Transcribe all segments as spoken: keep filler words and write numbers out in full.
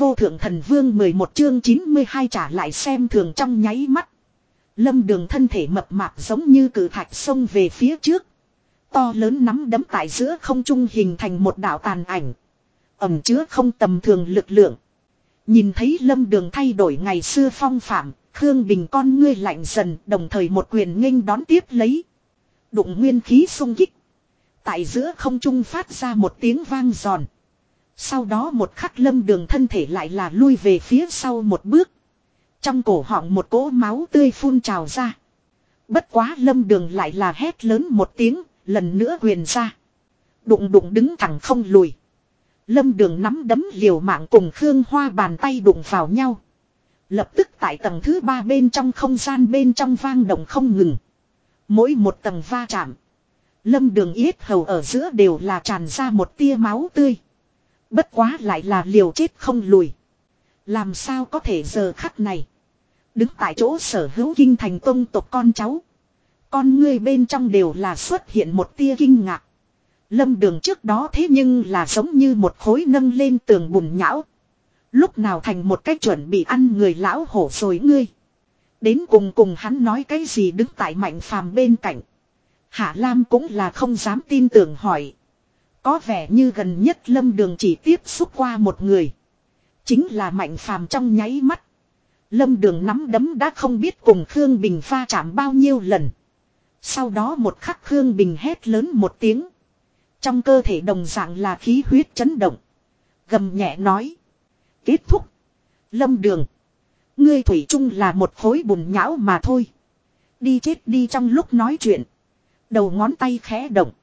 vô thượng thần vương mười một chương chín mươi hai trả lại xem thường trong nháy mắt. Lâm Đường thân thể mập mạp giống như cự thạch xông về phía trước. To lớn nắm đấm tại giữa không trung hình thành một đạo tàn ảnh. Ẩm chứa không tầm thường lực lượng. Nhìn thấy Lâm Đường thay đổi ngày xưa phong phạm, Khương Bình con ngươi lạnh dần, đồng thời một quyền nghênh đón tiếp lấy. Đụng nguyên khí xung kích. Tại giữa không trung phát ra một tiếng vang giòn. Sau đó một khắc Lâm Đường thân thể lại là lui về phía sau một bước. Trong cổ họng một cỗ máu tươi phun trào ra. Bất quá Lâm Đường lại là hét lớn một tiếng, lần nữa quyền ra. Đụng đụng đứng thẳng không lùi. Lâm Đường nắm đấm liều mạng cùng Khương Hoa bàn tay đụng vào nhau. Lập tức tại tầng thứ ba bên trong không gian bên trong vang động không ngừng. Mỗi một tầng va chạm. Lâm Đường yết hầu ở giữa đều là tràn ra một tia máu tươi. Bất quá lại là liều chết không lùi. Làm sao có thể giờ khắc này. Đứng tại chỗ sở hữu kinh thành tông tộc con cháu. Con ngươi bên trong đều là xuất hiện một tia kinh ngạc. Lâm Đường trước đó thế nhưng là giống như một khối nâng lên tường bùn nhão. Lúc nào thành một cách chuẩn bị ăn người lão hổ rồi ngươi. Đến cùng cùng hắn nói cái gì đứng tại Mạnh Phàm bên cạnh. Hạ Lam cũng là không dám tin tưởng hỏi. Có vẻ như gần nhất Lâm Đường chỉ tiếp xúc qua một người. Chính là Mạnh Phàm trong nháy mắt. Lâm Đường nắm đấm đã không biết cùng Khương Bình va chạm bao nhiêu lần. Sau đó một khắc Khương Bình hét lớn một tiếng. Trong cơ thể đồng dạng là khí huyết chấn động. Gầm nhẹ nói. Kết thúc. Lâm Đường. Ngươi thủy chung là một khối bùn nhão mà thôi. Đi chết đi trong lúc nói chuyện. Đầu ngón tay khẽ động.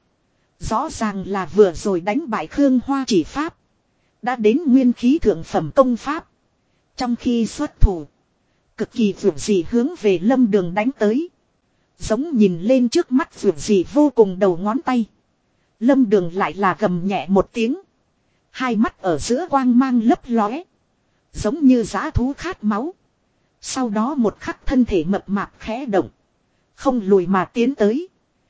Rõ ràng là vừa rồi đánh bại Khương Hoa chỉ pháp. Đã đến nguyên khí thượng phẩm công pháp. Trong khi xuất thủ. Cực kỳ vượt gì hướng về Lâm Đường đánh tới. Giống nhìn lên trước mắt vượt gì vô cùng đầu ngón tay. Lâm Đường lại là gầm nhẹ một tiếng. Hai mắt ở giữa quang mang lấp lóe. Giống như dã thú khát máu. Sau đó một khắc thân thể mập mạp khẽ động. Không lùi mà tiến tới.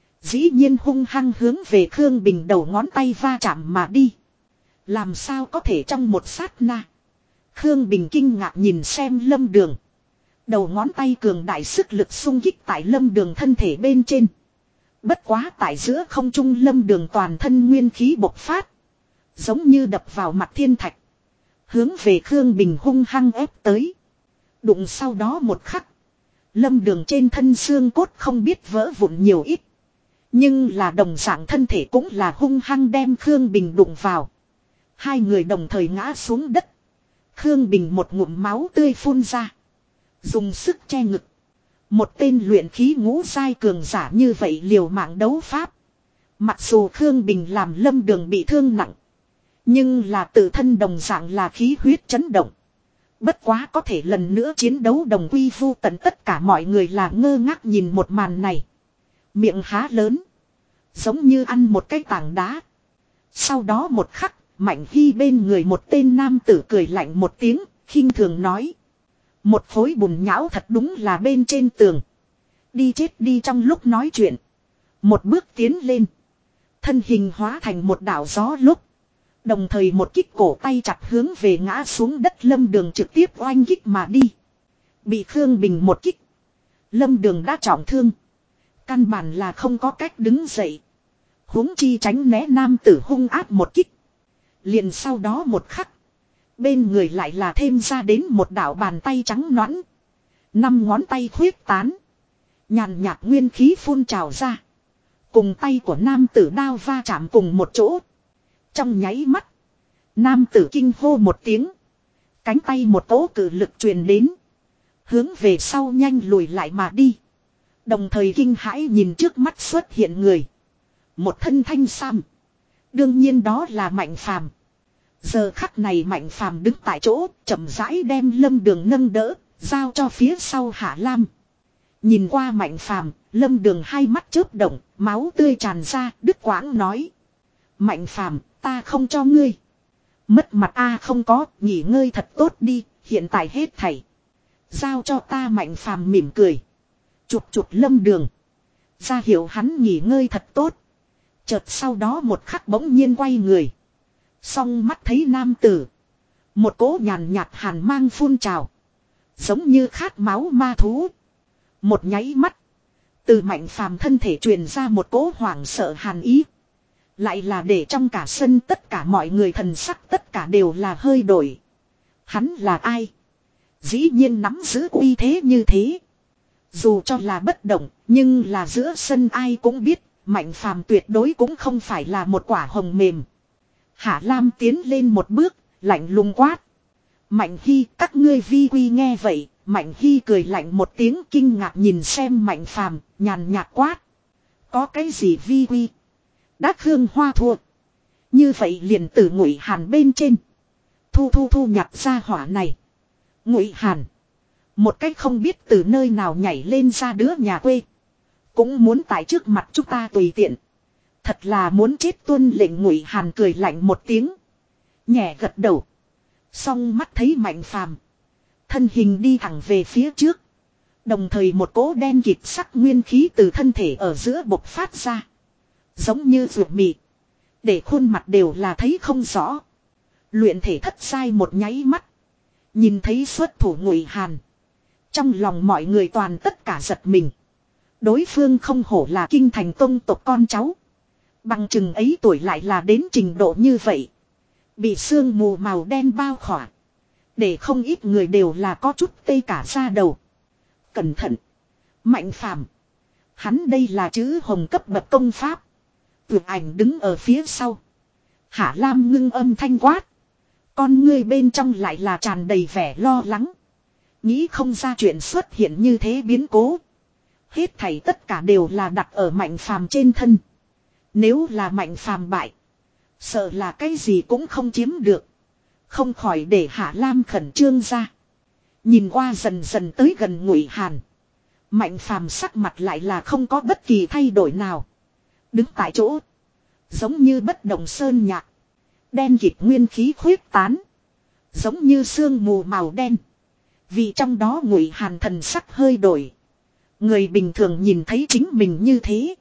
Dĩ nhiên hung hăng hướng về Khương Bình đầu ngón tay va chạm mà đi. Làm sao có thể trong một sát na. Khương Bình kinh ngạc nhìn xem Lâm Đường. Đầu ngón tay cường đại sức lực xung kích tại Lâm Đường thân thể bên trên. Bất quá tại giữa không trung Lâm Đường toàn thân nguyên khí bộc phát. Giống như đập vào mặt thiên thạch. Hướng về Khương Bình hung hăng ép tới. Đụng sau đó một khắc. Lâm Đường trên thân xương cốt không biết vỡ vụn nhiều ít. Nhưng là đồng dạng thân thể cũng là hung hăng đem Khương Bình đụng vào. Hai người đồng thời ngã xuống đất. Khương Bình một ngụm máu tươi phun ra. Dùng sức che ngực. Một tên luyện khí ngũ giai cường giả như vậy liều mạng đấu pháp. Mặc dù Khương Bình làm Lâm Đường bị thương nặng. Nhưng là tự thân đồng dạng là khí huyết chấn động. Bất quá có thể lần nữa chiến đấu đồng quy vu tận, tất cả mọi người là ngơ ngác nhìn một màn này. Miệng há lớn. Giống như ăn một cái tảng đá. Sau đó một khắc, Mạnh Hy bên người một tên nam tử cười lạnh một tiếng, khinh thường nói. Một khối bùn nhão thật đúng là bên trên tường. Đi chết đi trong lúc nói chuyện. Một bước tiến lên. Thân hình hóa thành một đảo gió lúc. Đồng thời một kích cổ tay chặt hướng về ngã xuống đất Lâm Đường trực tiếp oanh kích mà đi. Bị Khương Bình một kích. Lâm Đường đã trọng thương. Căn bản là không có cách đứng dậy. Huống chi tránh né nam tử hung áp một kích. Liền sau đó một khắc. Bên người lại là thêm ra đến một đảo bàn tay trắng nõn. Năm ngón tay khuyết tán. Nhàn nhạt nguyên khí phun trào ra. Cùng tay của nam tử đao va chạm cùng một chỗ. Trong nháy mắt. Nam tử kinh hô một tiếng. Cánh tay một tố cử lực truyền đến. Hướng về sau nhanh lùi lại mà đi. Đồng thời kinh hãi nhìn trước mắt xuất hiện người. Một thân thanh sam. Đương nhiên đó là Mạnh Phàm. Giờ khắc này Mạnh Phàm đứng tại chỗ, chậm rãi đem Lâm Đường nâng đỡ, giao cho phía sau Hạ Lam. Nhìn qua Mạnh Phàm, Lâm Đường hai mắt chớp động, máu tươi tràn ra, đứt quãng nói: Mạnh Phàm, ta không cho ngươi. Mất mặt a không có, nghỉ ngơi thật tốt đi, hiện tại hết thảy giao cho ta. Mạnh Phàm mỉm cười, chụp chụp Lâm Đường, ra hiệu hắn nghỉ ngơi thật tốt. Chợt sau đó một khắc bỗng nhiên quay người. Song mắt thấy nam tử. Một cỗ nhàn nhạt hàn mang phun trào. Giống như khát máu ma thú. Một nháy mắt. Từ Mạnh Phàm thân thể truyền ra một cỗ hoảng sợ hàn ý. Lại là để trong cả sân tất cả mọi người thần sắc tất cả đều là hơi đổi. Hắn là ai? Dĩ nhiên nắm giữ uy thế như thế. Dù cho là bất động, nhưng là giữa sân ai cũng biết, Mạnh Phàm tuyệt đối cũng không phải là một quả hồng mềm. Hạ Lam tiến lên một bước, lạnh lùng quát. Mạnh Hy, các ngươi vi quy nghe vậy, Mạnh Hy cười lạnh một tiếng kinh ngạc nhìn xem Mạnh Phàm, nhàn nhạt quát. Có cái gì vi quy? Đã Khương Hoa thua. Như vậy liền từ Ngụy Hàn bên trên. Thu thu thu nhặt ra hỏa này. Ngụy Hàn. Một cách không biết từ nơi nào nhảy lên ra đứa nhà quê. Cũng muốn tại trước mặt chúng ta tùy tiện. Thật là muốn chết tuân lệnh. Ngụy Hàn cười lạnh một tiếng. Nhẹ gật đầu. Song mắt thấy Mạnh Phàm. Thân hình đi thẳng về phía trước. Đồng thời một cỗ đen kịt sắc nguyên khí từ thân thể ở giữa bộc phát ra. Giống như ruột mị. Để khuôn mặt đều là thấy không rõ. Luyện thể thất sai một nháy mắt. Nhìn thấy xuất thủ Ngụy Hàn. Trong lòng mọi người toàn tất cả giật mình. Đối phương không hổ là kinh thành tông tộc con cháu. Bằng chừng ấy tuổi lại là đến trình độ như vậy. Bị sương mù màu đen bao khỏa. Để không ít người đều là có chút tê cả da đầu. Cẩn thận. Mạnh Phàm. Hắn đây là chữ hồng cấp bậc công pháp. Tuyệt ảnh đứng ở phía sau. Hạ Lam ngưng âm thanh quát. Con ngươi bên trong lại là tràn đầy vẻ lo lắng. Nghĩ không ra chuyện xuất hiện như thế biến cố. Hết thảy tất cả đều là đặt ở Mạnh Phàm trên thân. Nếu là Mạnh Phàm bại. Sợ là cái gì cũng không chiếm được. Không khỏi để Hạ Lam khẩn trương ra. Nhìn qua dần dần tới gần Ngụy Hàn. Mạnh Phàm sắc mặt lại là không có bất kỳ thay đổi nào. Đứng tại chỗ. Giống như bất động sơn nhạc. Đen kịt nguyên khí khuyết tán. Giống như sương mù màu đen. Vì trong đó Ngụy Hàn thần sắc hơi đổi. Người bình thường nhìn thấy chính mình như thế.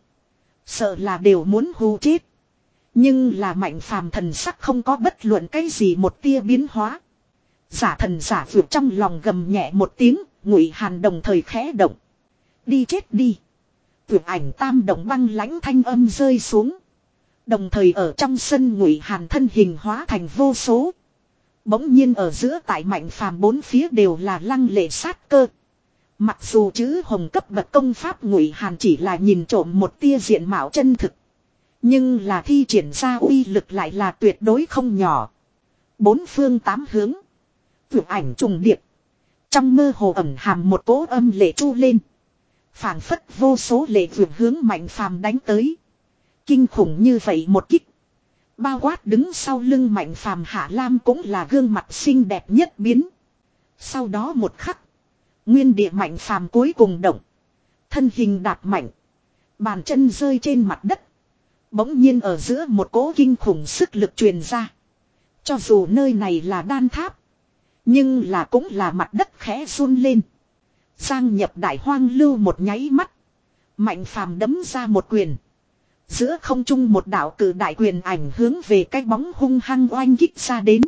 Sợ là đều muốn hù chết. Nhưng là Mạnh Phàm thần sắc không có bất luận cái gì một tia biến hóa. Giả thần giả vượt trong lòng gầm nhẹ một tiếng. Ngụy Hàn đồng thời khẽ động. Đi chết đi. Tuyệt ảnh tam động băng lãnh thanh âm rơi xuống. Đồng thời ở trong sân Ngụy Hàn thân hình hóa thành vô số. Bỗng nhiên ở giữa tại Mạnh Phàm bốn phía đều là lăng lệ sát cơ. Mặc dù chữ hồng cấp bậc công pháp Ngụy Hàn chỉ là nhìn trộm một tia diện mạo chân thực. Nhưng là thi triển ra uy lực lại là tuyệt đối không nhỏ. Bốn phương tám hướng. Tuyệt ảnh trùng điệp. Trong mơ hồ ẩn hàm một cỗ âm lệ chu lên. Phảng phất vô số lệ vượt hướng Mạnh Phàm đánh tới. Kinh khủng như vậy một kích. Bao quát đứng sau lưng Mạnh Phàm Hạ Lam cũng là gương mặt xinh đẹp nhất biến. Sau đó một khắc. Nguyên địa Mạnh Phàm cuối cùng động. Thân hình đạp mạnh. Bàn chân rơi trên mặt đất. Bỗng nhiên ở giữa một cỗ kinh khủng sức lực truyền ra. Cho dù nơi này là đan tháp. Nhưng là cũng là mặt đất khẽ run lên. Giang nhập đại hoang lưu một nháy mắt. Mạnh Phàm đấm ra một quyền. Giữa không trung một đạo cử đại quyền ảnh hướng về cái bóng hung hăng oanh kích ra đến.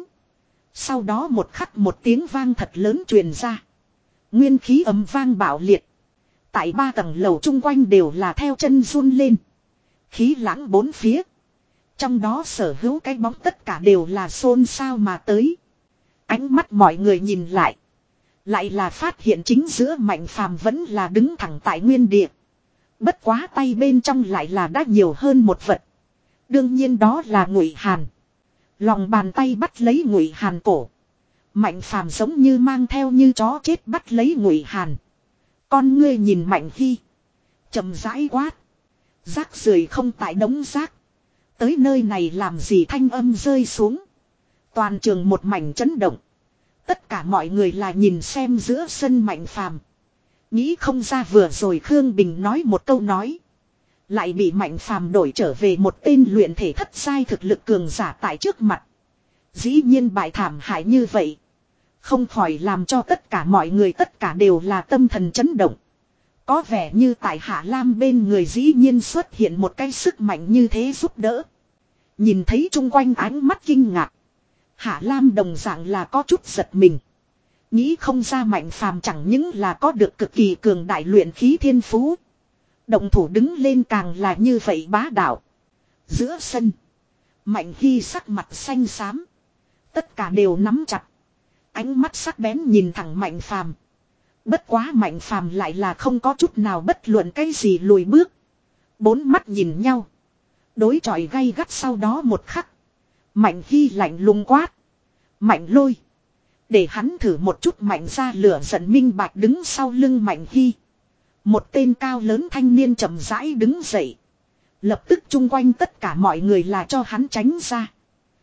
Sau đó một khắc một tiếng vang thật lớn truyền ra. Nguyên khí ầm vang bạo liệt. Tại ba tầng lầu chung quanh đều là theo chân run lên. Khí lãng bốn phía. Trong đó sở hữu cái bóng tất cả đều là xôn xao mà tới. Ánh mắt mọi người nhìn lại. Lại là phát hiện chính giữa Mạnh Phàm vẫn là đứng thẳng tại nguyên địa. Bất quá tay bên trong lại là đã nhiều hơn một vật. Đương nhiên đó là Ngụy Hàn. Lòng bàn tay bắt lấy Ngụy Hàn cổ. Mạnh Phàm giống như mang theo như chó chết bắt lấy Ngụy Hàn. Con ngươi nhìn Mạnh Hy. Chậm rãi quát. Rác rưởi không tại đống rác. Tới nơi này làm gì thanh âm rơi xuống. Toàn trường một mảnh chấn động. Tất cả mọi người là nhìn xem giữa sân Mạnh Phàm. Nghĩ không ra vừa rồi Khương Bình nói một câu nói. Lại bị Mạnh Phàm đổi trở về một tên luyện thể thất giai thực lực cường giả tại trước mặt. Dĩ nhiên bại thảm hại như vậy. Không khỏi làm cho tất cả mọi người tất cả đều là tâm thần chấn động. Có vẻ như tại Hạ Lam bên người dĩ nhiên xuất hiện một cái sức mạnh như thế giúp đỡ. Nhìn thấy chung quanh ánh mắt kinh ngạc. Hạ Lam đồng dạng là có chút giật mình. Nghĩ không ra Mạnh Phàm chẳng những là có được cực kỳ cường đại luyện khí thiên phú. Động thủ đứng lên càng là như vậy bá đạo. Giữa sân. Mạnh Hy sắc mặt xanh xám. Tất cả đều nắm chặt. Ánh mắt sắc bén nhìn thẳng Mạnh Phàm. Bất quá Mạnh Phàm lại là không có chút nào bất luận cái gì lùi bước. Bốn mắt nhìn nhau. Đối chọi gay gắt sau đó một khắc. Mạnh Hy lạnh lùng quát. Mạnh Lôi. Để hắn thử một chút Mạnh ra lửa giận minh bạch đứng sau lưng Mạnh Hy. Một tên cao lớn thanh niên chậm rãi đứng dậy. Lập tức chung quanh tất cả mọi người là cho hắn tránh ra.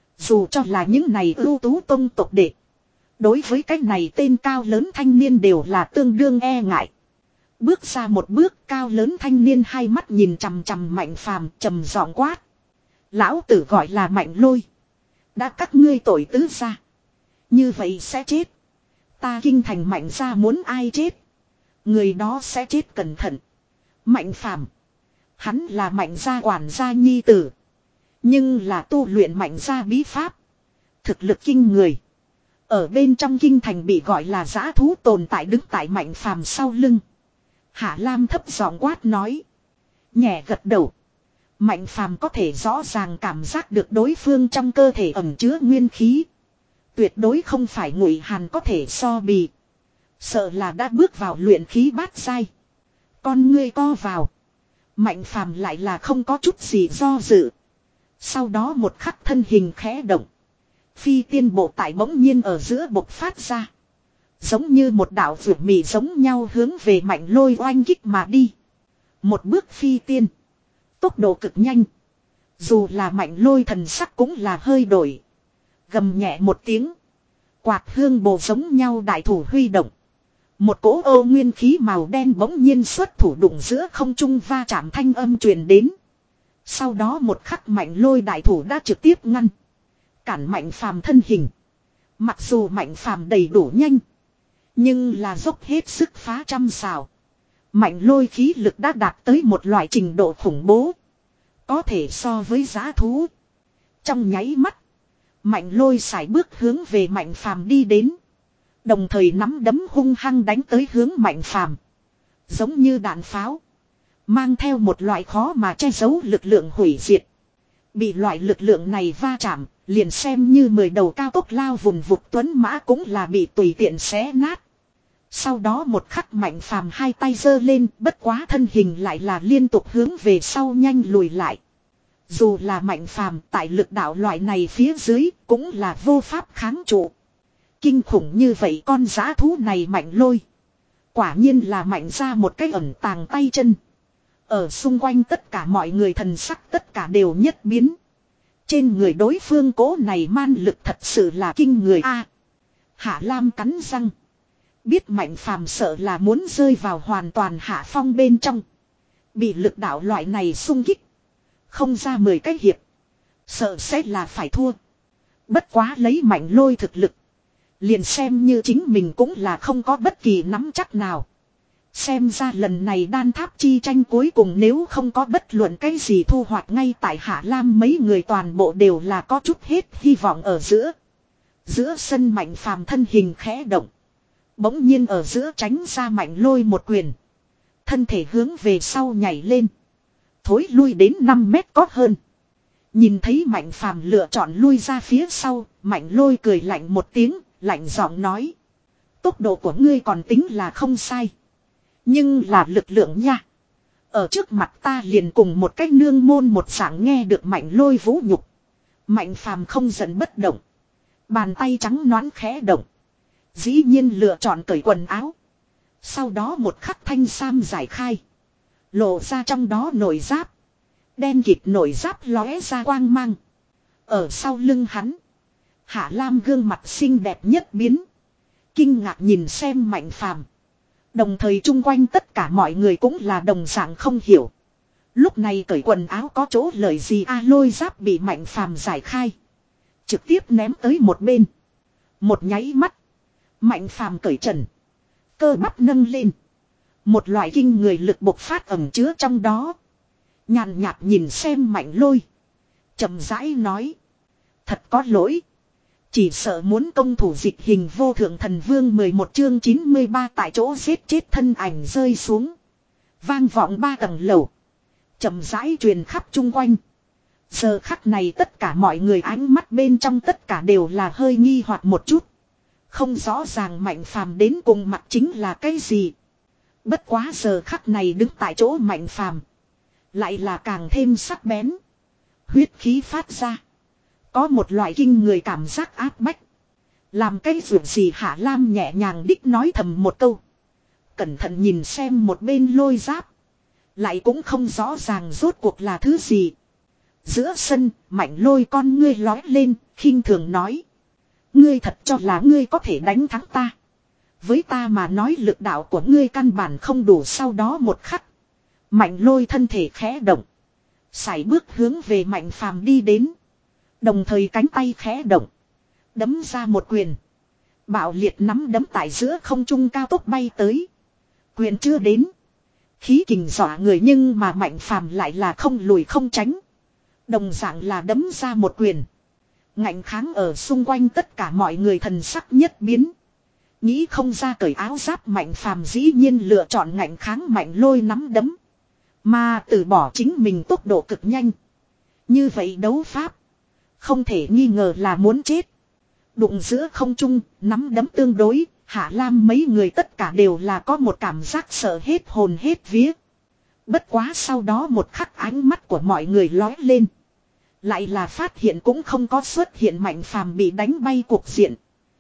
Dù cho là những này ưu tú tông tộc đệ. Đối với cái này tên cao lớn thanh niên đều là tương đương e ngại. Bước ra một bước cao lớn thanh niên hai mắt nhìn chằm chằm Mạnh Phàm trầm giọng quát. Lão tử gọi là Mạnh Lôi. Đã các ngươi tội tứ ra. Như vậy sẽ chết. Ta kinh thành Mạnh ra muốn ai chết. Người đó sẽ chết cẩn thận. Mạnh Phàm hắn là Mạnh gia quản gia nhi tử. Nhưng là tu luyện Mạnh gia bí pháp. Thực lực kinh người. Ở bên trong kinh thành bị gọi là dã thú tồn tại đứng tại Mạnh Phàm sau lưng. Hạ Lam thấp giọng quát nói. Nhẹ gật đầu. Mạnh Phàm có thể rõ ràng cảm giác được đối phương trong cơ thể ẩn chứa nguyên khí. Tuyệt đối không phải Ngụy Hàn có thể so bì. Sợ là đã bước vào luyện khí bát giai. Con ngươi co vào. Mạnh Phàm lại là không có chút gì do dự. Sau đó một khắc thân hình khẽ động. Phi tiên bộ tại bỗng nhiên ở giữa bộc phát ra. Giống như một đạo vượt mì giống nhau hướng về Mạnh Lôi oanh kích mà đi. Một bước phi tiên. Tốc độ cực nhanh. Dù là Mạnh Lôi thần sắc cũng là hơi đổi. Gầm nhẹ một tiếng. Quạt hương bồ giống nhau đại thủ huy động. Một cỗ ô nguyên khí màu đen bỗng nhiên xuất thủ đụng giữa không trung va chạm thanh âm truyền đến. Sau đó một khắc Mạnh Lôi đại thủ đã trực tiếp ngăn. Cản Mạnh Phàm thân hình. Mặc dù Mạnh Phàm đầy đủ nhanh. Nhưng là dốc hết sức phá trăm xào. Mạnh Lôi khí lực đã đạt tới một loại trình độ khủng bố. Có thể so với giá thú. Trong nháy mắt. Mạnh Lôi sải bước hướng về Mạnh Phàm đi đến. Đồng thời nắm đấm hung hăng đánh tới hướng Mạnh Phàm. Giống như đạn pháo. Mang theo một loại khó mà che giấu lực lượng hủy diệt. Bị loại lực lượng này va chạm. Liền xem như mười đầu cao tốc lao vùng vụt tuấn mã cũng là bị tùy tiện xé nát. Sau đó một khắc Mạnh Phàm hai tay giơ lên, bất quá thân hình lại là liên tục hướng về sau nhanh lùi lại. Dù là Mạnh Phàm tại lực đạo loại này phía dưới cũng là vô pháp kháng trụ. Kinh khủng như vậy con dã thú này Mạnh Lôi. Quả nhiên là Mạnh ra một cái ẩn tàng tay chân. Ở xung quanh tất cả mọi người thần sắc tất cả đều nhất biến. Trên người đối phương cố này man lực thật sự là kinh người a. Hạ Lam cắn răng. Biết Mạnh Phàm sợ là muốn rơi vào hoàn toàn hạ phong bên trong. Bị lực đạo loại này xung kích. Không ra mười cái hiệp. Sợ sẽ là phải thua. Bất quá lấy Mạnh Lôi thực lực. Liền xem như chính mình cũng là không có bất kỳ nắm chắc nào. Xem ra lần này đan tháp chi tranh cuối cùng nếu không có bất luận cái gì thu hoạch ngay tại Hạ Lam mấy người toàn bộ đều là có chút hết hy vọng ở giữa. Giữa sân Mạnh Phàm thân hình khẽ động. Bỗng nhiên ở giữa tránh ra Mạnh Lôi một quyền. Thân thể hướng về sau nhảy lên. Thối lui đến năm mét có hơn. Nhìn thấy Mạnh Phàm lựa chọn lui ra phía sau, Mạnh Lôi cười lạnh một tiếng, lạnh giọng nói. Tốc độ của ngươi còn tính là không sai. Nhưng là lực lượng nha. Ở trước mặt ta liền cùng một cách nương môn một dạng nghe được Mạnh Lôi vũ nhục. Mạnh Phàm không giận bất động. Bàn tay trắng nõn khẽ động. Dĩ nhiên lựa chọn cởi quần áo. Sau đó một khắc thanh sam giải khai. Lộ ra trong đó nổi giáp. Đen kịt nổi giáp lóe ra quang mang. Ở sau lưng hắn. Hạ Lam gương mặt xinh đẹp nhất biến. Kinh ngạc nhìn xem Mạnh Phàm. Đồng thời chung quanh tất cả mọi người cũng là đồng dạng không hiểu. Lúc này cởi quần áo có chỗ lời gì a. Lôi giáp bị Mạnh Phàm giải khai. Trực tiếp ném tới một bên. Một nháy mắt. Mạnh Phàm cởi trần. Cơ bắp nâng lên. Một loại kinh người lực bộc phát ẩn chứa trong đó. Nhàn nhạt nhìn xem Mạnh Lôi. Chậm rãi nói. Thật có lỗi. chỉ sợ muốn công thủ dịch hình vô thượng thần vương mười một chương chín mươi ba tại chỗ giết chết thân ảnh rơi xuống. Vang vọng ba tầng lầu. Chậm rãi truyền khắp chung quanh. Giờ khắc này tất cả mọi người ánh mắt bên trong tất cả đều là hơi nghi hoặc một chút. Không rõ ràng Mạnh Phàm đến cùng mặt chính là cái gì. Bất quá giờ khắc này đứng tại chỗ Mạnh Phàm lại là càng thêm sắc bén. Huyết khí phát ra. Có một loại kinh người cảm giác áp bách. Làm cái việc gì Hạ Lam nhẹ nhàng đích nói thầm một câu. Cẩn thận nhìn xem một bên lôi giáp. Lại cũng không rõ ràng rốt cuộc là thứ gì. Giữa sân, Mạnh Lôi con ngươi lói lên, khinh thường nói. Ngươi thật cho là ngươi có thể đánh thắng ta. Với ta mà nói lực đạo của ngươi căn bản không đủ. Sau đó một khắc. Mạnh Lôi thân thể khẽ động. Sải bước hướng về Mạnh Phàm đi đến. Đồng thời cánh tay khẽ động. Đấm ra một quyền. Bạo liệt nắm đấm tại giữa không trung cao tốc bay tới. Quyền chưa đến. Khí kình dọa người nhưng mà Mạnh Phàm lại là không lùi không tránh. Đồng dạng là đấm ra một quyền. Ngạnh kháng ở xung quanh tất cả mọi người thần sắc nhất biến. Nghĩ không ra cởi áo giáp Mạnh Phàm dĩ nhiên lựa chọn ngạnh kháng Mạnh Lôi nắm đấm. Mà từ bỏ chính mình tốc độ cực nhanh. Như vậy đấu pháp. Không thể nghi ngờ là muốn chết. Đụng giữa không trung, nắm đấm tương đối, Hạ Lam mấy người tất cả đều là có một cảm giác sợ hết hồn hết vía. Bất quá sau đó một khắc ánh mắt của mọi người lói lên. Lại là phát hiện cũng không có xuất hiện Mạnh Phàm bị đánh bay cuộc diện.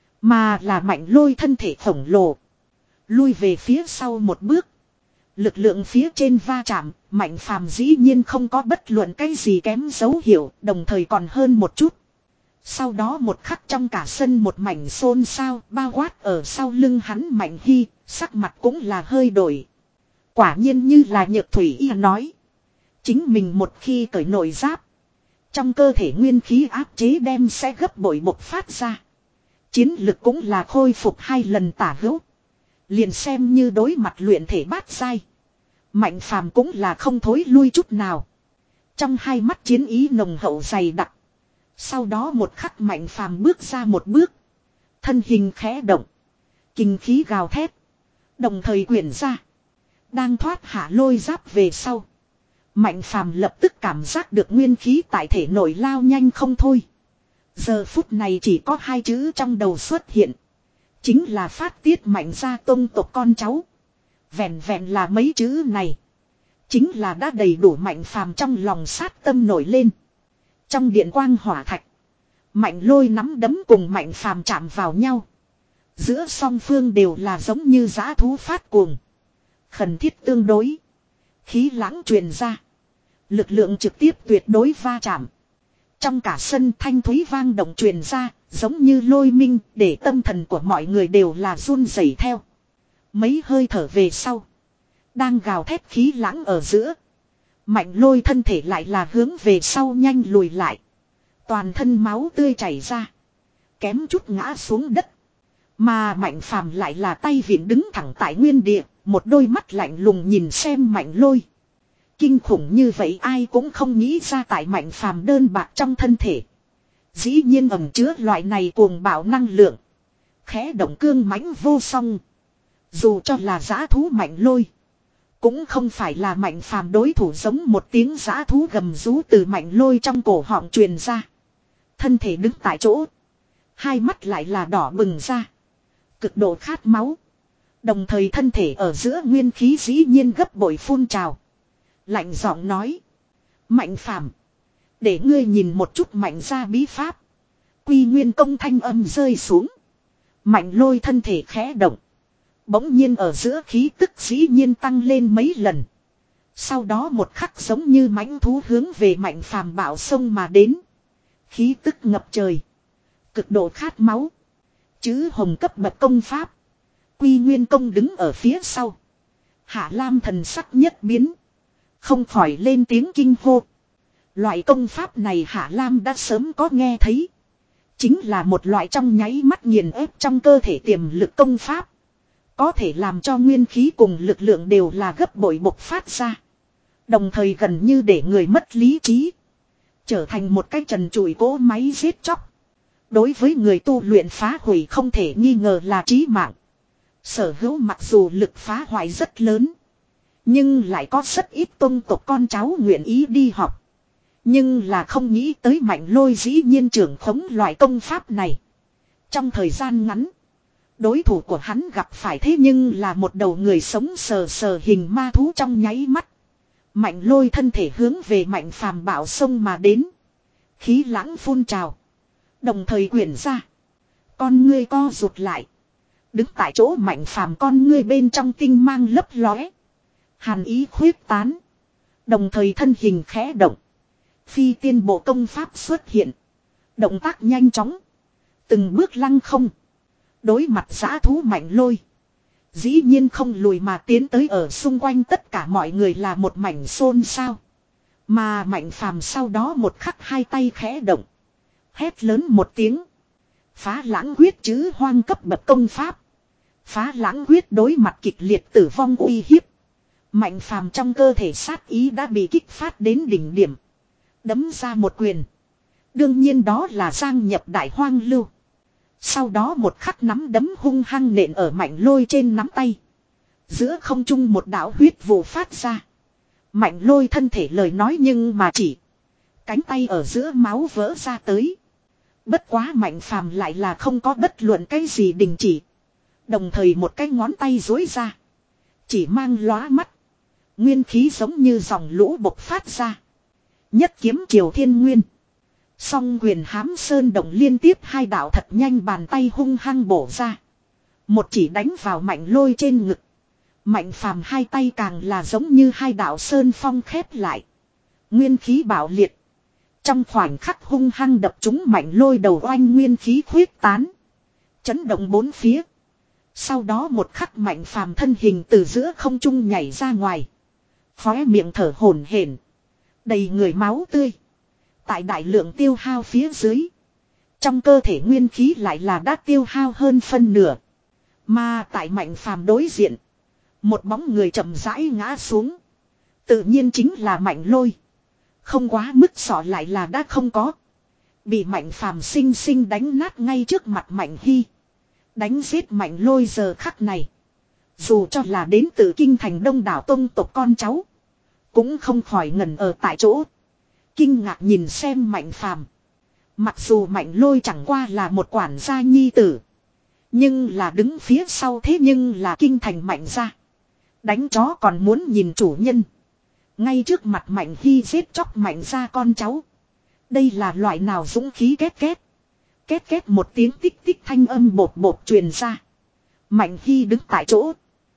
Mà là Mạnh Lôi thân thể khổng lồ. Lui về phía sau một bước. Lực lượng phía trên va chạm, Mạnh Phàm dĩ nhiên không có bất luận cái gì kém dấu hiệu, đồng thời còn hơn một chút. Sau đó một khắc trong cả sân một mảnh xôn xao, bao quát ở sau lưng hắn Mạnh Hy, sắc mặt cũng là hơi đổi. Quả nhiên như là Nhược Thủy Y nói. Chính mình một khi cởi nội giáp. Trong cơ thể nguyên khí áp chế đem sẽ gấp bội bộc phát ra. Chiến lực cũng là khôi phục hai lần tả hữu. Liền xem như đối mặt luyện thể bát giai. Mạnh Phàm cũng là không thối lui chút nào. Trong hai mắt chiến ý nồng hậu dày đặc. Sau đó một khắc Mạnh Phàm bước ra một bước. Thân hình khẽ động. Kinh khí gào thét. Đồng thời quyển ra. Đang thoát hạ lôi giáp về sau. Mạnh Phàm lập tức cảm giác được nguyên khí tại thể nội lao nhanh không thôi. Giờ phút này chỉ có hai chữ trong đầu xuất hiện. Chính là phát tiết Mạnh gia tông tộc con cháu. Vẹn vẹn là mấy chữ này. Chính là đã đầy đủ Mạnh Phàm trong lòng sát tâm nổi lên. Trong điện quang hỏa thạch. Mạnh Lôi nắm đấm cùng Mạnh Phàm chạm vào nhau. Giữa song phương đều là giống như dã thú phát cuồng. Khẩn thiết tương đối. Khí lãng truyền ra. Lực lượng trực tiếp tuyệt đối va chạm. Trong cả sân thanh thúy vang động truyền ra. Giống như lôi minh để tâm thần của mọi người đều là run rẩy theo. Mấy hơi thở về sau. Đang gào thét khí lãng ở giữa. Mạnh Lôi thân thể lại là hướng về sau nhanh lùi lại. Toàn thân máu tươi chảy ra. Kém chút ngã xuống đất. Mà Mạnh Phàm lại là tay vịn đứng thẳng tại nguyên địa. Một đôi mắt lạnh lùng nhìn xem Mạnh Lôi. Kinh khủng như vậy ai cũng không nghĩ ra tại Mạnh Phàm đơn bạc trong thân thể. Dĩ nhiên ẩn chứa loại này cuồng bạo năng lượng. Khẽ động cương mãnh vô song. Dù cho là dã thú Mạnh Lôi. Cũng không phải là Mạnh Phàm đối thủ giống một tiếng dã thú gầm rú từ Mạnh Lôi trong cổ họng truyền ra. Thân thể đứng tại chỗ. Hai mắt lại là đỏ bừng ra. Cực độ khát máu. Đồng thời thân thể ở giữa nguyên khí dĩ nhiên gấp bội phun trào. Lạnh giọng nói. Mạnh Phàm, để ngươi nhìn một chút Mạnh gia bí pháp. Quy nguyên công thanh âm rơi xuống. Mạnh Lôi thân thể khẽ động. Bỗng nhiên ở giữa khí tức dĩ nhiên tăng lên mấy lần. Sau đó một khắc giống như mãnh thú hướng về Mạnh Phàm bạo sông mà đến. Khí tức ngập trời. Cực độ khát máu. Chứ hồng cấp bậc công pháp. Quy nguyên công đứng ở phía sau. Hạ Lam thần sắc nhất biến. Không khỏi lên tiếng kinh hô. Loại công pháp này Hạ Lam đã sớm có nghe thấy. Chính là một loại trong nháy mắt nghiền ép trong cơ thể tiềm lực công pháp. Có thể làm cho nguyên khí cùng lực lượng đều là gấp bội bộc phát ra. Đồng thời gần như để người mất lý trí. Trở thành một cái trần trụi cỗ máy giết chóc. Đối với người tu luyện phá hủy không thể nghi ngờ là chí mạng. Sở hữu mặc dù lực phá hoại rất lớn. Nhưng lại có rất ít tông tộc con cháu nguyện ý đi học. Nhưng là không nghĩ tới Mạnh Lôi dĩ nhiên trưởng khống loại công pháp này. Trong thời gian ngắn. Đối thủ của hắn gặp phải thế nhưng là một đầu người sống sờ sờ hình ma thú trong nháy mắt. Mạnh Lôi thân thể hướng về Mạnh Phàm bạo sông mà đến. Khí lãng phun trào. Đồng thời quyển ra. Con ngươi co rụt lại. Đứng tại chỗ Mạnh Phàm con ngươi bên trong tinh mang lấp lóe. Hàn ý khuyết tán. Đồng thời thân hình khẽ động. Phi tiên bộ công pháp xuất hiện. Động tác nhanh chóng. Từng bước lăng không. Đối mặt giã thú Mạnh Lôi. Dĩ nhiên không lùi mà tiến tới ở xung quanh tất cả mọi người là một mảnh xôn xao. Mà Mạnh Phàm sau đó một khắc hai tay khẽ động. Hét lớn một tiếng. Phá lãng huyết chứ hoang cấp bậc công pháp. Phá lãng huyết đối mặt kịch liệt tử vong uy hiếp. Mạnh Phàm trong cơ thể sát ý đã bị kích phát đến đỉnh điểm. Đấm ra một quyền. Đương nhiên đó là giang nhập đại hoang lưu. Sau đó một khắc nắm đấm hung hăng nện ở Mạnh Lôi trên nắm tay. Giữa không trung một đạo huyết vụ phát ra. Mạnh Lôi thân thể lời nói nhưng mà chỉ. Cánh tay ở giữa máu vỡ ra tới. Bất quá Mạnh Phàm lại là không có bất luận cái gì đình chỉ. Đồng thời một cái ngón tay dối ra. Chỉ mang lóa mắt. Nguyên khí giống như dòng lũ bộc phát ra. Nhất kiếm triều thiên nguyên. Song quyền hám sơn động liên tiếp hai đạo thật nhanh bàn tay hung hăng bổ ra. Một chỉ đánh vào Mạnh Lôi trên ngực. Mạnh Phàm hai tay càng là giống như hai đạo sơn phong khép lại. Nguyên khí bạo liệt. Trong khoảnh khắc hung hăng đập trúng Mạnh Lôi đầu oanh nguyên khí khuyết tán. Chấn động bốn phía. Sau đó một khắc Mạnh Phàm thân hình từ giữa không trung nhảy ra ngoài. Khóe miệng thở hổn hển. Đầy người máu tươi. Tại đại lượng tiêu hao phía dưới. Trong cơ thể nguyên khí lại là đã tiêu hao hơn phân nửa. Mà tại Mạnh Phàm đối diện. Một bóng người chậm rãi ngã xuống. Tự nhiên chính là Mạnh Lôi. Không quá mức sọ lại là đã không có. Bị Mạnh Phàm sinh sinh đánh nát ngay trước mặt Mạnh Hy. Đánh giết Mạnh Lôi giờ khắc này. Dù cho là đến từ kinh thành đông đảo tông tộc con cháu. Cũng không khỏi ngẩn ở tại chỗ. Kinh ngạc nhìn xem Mạnh Phàm. Mặc dù Mạnh Lôi chẳng qua là một quản gia nhi tử. Nhưng là đứng phía sau thế nhưng là kinh thành Mạnh gia. Đánh chó còn muốn nhìn chủ nhân. Ngay trước mặt Mạnh Hy giết chóc Mạnh gia con cháu. Đây là loại nào dũng khí két két. Két két một tiếng tích tích thanh âm bột bột truyền ra. Mạnh Hy đứng tại chỗ.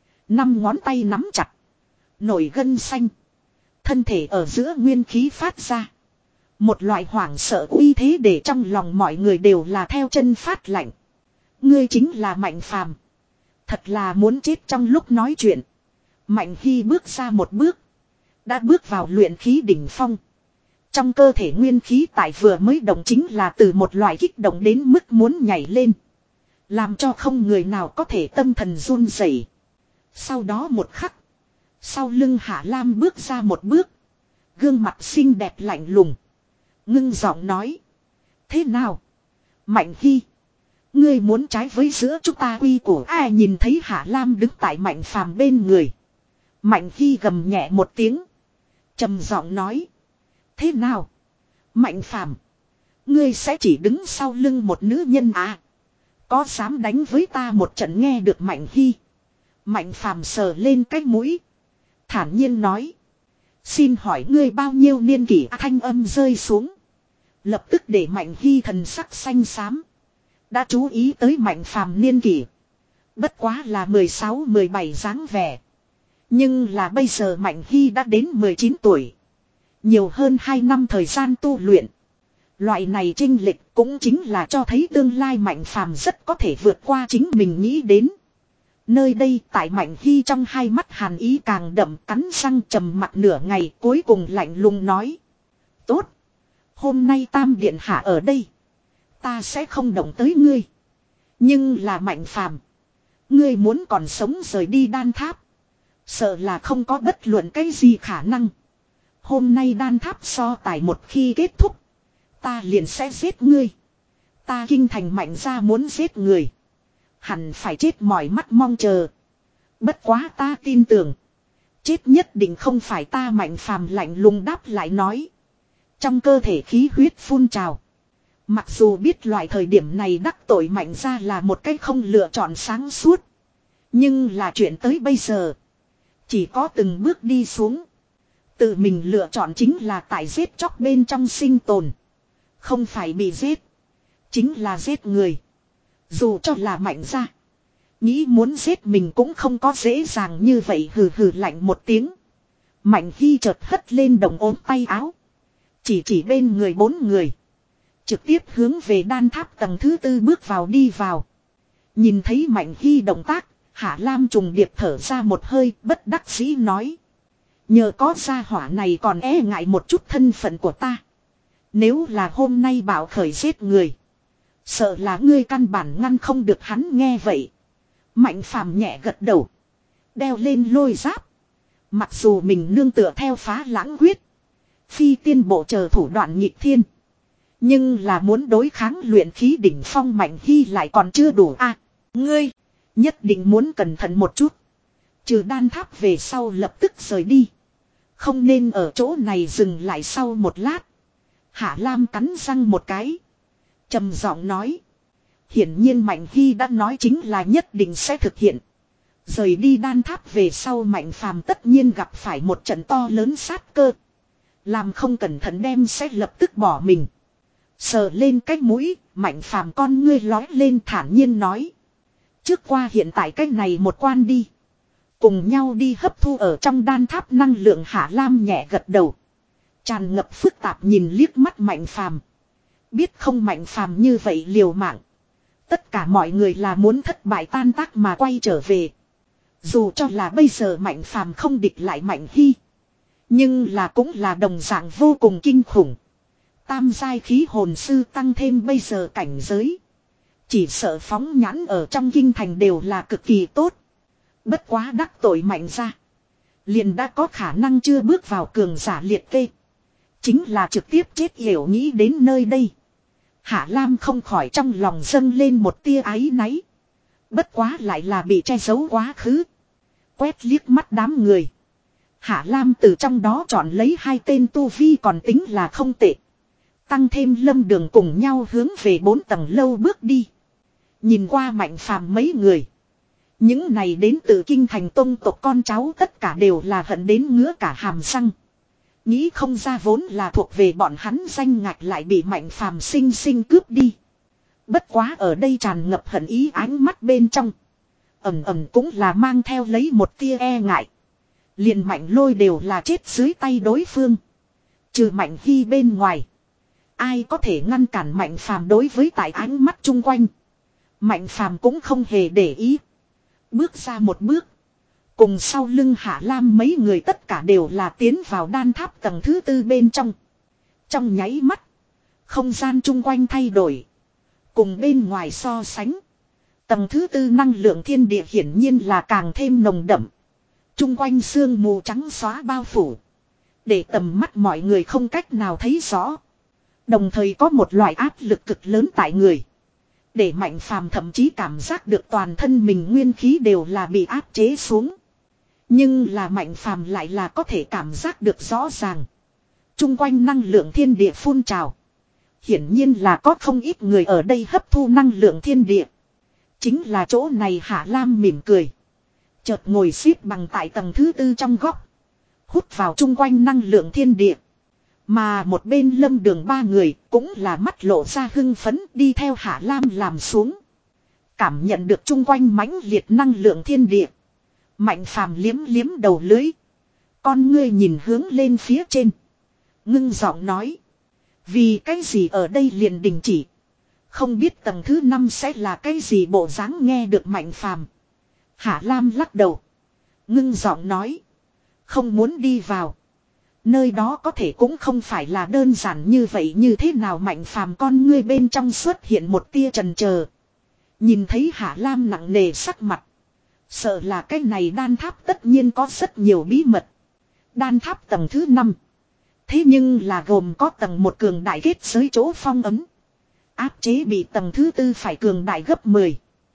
Năm ngón tay nắm chặt. Nổi gân xanh. Thân thể ở giữa nguyên khí phát ra. Một loại hoảng sợ uy thế để trong lòng mọi người đều là theo chân phát lạnh. Ngươi chính là Mạnh Phàm. Thật là muốn chết trong lúc nói chuyện. Mạnh Hy bước ra một bước. Đã bước vào luyện khí đỉnh phong. Trong cơ thể nguyên khí tại vừa mới động chính là từ một loại kích động đến mức muốn nhảy lên. Làm cho không người nào có thể tâm thần run rẩy. Sau đó một khắc. Sau lưng Hạ Lam bước ra một bước. Gương mặt xinh đẹp lạnh lùng. Ngưng giọng nói. Thế nào? Mạnh Hy. Ngươi muốn trái với giữa chúng ta quy của ai nhìn thấy Hạ Lam đứng tại Mạnh Phàm bên người. Mạnh Hy gầm nhẹ một tiếng. Trầm giọng nói. Thế nào? Mạnh Phàm. Ngươi sẽ chỉ đứng sau lưng một nữ nhân à? Có dám đánh với ta một trận nghe được Mạnh Hy. Mạnh Phàm sờ lên cái mũi. Thản nhiên nói. Xin hỏi ngươi bao nhiêu niên kỷ thanh âm rơi xuống. Lập tức để Mạnh Hy thần sắc xanh xám. Đã chú ý tới Mạnh Phàm niên kỷ. Bất quá là mười sáu mười bảy dáng vẻ. Nhưng là bây giờ Mạnh Hy đã đến mười chín tuổi. Nhiều hơn hai năm thời gian tu luyện. Loại này chênh lệch cũng chính là cho thấy tương lai Mạnh Phàm rất có thể vượt qua chính mình nghĩ đến. Nơi đây tại Mạnh Hy trong hai mắt hàn ý càng đậm, cắn răng trầm mặt nửa ngày cuối cùng lạnh lùng nói. Tốt. Hôm nay Tam Điện Hạ ở đây. Ta sẽ không động tới ngươi. Nhưng là Mạnh Phàm. Ngươi muốn còn sống rời đi Đan Tháp. Sợ là không có bất luận cái gì khả năng. Hôm nay Đan Tháp so tài một khi kết thúc. Ta liền sẽ giết ngươi. Ta kinh thành mạnh ra muốn giết người. Hẳn phải chết mỏi mắt mong chờ. Bất quá ta tin tưởng. Chết nhất định không phải ta. Mạnh phàm lạnh lùng đáp lại nói. Trong cơ thể khí huyết phun trào. Mặc dù biết loại thời điểm này đắc tội mạnh ra là một cách không lựa chọn sáng suốt. Nhưng là chuyện tới bây giờ. Chỉ có từng bước đi xuống. Tự mình lựa chọn chính là tại giết chóc bên trong sinh tồn. Không phải bị giết. Chính là giết người. Dù cho là mạnh ra. Nghĩ muốn giết mình cũng không có dễ dàng như vậy. Hừ hừ lạnh một tiếng. Mạnh Hy chợt hất lên đồng ốm tay áo. Chỉ chỉ bên người bốn người. Trực tiếp hướng về đan tháp tầng thứ tư bước vào đi vào. Nhìn thấy Mạnh Hy động tác. Hạ Lam trùng điệp thở ra một hơi bất đắc dĩ nói. Nhờ có gia hỏa này còn e ngại một chút thân phận của ta. Nếu là hôm nay bảo khởi giết người. Sợ là ngươi căn bản ngăn không được hắn nghe vậy. Mạnh phàm nhẹ gật đầu. Đeo lên lôi giáp. Mặc dù mình nương tựa theo phá lãng quyết. Phi tiên bộ chờ thủ đoạn nhịp thiên. Nhưng là muốn đối kháng luyện khí đỉnh phong Mạnh Hy lại còn chưa đủ a. À, ngươi nhất định muốn cẩn thận một chút. Trừ đan tháp về sau lập tức rời đi. Không nên ở chỗ này dừng lại sau một lát. Hạ Lam cắn răng một cái. Trầm giọng nói. Hiển nhiên Mạnh Hy đã nói chính là nhất định sẽ thực hiện. Rời đi đan tháp về sau Mạnh phàm tất nhiên gặp phải một trận to lớn sát cơ. Làm không cẩn thận đem sẽ lập tức bỏ mình. Sờ lên cái mũi, Mạnh phàm con ngươi lói lên thản nhiên nói. Trước qua hiện tại cái này một quan đi. Cùng nhau đi hấp thu ở trong đan tháp năng lượng. Hạ Lam nhẹ gật đầu. Tràn ngập phức tạp nhìn liếc mắt Mạnh phàm. Biết không Mạnh phàm như vậy liều mạng. Tất cả mọi người là muốn thất bại tan tác mà quay trở về. Dù cho là bây giờ Mạnh phàm không địch lại Mạnh Hy. Nhưng là cũng là đồng dạng vô cùng kinh khủng. Tam giai khí hồn sư tăng thêm bây giờ cảnh giới. Chỉ sợ phóng nhãn ở trong kinh thành đều là cực kỳ tốt. Bất quá đắc tội Mạnh ra. Liền đã có khả năng chưa bước vào cường giả liệt kê. Chính là trực tiếp chết hiểu nghĩ đến nơi đây. Hạ Lam không khỏi trong lòng dâng lên một tia áy náy. Bất quá lại là bị che giấu quá khứ. Quét liếc mắt đám người. Hạ Lam từ trong đó chọn lấy hai tên tu vi còn tính là không tệ. Tăng thêm Lâm Đường cùng nhau hướng về bốn tầng lâu bước đi. Nhìn qua Mạnh phàm mấy người. Những này đến từ kinh thành tông tộc con cháu tất cả đều là hận đến ngứa cả hàm răng. Nghĩ không ra vốn là thuộc về bọn hắn danh ngạch lại bị Mạnh phàm sinh sinh cướp đi. Bất quá ở đây tràn ngập hận ý ánh mắt bên trong. Ẩm ẩm cũng là mang theo lấy một tia e ngại. Liền Mạnh Lôi đều là chết dưới tay đối phương. Trừ Mạnh Hy bên ngoài. Ai có thể ngăn cản Mạnh phàm đối với tại ánh mắt chung quanh. Mạnh phàm cũng không hề để ý. Bước ra một bước. Cùng sau lưng Hạ Lam mấy người tất cả đều là tiến vào đan tháp tầng thứ tư bên trong. Trong nháy mắt. Không gian chung quanh thay đổi. Cùng bên ngoài so sánh. Tầng thứ tư năng lượng thiên địa hiển nhiên là càng thêm nồng đậm. Chung quanh sương mù trắng xóa bao phủ. Để tầm mắt mọi người không cách nào thấy rõ. Đồng thời có một loại áp lực cực lớn tại người. Để Mạnh phàm thậm chí cảm giác được toàn thân mình nguyên khí đều là bị áp chế xuống. Nhưng là Mạnh phàm lại là có thể cảm giác được rõ ràng. Chung quanh năng lượng thiên địa phun trào. Hiển nhiên là có không ít người ở đây hấp thu năng lượng thiên địa. Chính là chỗ này. Hạ Lam mỉm cười. Chợt ngồi xếp bằng tại tầng thứ tư trong góc. Hút vào chung quanh năng lượng thiên địa. Mà một bên Lâm Đường ba người cũng là mắt lộ ra hưng phấn đi theo Hạ Lam làm xuống. Cảm nhận được chung quanh mãnh liệt năng lượng thiên địa. Mạnh phàm liếm liếm đầu lưới. Con ngươi nhìn hướng lên phía trên. Ngưng giọng nói. Vì cái gì ở đây liền đình chỉ. Không biết tầng thứ năm sẽ là cái gì bộ dáng. Nghe được Mạnh phàm. Hạ Lam lắc đầu. Ngưng giọng nói. Không muốn đi vào. Nơi đó có thể cũng không phải là đơn giản như vậy. Như thế nào Mạnh phàm con ngươi bên trong xuất hiện một tia chần chờ. Nhìn thấy Hạ Lam nặng nề sắc mặt. Sợ là cái này đan tháp tất nhiên có rất nhiều bí mật. Đan tháp tầng thứ năm. Thế nhưng là gồm có tầng một cường đại kết giới chỗ phong ấm. áp chế bị tầng thứ tư phải cường đại gấp mười.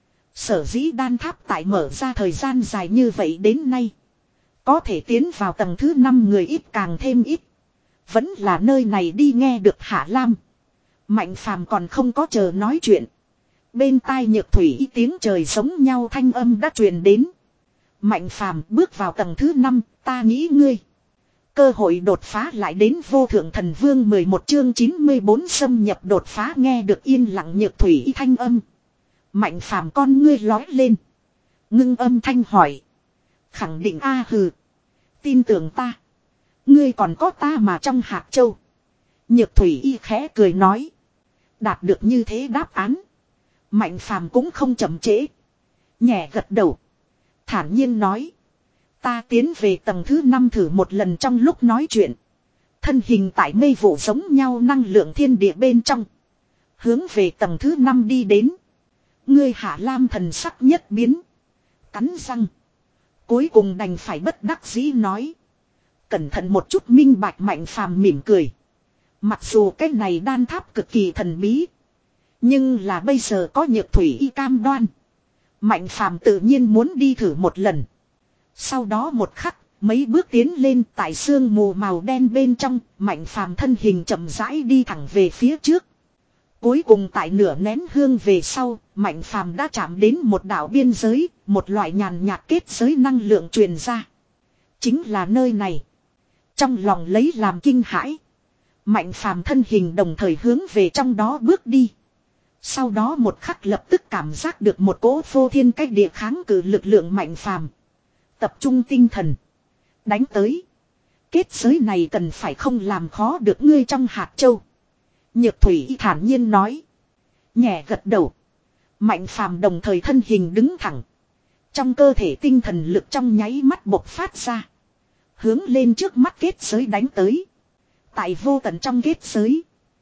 Sở dĩ đan tháp tại mở ra thời gian dài như vậy đến nay. Có thể tiến vào tầng thứ năm người ít càng thêm ít. Vẫn là nơi này đi nghe được Hạ Lam. Mạnh Phàm còn không có chờ nói chuyện. Bên tai Nhược Thủy tiếng trời giống nhau thanh âm đã truyền đến. Mạnh Phàm bước vào tầng thứ năm, ta nghĩ ngươi. Cơ hội đột phá lại đến vô thượng thần vương mười một chương chín mươi bốn xâm nhập đột phá nghe được yên lặng Nhược Thủy thanh âm. Mạnh Phàm con ngươi lói lên. Ngưng âm thanh hỏi. Khẳng định a hừ. Tin tưởng ta. Ngươi còn có ta mà trong Hạt Châu. Nhược Thủy y khẽ cười nói. Đạt được như thế đáp án. Mạnh Phàm cũng không chậm trễ. Nhẹ gật đầu. Thản nhiên nói. Ta tiến về tầng thứ năm thử một lần trong lúc nói chuyện. Thân hình tại mây vụ giống nhau năng lượng thiên địa bên trong. Hướng về tầng thứ năm đi đến. Ngươi Hạ Lam thần sắc nhất biến. Cắn răng. Cuối cùng đành phải bất đắc dĩ nói. Cẩn thận một chút minh bạch Mạnh Phàm mỉm cười. Mặc dù cái này đan tháp cực kỳ thần bí. Nhưng là bây giờ có Nhược Thủy y cam đoan. Mạnh Phàm tự nhiên muốn đi thử một lần. Sau đó một khắc, mấy bước tiến lên tại sương mù màu đen bên trong, Mạnh Phàm thân hình chậm rãi đi thẳng về phía trước. Cuối cùng tại nửa nén hương về sau, Mạnh Phàm đã chạm đến một đảo biên giới, một loại nhàn nhạt kết giới năng lượng truyền ra. Chính là nơi này. Trong lòng lấy làm kinh hãi. Mạnh Phàm thân hình đồng thời hướng về trong đó bước đi. Sau đó một khắc lập tức cảm giác được một cỗ phô thiên cách địa kháng cự lực lượng Mạnh Phàm. Tập trung tinh thần. Đánh tới. Kết giới này cần phải không làm khó được ngươi trong Hạt Châu. Nhược Thủy thản nhiên nói. Nhẹ gật đầu. Mạnh Phàm đồng thời thân hình đứng thẳng. Trong cơ thể tinh thần lực trong nháy mắt bộc phát ra. Hướng lên trước mắt kết giới đánh tới. Tại vô tận trong kết giới.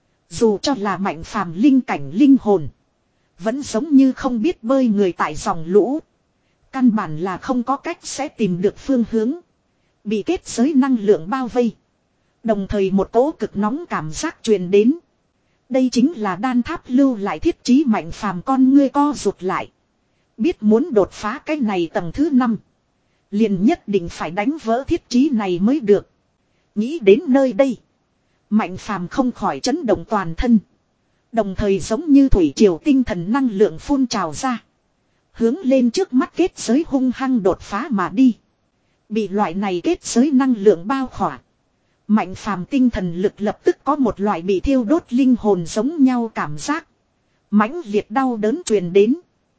Dù cho là Mạnh Phàm linh cảnh linh hồn. Vẫn giống như không biết bơi người tại dòng lũ. Căn bản là không có cách sẽ tìm được phương hướng. Bị kết giới năng lượng bao vây. Đồng thời một cỗ cực nóng cảm giác truyền đến. Đây chính là đan tháp lưu lại thiết trí Mạnh Phàm con ngươi co rụt lại. Biết muốn đột phá cái này tầng thứ năm. Liền nhất định phải đánh vỡ thiết trí này mới được. Nghĩ đến nơi đây. Mạnh Phàm không khỏi chấn động toàn thân. Đồng thời giống như thủy triều tinh thần năng lượng phun trào ra. Hướng lên trước mắt kết giới hung hăng đột phá mà đi. Bị loại này kết giới năng lượng bao khỏa. Mạnh Phàm tinh thần lực lập tức có một loại bị thiêu đốt linh hồn giống nhau cảm giác. Mãnh liệt đau đớn truyền đến.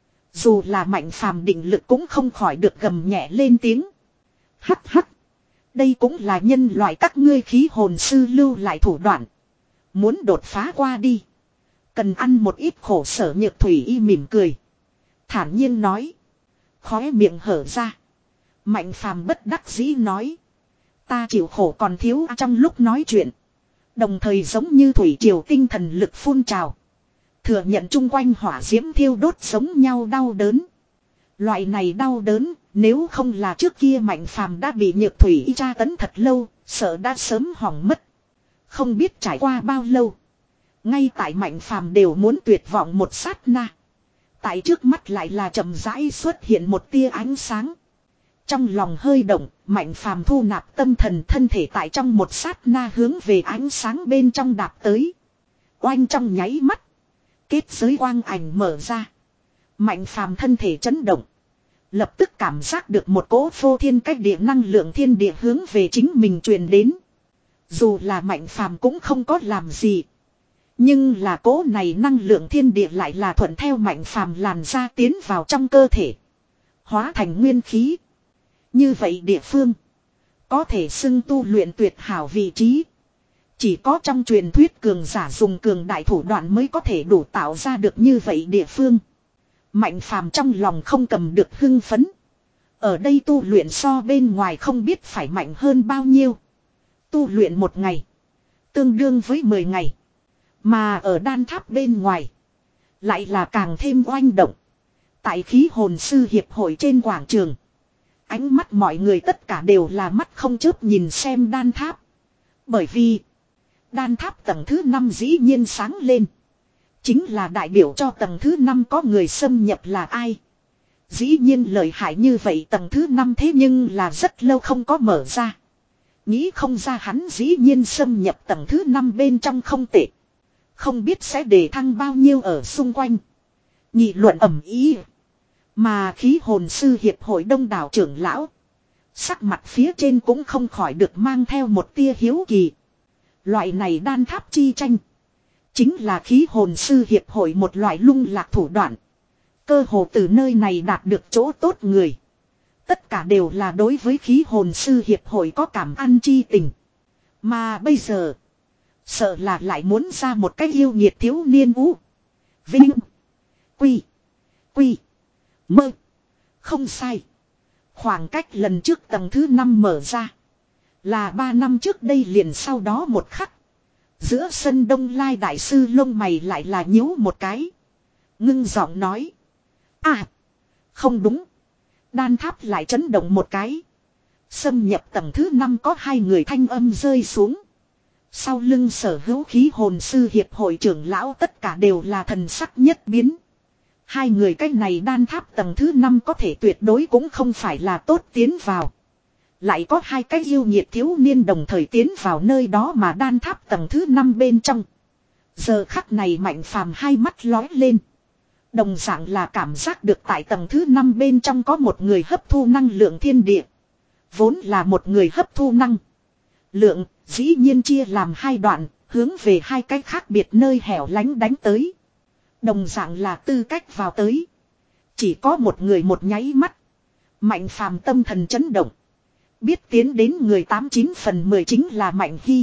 Dù là Mạnh Phàm định lực cũng không khỏi được gầm nhẹ lên tiếng. Hắc hắc. Đây cũng là nhân loại các ngươi khí hồn sư lưu lại thủ đoạn. Muốn đột phá qua đi. Cần ăn một ít khổ sở. Nhược Thủy y mỉm cười. Thản nhiên nói. Khóe miệng hở ra. Mạnh Phàm bất đắc dĩ nói. Ta chịu khổ còn thiếu trong lúc nói chuyện. Đồng thời giống như thủy triều tinh thần lực phun trào. Thừa nhận chung quanh hỏa diễm thiêu đốt giống nhau đau đớn. Loại này đau đớn, nếu không là trước kia Mạnh Phàm đã bị Nhược Thủy y tra tấn thật lâu, sợ đã sớm hỏng mất. Không biết trải qua bao lâu. Ngay tại Mạnh Phàm đều muốn tuyệt vọng một sát na. Tại trước mắt lại là chậm rãi xuất hiện một tia ánh sáng. Trong lòng hơi động, Mạnh Phàm thu nạp tâm thần thân thể tại trong một sát na hướng về ánh sáng bên trong đạp tới. Oanh trong nháy mắt. Kết giới quang ảnh mở ra. Mạnh Phàm thân thể chấn động. Lập tức cảm giác được một cỗ phô thiên cách địa năng lượng thiên địa hướng về chính mình truyền đến. Dù là Mạnh Phàm cũng không có làm gì. Nhưng là cỗ này năng lượng thiên địa lại là thuận theo Mạnh Phàm làn ra tiến vào trong cơ thể. Hóa thành nguyên khí. Như vậy địa phương. Có thể xưng tu luyện tuyệt hảo vị trí. Chỉ có trong truyền thuyết cường giả dùng cường đại thủ đoạn mới có thể đủ tạo ra được như vậy địa phương. Mạnh Phàm trong lòng không cầm được hưng phấn. Ở đây tu luyện so bên ngoài không biết phải mạnh hơn bao nhiêu. Tu luyện một ngày. Tương đương với mười ngày. Mà ở đan tháp bên ngoài. Lại là càng thêm oanh động. Tại khí hồn sư hiệp hội trên quảng trường. Ánh mắt mọi người tất cả đều là mắt không chớp nhìn xem đan tháp. Bởi vì. Đan tháp tầng thứ năm dĩ nhiên sáng lên. Chính là đại biểu cho tầng thứ năm có người xâm nhập là ai. Dĩ nhiên lợi hại như vậy tầng thứ năm thế nhưng là rất lâu không có mở ra. Nghĩ không ra hắn dĩ nhiên xâm nhập tầng thứ năm bên trong không tệ. Không biết sẽ đề thăng bao nhiêu ở xung quanh. Nghị luận ầm ĩ. Mà khí hồn sư hiệp hội đông đảo trưởng lão. Sắc mặt phía trên cũng không khỏi được mang theo một tia hiếu kỳ. Loại này đan tháp chi tranh. Chính là khí hồn sư hiệp hội một loại lung lạc thủ đoạn. Cơ hồ từ nơi này đạt được chỗ tốt người. Tất cả đều là đối với khí hồn sư hiệp hội có cảm ăn chi tình. Mà bây giờ. Sợ là lại muốn ra một cái yêu nghiệt thiếu niên vũ. Vinh. Quy. Quy. Mơ. Không sai. Khoảng cách lần trước tầng thứ năm mở ra. Là ba năm trước đây liền sau đó một khắc. Giữa sân Đông Lai đại sư lông mày lại là nhíu một cái. Ngưng giọng nói. À. Không đúng. Đan tháp lại chấn động một cái. Xâm nhập tầng thứ năm có hai người thanh âm rơi xuống. Sau lưng sở hữu khí hồn sư hiệp hội trưởng lão tất cả đều là thần sắc nhất biến. Hai người cách này đan tháp tầng thứ năm có thể tuyệt đối cũng không phải là tốt tiến vào. Lại có hai cái yêu nhiệt thiếu niên đồng thời tiến vào nơi đó mà đan tháp tầng thứ năm bên trong. Giờ khắc này Mạnh Phàm hai mắt lói lên. Đồng dạng là cảm giác được tại tầng thứ năm bên trong có một người hấp thu năng lượng thiên địa. Vốn là một người hấp thu năng lượng, dĩ nhiên chia làm hai đoạn, hướng về hai cái khác biệt nơi hẻo lánh đánh tới. Đồng dạng là tư cách vào tới. Chỉ có một người một nháy mắt. Mạnh Phàm tâm thần chấn động. Biết tiến đến người tám chín phần mười chính là Mạnh Hy.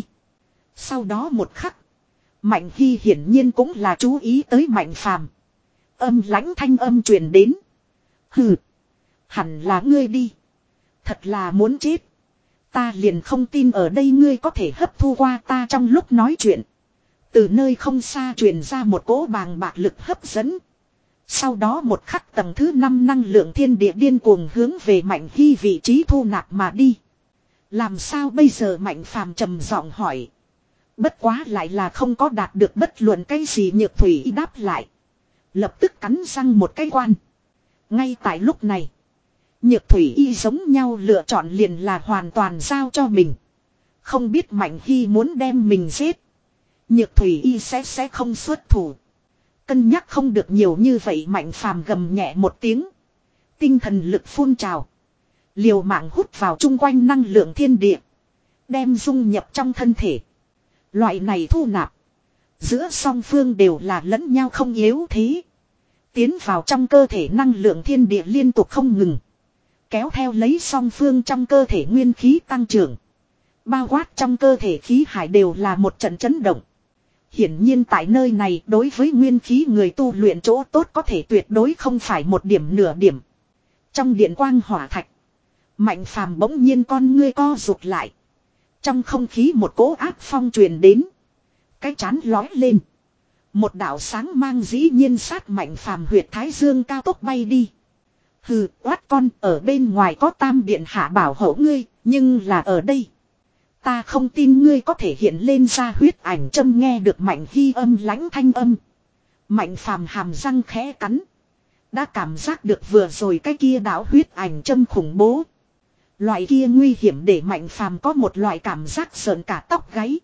Sau đó một khắc. Mạnh Hy hiển nhiên cũng là chú ý tới Mạnh Phàm. Âm lãnh thanh âm truyền đến. Hừ. Hẳn là ngươi đi. Thật là muốn chết. Ta liền không tin ở đây ngươi có thể hấp thu qua ta trong lúc nói chuyện. Từ nơi không xa truyền ra một cỗ bàng bạc lực hấp dẫn. Sau đó một khắc tầng thứ năm năng lượng thiên địa điên cuồng hướng về Mạnh Hy vị trí thu nạp mà đi. Làm sao bây giờ Mạnh Phàm trầm giọng hỏi. Bất quá lại là không có đạt được bất luận cái gì Nhược Thủy đáp lại. Lập tức cắn răng một cái quan. Ngay tại lúc này. Nhược Thủy y giống nhau lựa chọn liền là hoàn toàn giao cho mình. Không biết Mạnh Hy muốn đem mình giết. Nhược Thủy y sẽ sẽ không xuất thủ. Cân nhắc không được nhiều như vậy Mạnh Phàm gầm nhẹ một tiếng. Tinh thần lực phun trào. Liều mạng hút vào chung quanh năng lượng thiên địa. Đem dung nhập trong thân thể. Loại này thu nạp. Giữa song phương đều là lẫn nhau không yếu thế. Tiến vào trong cơ thể năng lượng thiên địa liên tục không ngừng. Kéo theo lấy song phương trong cơ thể nguyên khí tăng trưởng. Bao quát trong cơ thể khí hải đều là một trận chấn động. Hiển nhiên tại nơi này đối với nguyên khí người tu luyện chỗ tốt có thể tuyệt đối không phải một điểm nửa điểm. Trong điện quang hỏa thạch. Mạnh Phàm bỗng nhiên con ngươi co rụt lại. Trong không khí một cỗ áp phong truyền đến. Cái chán lói lên. Một đạo sáng mang dĩ nhiên sát Mạnh Phàm huyệt thái dương cao tốc bay đi. Hừ, oát con, ở bên ngoài có tam điện hạ bảo hộ ngươi, nhưng là ở đây. Ta không tin ngươi có thể hiện lên ra huyết ảnh châm nghe được Mạnh Hy âm lãnh thanh âm. Mạnh Phàm hàm răng khẽ cắn. Đã cảm giác được vừa rồi cái kia đạo huyết ảnh châm khủng bố. Loại kia nguy hiểm để Mạnh Phàm có một loại cảm giác sợn cả tóc gáy.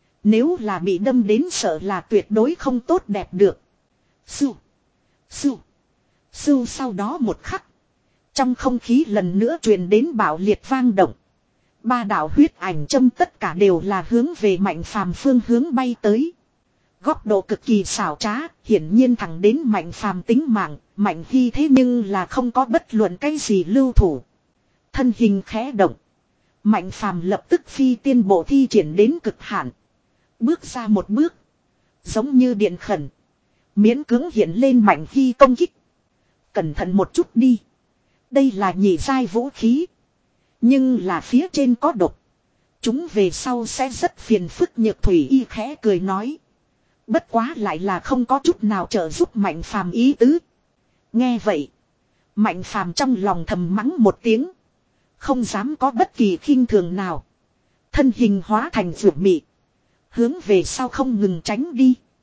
Nếu là bị đâm đến sợ là tuyệt đối không tốt đẹp được. Sưu. Sưu. Sưu sau đó một khắc. Trong không khí lần nữa truyền đến bạo liệt vang động. Ba đạo huyết ảnh châm tất cả đều là hướng về Mạnh Phàm phương hướng bay tới. Góc độ cực kỳ xảo trá, hiển nhiên thẳng đến Mạnh Phàm tính mạng, Mạnh Hy thế nhưng là không có bất luận cái gì lưu thủ. Thân hình khẽ động. Mạnh Phàm lập tức phi tiên bộ thi triển đến cực hạn. Bước ra một bước. Giống như điện khẩn. Miễn cưỡng hiện lên Mạnh Hy công kích. Cẩn thận một chút đi. Đây là nhị giai vũ khí. Nhưng là phía trên có độc. Chúng về sau sẽ rất phiền phức Nhược Thủy y khẽ cười nói. Bất quá lại là không có chút nào trợ giúp Mạnh Phàm ý tứ. Nghe vậy. Mạnh Phàm trong lòng thầm mắng một tiếng. Không dám có bất kỳ khinh thường nào. Thân hình hóa thành rượu mị. Hướng về sau không ngừng tránh đi.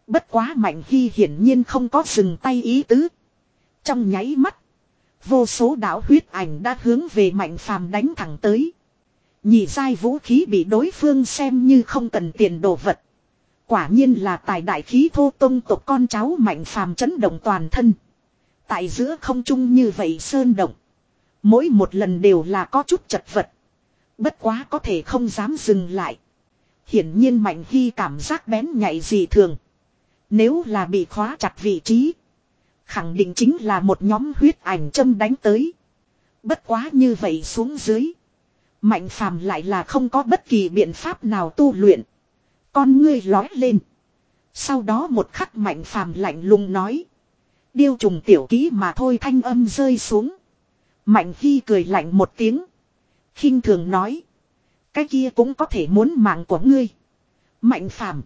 Bất quá Mạnh Hy hiển nhiên không có dừng tay ý tứ. Trong nháy mắt, vô số đạo huyết ảnh đã hướng về Mạnh Phàm đánh thẳng tới. Nhị giai vũ khí bị đối phương xem như không cần tiền đồ vật. Quả nhiên là tài đại khí thô tông tộc con cháu Mạnh Phàm chấn động toàn thân. Tại giữa không trung như vậy sơn động. Mỗi một lần đều là có chút chật vật. Bất quá có thể không dám dừng lại. Hiển nhiên Mạnh Hy cảm giác bén nhạy dị thường. Nếu là bị khóa chặt vị trí, khẳng định chính là một nhóm huyết ảnh châm đánh tới. Bất quá như vậy xuống dưới, Mạnh Phàm lại là không có bất kỳ biện pháp nào tu luyện. Con ngươi lói lên. Sau đó một khắc Mạnh Phàm lạnh lùng nói: điêu trùng tiểu kỹ mà thôi. Thanh âm rơi xuống, Mạnh Hy cười lạnh một tiếng, khinh thường nói: cái kia cũng có thể muốn mạng của ngươi. Mạnh Phàm,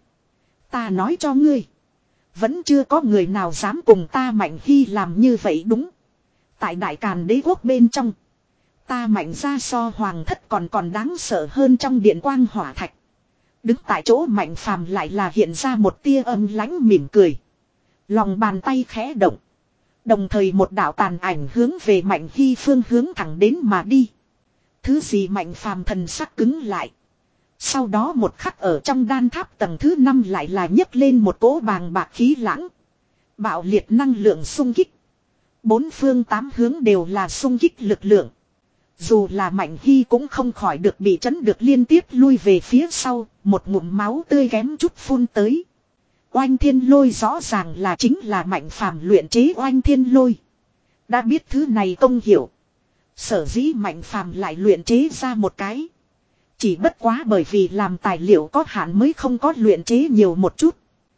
ta nói cho ngươi, vẫn chưa có người nào dám cùng ta Mạnh Hy làm như vậy. Đúng, tại Đại Càn Đế quốc bên trong, ta Mạnh ra so hoàng thất còn còn đáng sợ hơn trong điện quang hỏa thạch. Đứng tại chỗ Mạnh Phàm lại là hiện ra một tia âm lãnh mỉm cười. Lòng bàn tay khẽ động, đồng thời một đạo tàn ảnh hướng về Mạnh Hy phương hướng thẳng đến mà đi. Thứ gì? Mạnh Phàm thần sắc cứng lại. Sau đó một khắc ở trong đan tháp tầng thứ năm lại là nhấc lên một cỗ bàng bạc khí lãng. Bạo liệt năng lượng xung kích. Bốn phương tám hướng đều là xung kích lực lượng. Dù là Mạnh Hy cũng không khỏi được bị chấn được liên tiếp lui về phía sau. Một ngụm máu tươi kém chút phun tới. Oanh thiên lôi rõ ràng là chính là Mạnh Phàm luyện chế oanh thiên lôi. Đã biết thứ này công hiểu, sở dĩ Mạnh Phàm lại luyện chế ra một cái. Chỉ bất quá bởi vì làm tài liệu có hạn mới không có luyện chế nhiều một chút.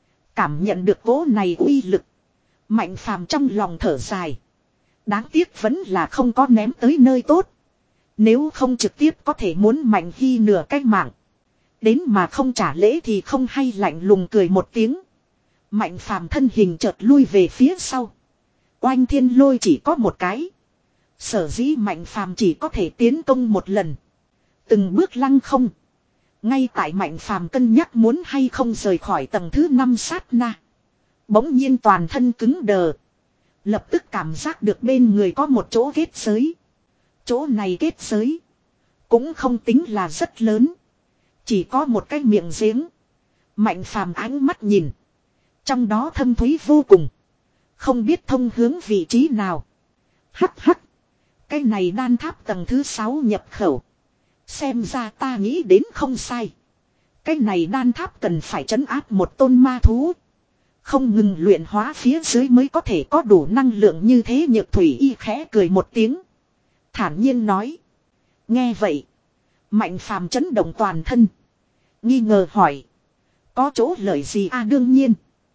Cảm nhận được cỗ này uy lực, Mạnh Phàm trong lòng thở dài. Đáng tiếc vẫn là không có ném tới nơi tốt. Nếu không trực tiếp có thể muốn Mạnh Hy nửa cái mạng. Đến mà không trả lễ thì không hay, lạnh lùng cười một tiếng. Mạnh Phàm thân hình chợt lui về phía sau. Oanh thiên lôi chỉ có một cái. Sở dĩ Mạnh Phàm chỉ có thể tiến công một lần. Từng bước lăng không. Ngay tại Mạnh Phàm cân nhắc muốn hay không rời khỏi tầng thứ năm sát na, bỗng nhiên toàn thân cứng đờ. Lập tức cảm giác được bên người có một chỗ kết giới. Chỗ này kết giới cũng không tính là rất lớn, chỉ có một cái miệng giếng. Mạnh Phàm ánh mắt nhìn, trong đó thâm thúy vô cùng, không biết thông hướng vị trí nào. Hắc hắc, cái này đan tháp tầng thứ sáu nhập khẩu. Xem ra ta nghĩ đến không sai. Cái này đan tháp cần phải trấn áp một tôn ma thú, không ngừng luyện hóa phía dưới mới có thể có đủ năng lượng như thế. Nhược Thủy Y khẽ cười một tiếng, thản nhiên nói. Nghe vậy, Mạnh Phàm chấn động toàn thân, nghi ngờ hỏi: có chỗ lợi gì? À đương nhiên,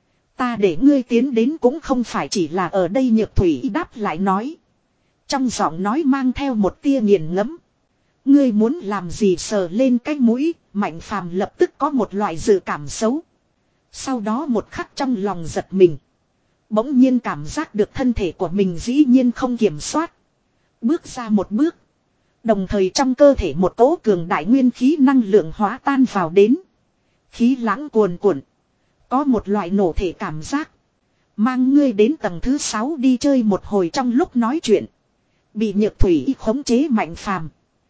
ta để ngươi tiến đến cũng không phải chỉ là ở đây. Nhược Thủy Y đáp lại nói, trong giọng nói mang theo một tia nghiền ngẫm. Ngươi muốn làm gì? Sờ lên cái mũi, Mạnh Phàm lập tức có một loại dự cảm xấu. Sau đó một khắc trong lòng giật mình. Bỗng nhiên cảm giác được thân thể của mình dĩ nhiên không kiểm soát. Bước ra một bước. Đồng thời trong cơ thể một cỗ cường đại nguyên khí năng lượng hóa tan vào đến. Khí lãng cuồn cuộn. Có một loại nổ thể cảm giác. Mang ngươi đến tầng thứ sáu đi chơi một hồi. Trong lúc nói chuyện, bị Nhược Thủy Y khống chế Mạnh Phàm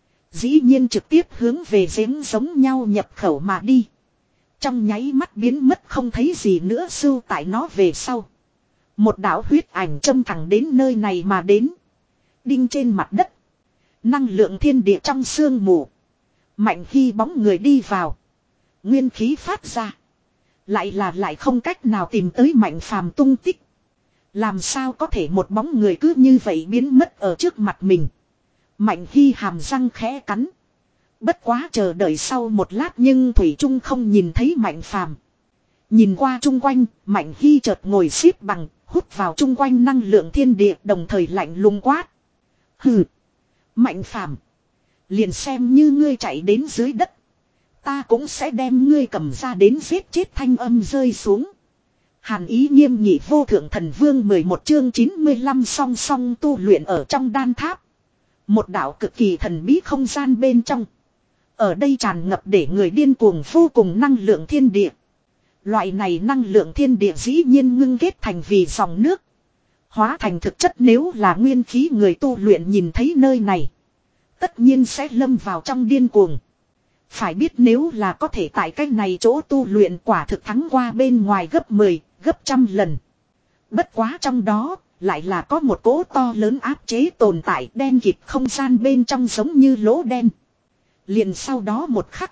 dĩ nhiên trực tiếp hướng về giếng giống nhau nhập khẩu mà đi. Trong nháy mắt biến mất không thấy gì nữa. Sưu tại nó về sau, một đạo huyết ảnh châm thẳng đến nơi này mà đến. Đinh trên mặt đất. Năng lượng thiên địa trong sương mù. Mạnh Hy bóng người đi vào. Nguyên khí phát ra. Lại là lại không cách nào tìm tới Mạnh Phàm tung tích. Làm sao có thể một bóng người cứ như vậy biến mất ở trước mặt mình? Mạnh Hy hàm răng khẽ cắn. Bất quá chờ đợi sau một lát nhưng thủy chung không nhìn thấy Mạnh Phàm. Nhìn qua chung quanh, Mạnh Hy chợt ngồi xếp bằng, hút vào chung quanh năng lượng thiên địa, đồng thời lạnh lùng quát. Hừ, Mạnh Phàm, liền xem như ngươi chạy đến dưới đất, ta cũng sẽ đem ngươi cầm ra đến giết chết. Thanh âm rơi xuống, hàn ý nghiêm nghị vô thượng. Thần Vương mười một chương chín mươi lăm song song tu luyện ở trong đan tháp. Một đạo cực kỳ thần bí không gian bên trong. Ở đây tràn ngập để người điên cuồng vô cùng năng lượng thiên địa. Loại này năng lượng thiên địa dĩ nhiên ngưng kết thành vì dòng nước. Hóa thành thực chất, nếu là nguyên khí người tu luyện nhìn thấy nơi này, tất nhiên sẽ lâm vào trong điên cuồng. Phải biết nếu là có thể tại cách này chỗ tu luyện, quả thực thắng qua bên ngoài gấp mười, gấp trăm lần. Bất quá trong đó, lại là có một cỗ to lớn áp chế tồn tại, đen kịt không gian bên trong giống như lỗ đen. Liền sau đó một khắc,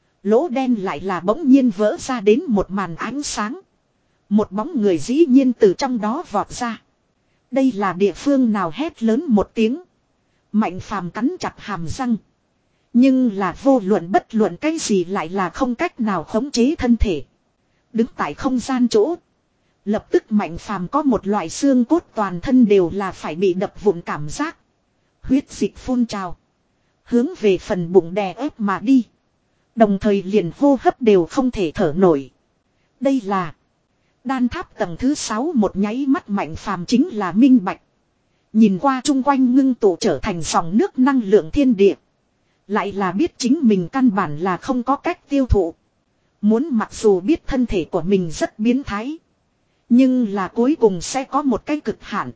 lỗ đen lại là bỗng nhiên vỡ ra đến một màn ánh sáng. Một bóng người dĩ nhiên từ trong đó vọt ra. Đây là địa phương nào, hét lớn một tiếng. Mạnh Phàm cắn chặt hàm răng. Nhưng là vô luận bất luận cái gì lại là không cách nào khống chế thân thể. Đứng tại không gian chỗ, lập tức Mạnh Phàm có một loại xương cốt toàn thân đều là phải bị đập vụn cảm giác. Huyết dịch phun trào, hướng về phần bụng đè ép mà đi. Đồng thời liền hô hấp đều không thể thở nổi. Đây là đan tháp tầng thứ sáu. Một nháy mắt Mạnh Phàm chính là minh bạch. Nhìn qua chung quanh ngưng tụ trở thành dòng nước năng lượng thiên địa, lại là biết chính mình căn bản là không có cách tiêu thụ. Muốn mặc dù biết thân thể của mình rất biến thái, nhưng là cuối cùng sẽ có một cái cực hạn.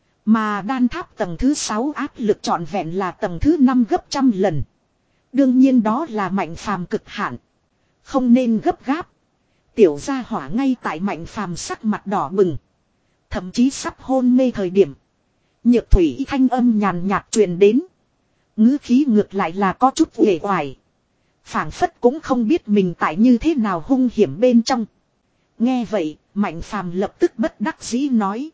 Mà đan tháp tầng thứ sáu áp lực trọn vẹn là tầng thứ năm gấp trăm lần. Đương nhiên đó là Mạnh Phàm cực hạn. Không nên gấp gáp. Tiểu gia hỏa ngay tại Mạnh Phàm sắc mặt đỏ bừng, thậm chí sắp hôn mê thời điểm, Nhược Thủy thanh âm nhàn nhạt truyền đến. Ngữ khí ngược lại là có chút uể oải, phảng phất cũng không biết mình tại như thế nào hung hiểm bên trong. Nghe vậy, Mạnh Phàm lập tức bất đắc dĩ nói: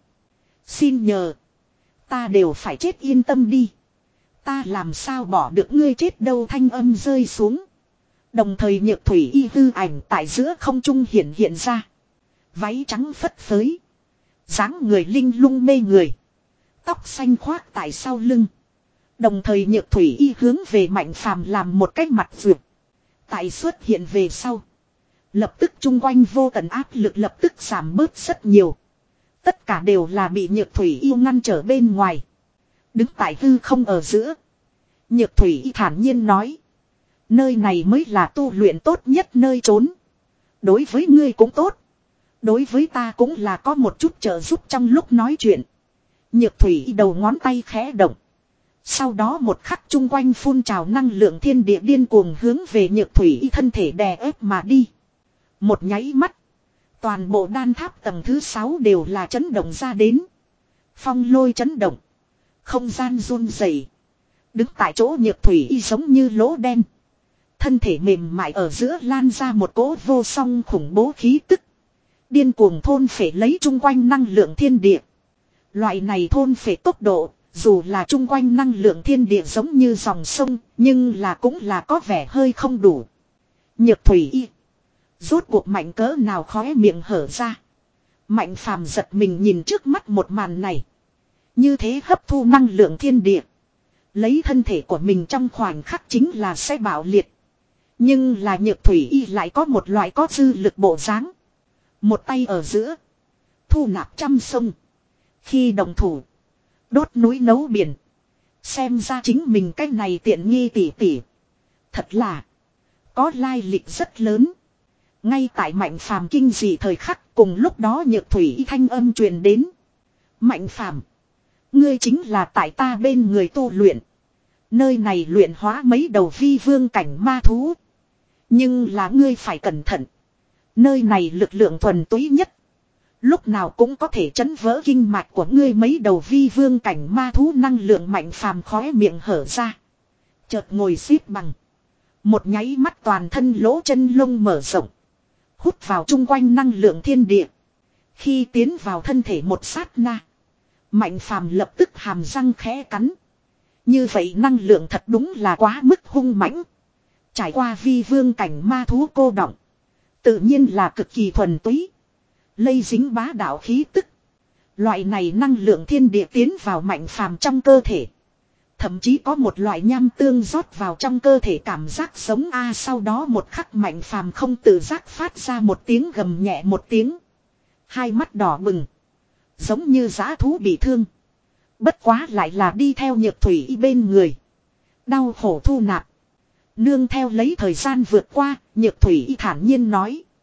xin nhờ, ta đều phải chết, yên tâm đi. Ta làm sao bỏ được ngươi chết đâu. Thanh âm rơi xuống, đồng thời Nhược Thủy y hư ảnh tại giữa không trung hiện hiện ra. Váy trắng phất phới, dáng người linh lung mê người, tóc xanh khoác tại sau lưng. Đồng thời Nhược Thủy y hướng về Mạnh Phàm làm một cái mặt vượt. Tại xuất hiện về sau, lập tức chung quanh vô tận áp lực lập tức giảm bớt rất nhiều. Tất cả đều là bị Nhược Thủy y ngăn trở bên ngoài. Đứng tại hư không ở giữa, Nhược Thủy y thản nhiên nói: nơi này mới là tu luyện tốt nhất nơi trốn. Đối với ngươi cũng tốt, đối với ta cũng là có một chút trợ giúp. Trong lúc nói chuyện, Nhược Thủy y đầu ngón tay khẽ động. Sau đó một khắc chung quanh phun trào năng lượng thiên địa điên cuồng hướng về Nhược Thủy y thân thể đè ép mà đi. Một nháy mắt, toàn bộ đan tháp tầng thứ sáu đều là chấn động ra đến. Phong lôi chấn động, không gian run rẩy. Đứng tại chỗ Nhược Thủy y giống như lỗ đen, thân thể mềm mại ở giữa lan ra một cỗ vô song khủng bố khí tức, điên cuồng thôn phệ lấy chung quanh năng lượng thiên địa. Loại này thôn phệ tốc độ, dù là chung quanh năng lượng thiên địa giống như dòng sông, nhưng là cũng là có vẻ hơi không đủ. Nhược Thủy y rốt cuộc mạnh cỡ nào, khóe miệng hở ra. Mạnh Phàm giật mình nhìn trước mắt một màn này. Như thế hấp thu năng lượng thiên địa, lấy thân thể của mình trong khoảnh khắc chính là sẽ bạo liệt. Nhưng là Nhược Thủy y lại có một loại có dư lực bộ dáng. Một tay ở giữa, thu nạp trăm sông. Khi đồng thủ, đốt núi nấu biển. Xem ra chính mình cái này tiện nghi tỉ tỉ, thật là có lai lịch rất lớn. Ngay tại Mạnh Phàm kinh dị thời khắc, cùng lúc đó Nhược Thủy y thanh âm truyền đến: Mạnh Phàm, ngươi chính là tại ta bên người tu luyện. Nơi này luyện hóa mấy đầu vi vương cảnh ma thú. Nhưng là ngươi phải cẩn thận. Nơi này lực lượng thuần túy nhất, lúc nào cũng có thể chấn vỡ kinh mạch của ngươi. Mấy đầu vi vương cảnh ma thú năng lượng. Mạnh Phàm khóe miệng hở ra, chợt ngồi xếp bằng. Một nháy mắt toàn thân lỗ chân lông mở rộng, hút vào chung quanh năng lượng thiên địa. Khi tiến vào thân thể một sát na, Mạnh Phàm lập tức hàm răng khẽ cắn. Như vậy năng lượng thật đúng là quá mức hung mãnh. Trải qua vi vương cảnh ma thú cô đọng, tự nhiên là cực kỳ thuần túy, lây dính bá đạo khí tức. Loại này năng lượng thiên địa tiến vào Mạnh Phàm trong cơ thể, thậm chí có một loại nham tương rót vào trong cơ thể cảm giác sống a. Sau đó một khắc Mạnh Phàm không tự giác phát ra một tiếng gầm nhẹ một tiếng. Hai mắt đỏ bừng, giống như dã thú bị thương. Bất quá lại là đi theo Nhược Thủy y bên người, đau khổ thu nạp. Nương theo lấy thời gian vượt qua, Nhược Thủy y thản nhiên nói: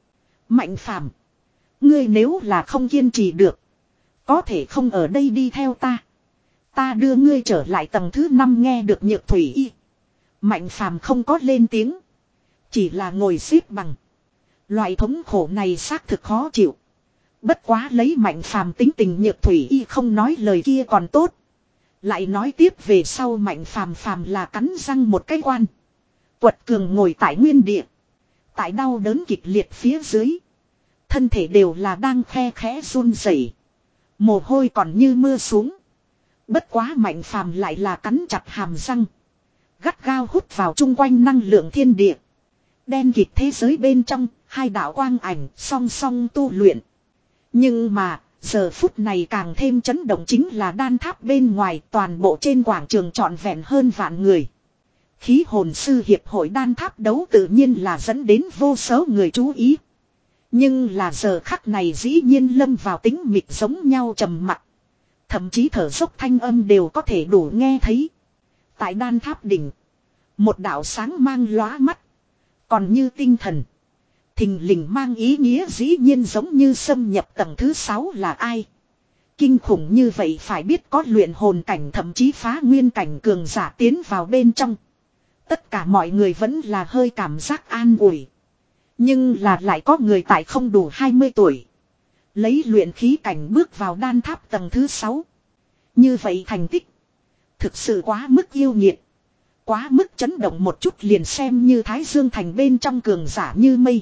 Mạnh phàm. Ngươi nếu là không kiên trì được. Có thể không ở đây đi theo ta. Ta đưa ngươi trở lại tầng thứ năm nghe được Nhược Thủy Y. Mạnh phàm không có lên tiếng. Chỉ là ngồi xếp bằng. Loại thống khổ này xác thực khó chịu. Bất quá lấy Mạnh phàm tính tình Nhược Thủy Y không nói lời kia còn tốt. Lại nói tiếp về sau Mạnh phàm phàm là cắn răng một cái quan. Quật cường ngồi tại nguyên địa. Tại đau đớn kịch liệt phía dưới. Thân thể đều là đang khe khẽ run rẩy. Mồ hôi còn như mưa xuống. Bất quá Mạnh phàm lại là cắn chặt hàm răng. Gắt gao hút vào chung quanh năng lượng thiên địa. Đen kịt thế giới bên trong, hai đạo quang ảnh song song tu luyện. Nhưng mà, giờ phút này càng thêm chấn động chính là đan tháp bên ngoài toàn bộ trên quảng trường trọn vẹn hơn vạn người. Khí hồn sư hiệp hội đan tháp đấu tự nhiên là dẫn đến vô số người chú ý. Nhưng là giờ khắc này dĩ nhiên lâm vào tính mịt giống nhau trầm mặc. Thậm chí thở dốc thanh âm đều có thể đủ nghe thấy. Tại đan tháp đỉnh. Một đạo sáng mang lóa mắt. Còn như tinh thần. Thình lình mang ý nghĩa dĩ nhiên giống như xâm nhập tầng thứ sáu là ai. Kinh khủng như vậy phải biết có luyện hồn cảnh thậm chí phá nguyên cảnh cường giả tiến vào bên trong. Tất cả mọi người vẫn là hơi cảm giác an ủi. Nhưng là lại có người tại không đủ hai mươi tuổi. Lấy luyện khí cảnh bước vào đan tháp tầng thứ sáu. Như vậy thành tích. Thực sự quá mức yêu nghiệt. Quá mức chấn động một chút liền xem như Thái Dương Thành bên trong cường giả như mây.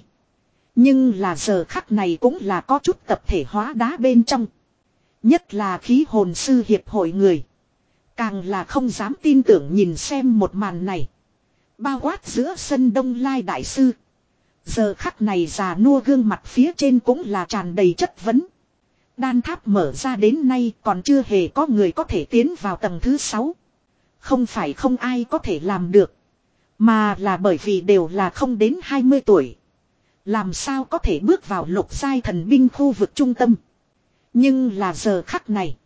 Nhưng là giờ khắc này cũng là có chút tập thể hóa đá bên trong. Nhất là khí hồn sư hiệp hội người. Càng là không dám tin tưởng nhìn xem một màn này. Bao quát giữa sân Đông Lai Đại Sư. Giờ khắc này già nua gương mặt phía trên cũng là tràn đầy chất vấn. Đan tháp mở ra đến nay còn chưa hề có người có thể tiến vào tầng thứ sáu. Không phải không ai có thể làm được. Mà là bởi vì đều là không đến hai mươi tuổi. Làm sao có thể bước vào lục giai thần binh khu vực trung tâm. Nhưng là giờ khắc này.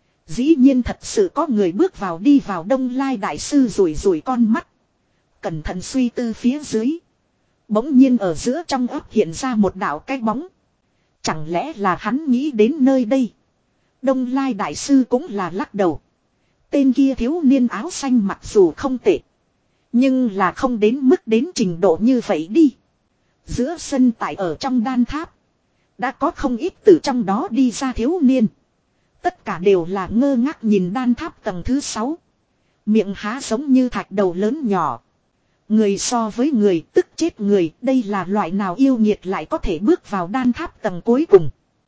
Dĩ nhiên thật sự có người bước vào đi vào Đông Lai Đại Sư rủi rủi con mắt. Cẩn thận suy tư phía dưới. Bỗng nhiên ở giữa trong ấp hiện ra một đạo cái bóng. Chẳng lẽ là hắn nghĩ đến nơi đây. Đông Lai Đại Sư cũng là lắc đầu. Tên kia thiếu niên áo xanh mặc dù không tệ. Nhưng là không đến mức đến trình độ như vậy đi. Giữa sân tại ở trong đan tháp. Đã có không ít từ trong đó đi ra thiếu niên. Tất cả đều là ngơ ngác nhìn đan tháp tầng thứ sáu. Miệng há giống như thạch đầu lớn nhỏ. Người so với người tức chết người. Đây là loại nào yêu nghiệt lại có thể bước vào đan tháp tầng cuối cùng.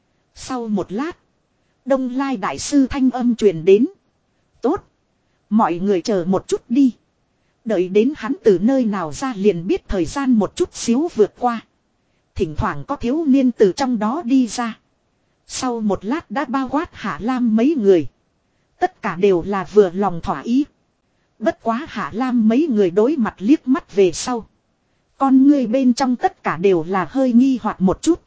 Sau một lát. Đông Lai Đại Sư thanh âm truyền đến. Tốt. Mọi người chờ một chút đi. Đợi đến hắn từ nơi nào ra liền biết thời gian một chút xíu vượt qua. Thỉnh thoảng có thiếu niên từ trong đó đi ra. Sau một lát đã bao quát Hạ Lam mấy người. Tất cả đều là vừa lòng thỏa ý. Bất quá Hạ Lam mấy người đối mặt liếc mắt về sau. Con người bên trong tất cả đều là hơi nghi hoặc một chút.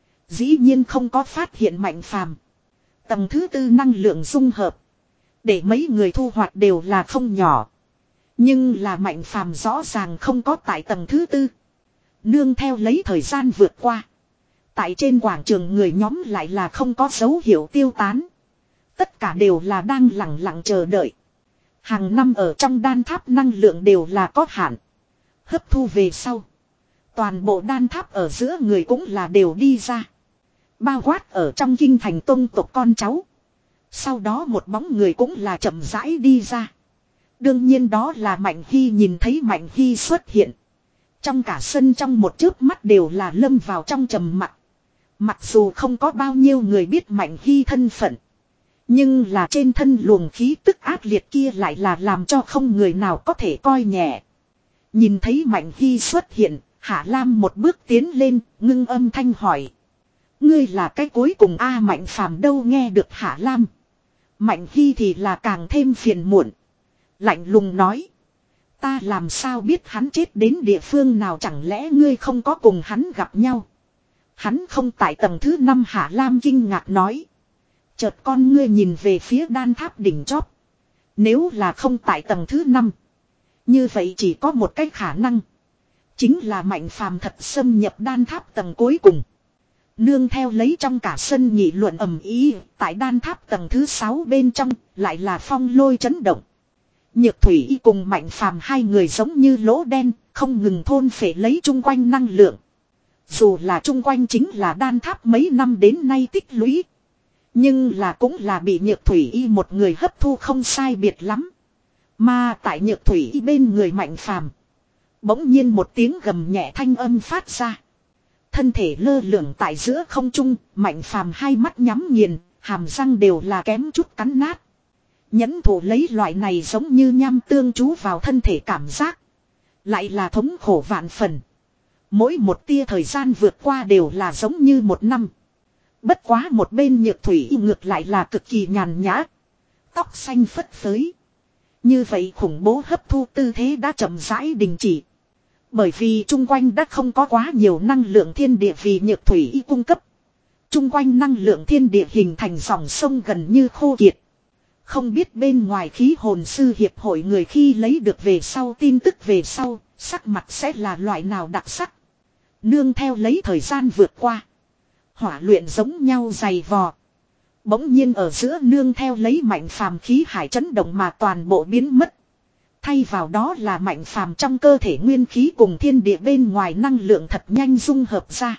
Dĩ nhiên không có phát hiện Mạnh phàm. Tầng thứ tư năng lượng dung hợp. Để mấy người thu hoạch đều là không nhỏ. Nhưng là Mạnh phàm rõ ràng không có tại tầng thứ tư. Nương theo lấy thời gian vượt qua. Tại trên quảng trường người nhóm lại là không có dấu hiệu tiêu tán. Tất cả đều là đang lặng lặng chờ đợi. Hàng năm ở trong đan tháp năng lượng đều là có hạn. Hấp thu về sau. Toàn bộ đan tháp ở giữa người cũng là đều đi ra. Bao quát ở trong kinh thành tông tộc con cháu. Sau đó một bóng người cũng là chậm rãi đi ra. Đương nhiên đó là Mạnh Hy nhìn thấy Mạnh Hy xuất hiện. Trong cả sân trong một chớp mắt đều là lâm vào trong trầm mặc. Mặc dù không có bao nhiêu người biết Mạnh Hy thân phận. Nhưng là trên thân luồng khí tức ác liệt kia lại là làm cho không người nào có thể coi nhẹ. Nhìn thấy Mạnh Hy xuất hiện, Hạ Lam một bước tiến lên, ngưng âm thanh hỏi. Ngươi là cái cuối cùng A Mạnh phàm đâu nghe được Hạ Lam. Mạnh Hy thì là càng thêm phiền muộn. Lạnh lùng nói. Ta làm sao biết hắn chết đến địa phương nào chẳng lẽ ngươi không có cùng hắn gặp nhau. Hắn không tại tầng thứ năm Hạ Lam kinh ngạc nói. Chợt con ngươi nhìn về phía đan tháp đỉnh chóp. Nếu là không tại tầng thứ năm. Như vậy chỉ có một cách khả năng. Chính là Mạnh phàm thật xâm nhập đan tháp tầng cuối cùng. Nương theo lấy trong cả sân nghị luận ầm ĩ, tại đan tháp tầng thứ sáu bên trong, lại là phong lôi chấn động. Nhược thủy cùng Mạnh Phàm hai người giống như lỗ đen, không ngừng thôn phệ lấy chung quanh năng lượng. Dù là chung quanh chính là đan tháp mấy năm đến nay tích lũy. Nhưng là cũng là bị nhược thủy y một người hấp thu không sai biệt lắm. Mà tại nhược thủy y bên người Mạnh Phàm, bỗng nhiên một tiếng gầm nhẹ thanh âm phát ra. Thân thể lơ lửng tại giữa không trung, Mạnh Phàm hai mắt nhắm nghiền, hàm răng đều là kém chút cắn nát. Nhẫn thủ lấy loại này giống như nham tương chú vào thân thể cảm giác. Lại là thống khổ vạn phần. Mỗi một tia thời gian vượt qua đều là giống như một năm. Bất quá một bên nhược thủy ngược lại là cực kỳ nhàn nhã. Tóc xanh phất phới. Như vậy khủng bố hấp thu tư thế đã chậm rãi đình chỉ. Bởi vì chung quanh đã không có quá nhiều năng lượng thiên địa vì nhược thủy cung cấp. Chung quanh năng lượng thiên địa hình thành dòng sông gần như khô kiệt. Không biết bên ngoài khí hồn sư hiệp hội người khi lấy được về sau tin tức về sau, sắc mặt sẽ là loại nào đặc sắc. Nương theo lấy thời gian vượt qua. Hỏa luyện giống nhau dày vò. Bỗng nhiên ở giữa nương theo lấy Mạnh Phàm khí hải chấn động mà toàn bộ biến mất. Thay vào đó là Mạnh Phàm trong cơ thể nguyên khí cùng thiên địa bên ngoài năng lượng thật nhanh dung hợp ra.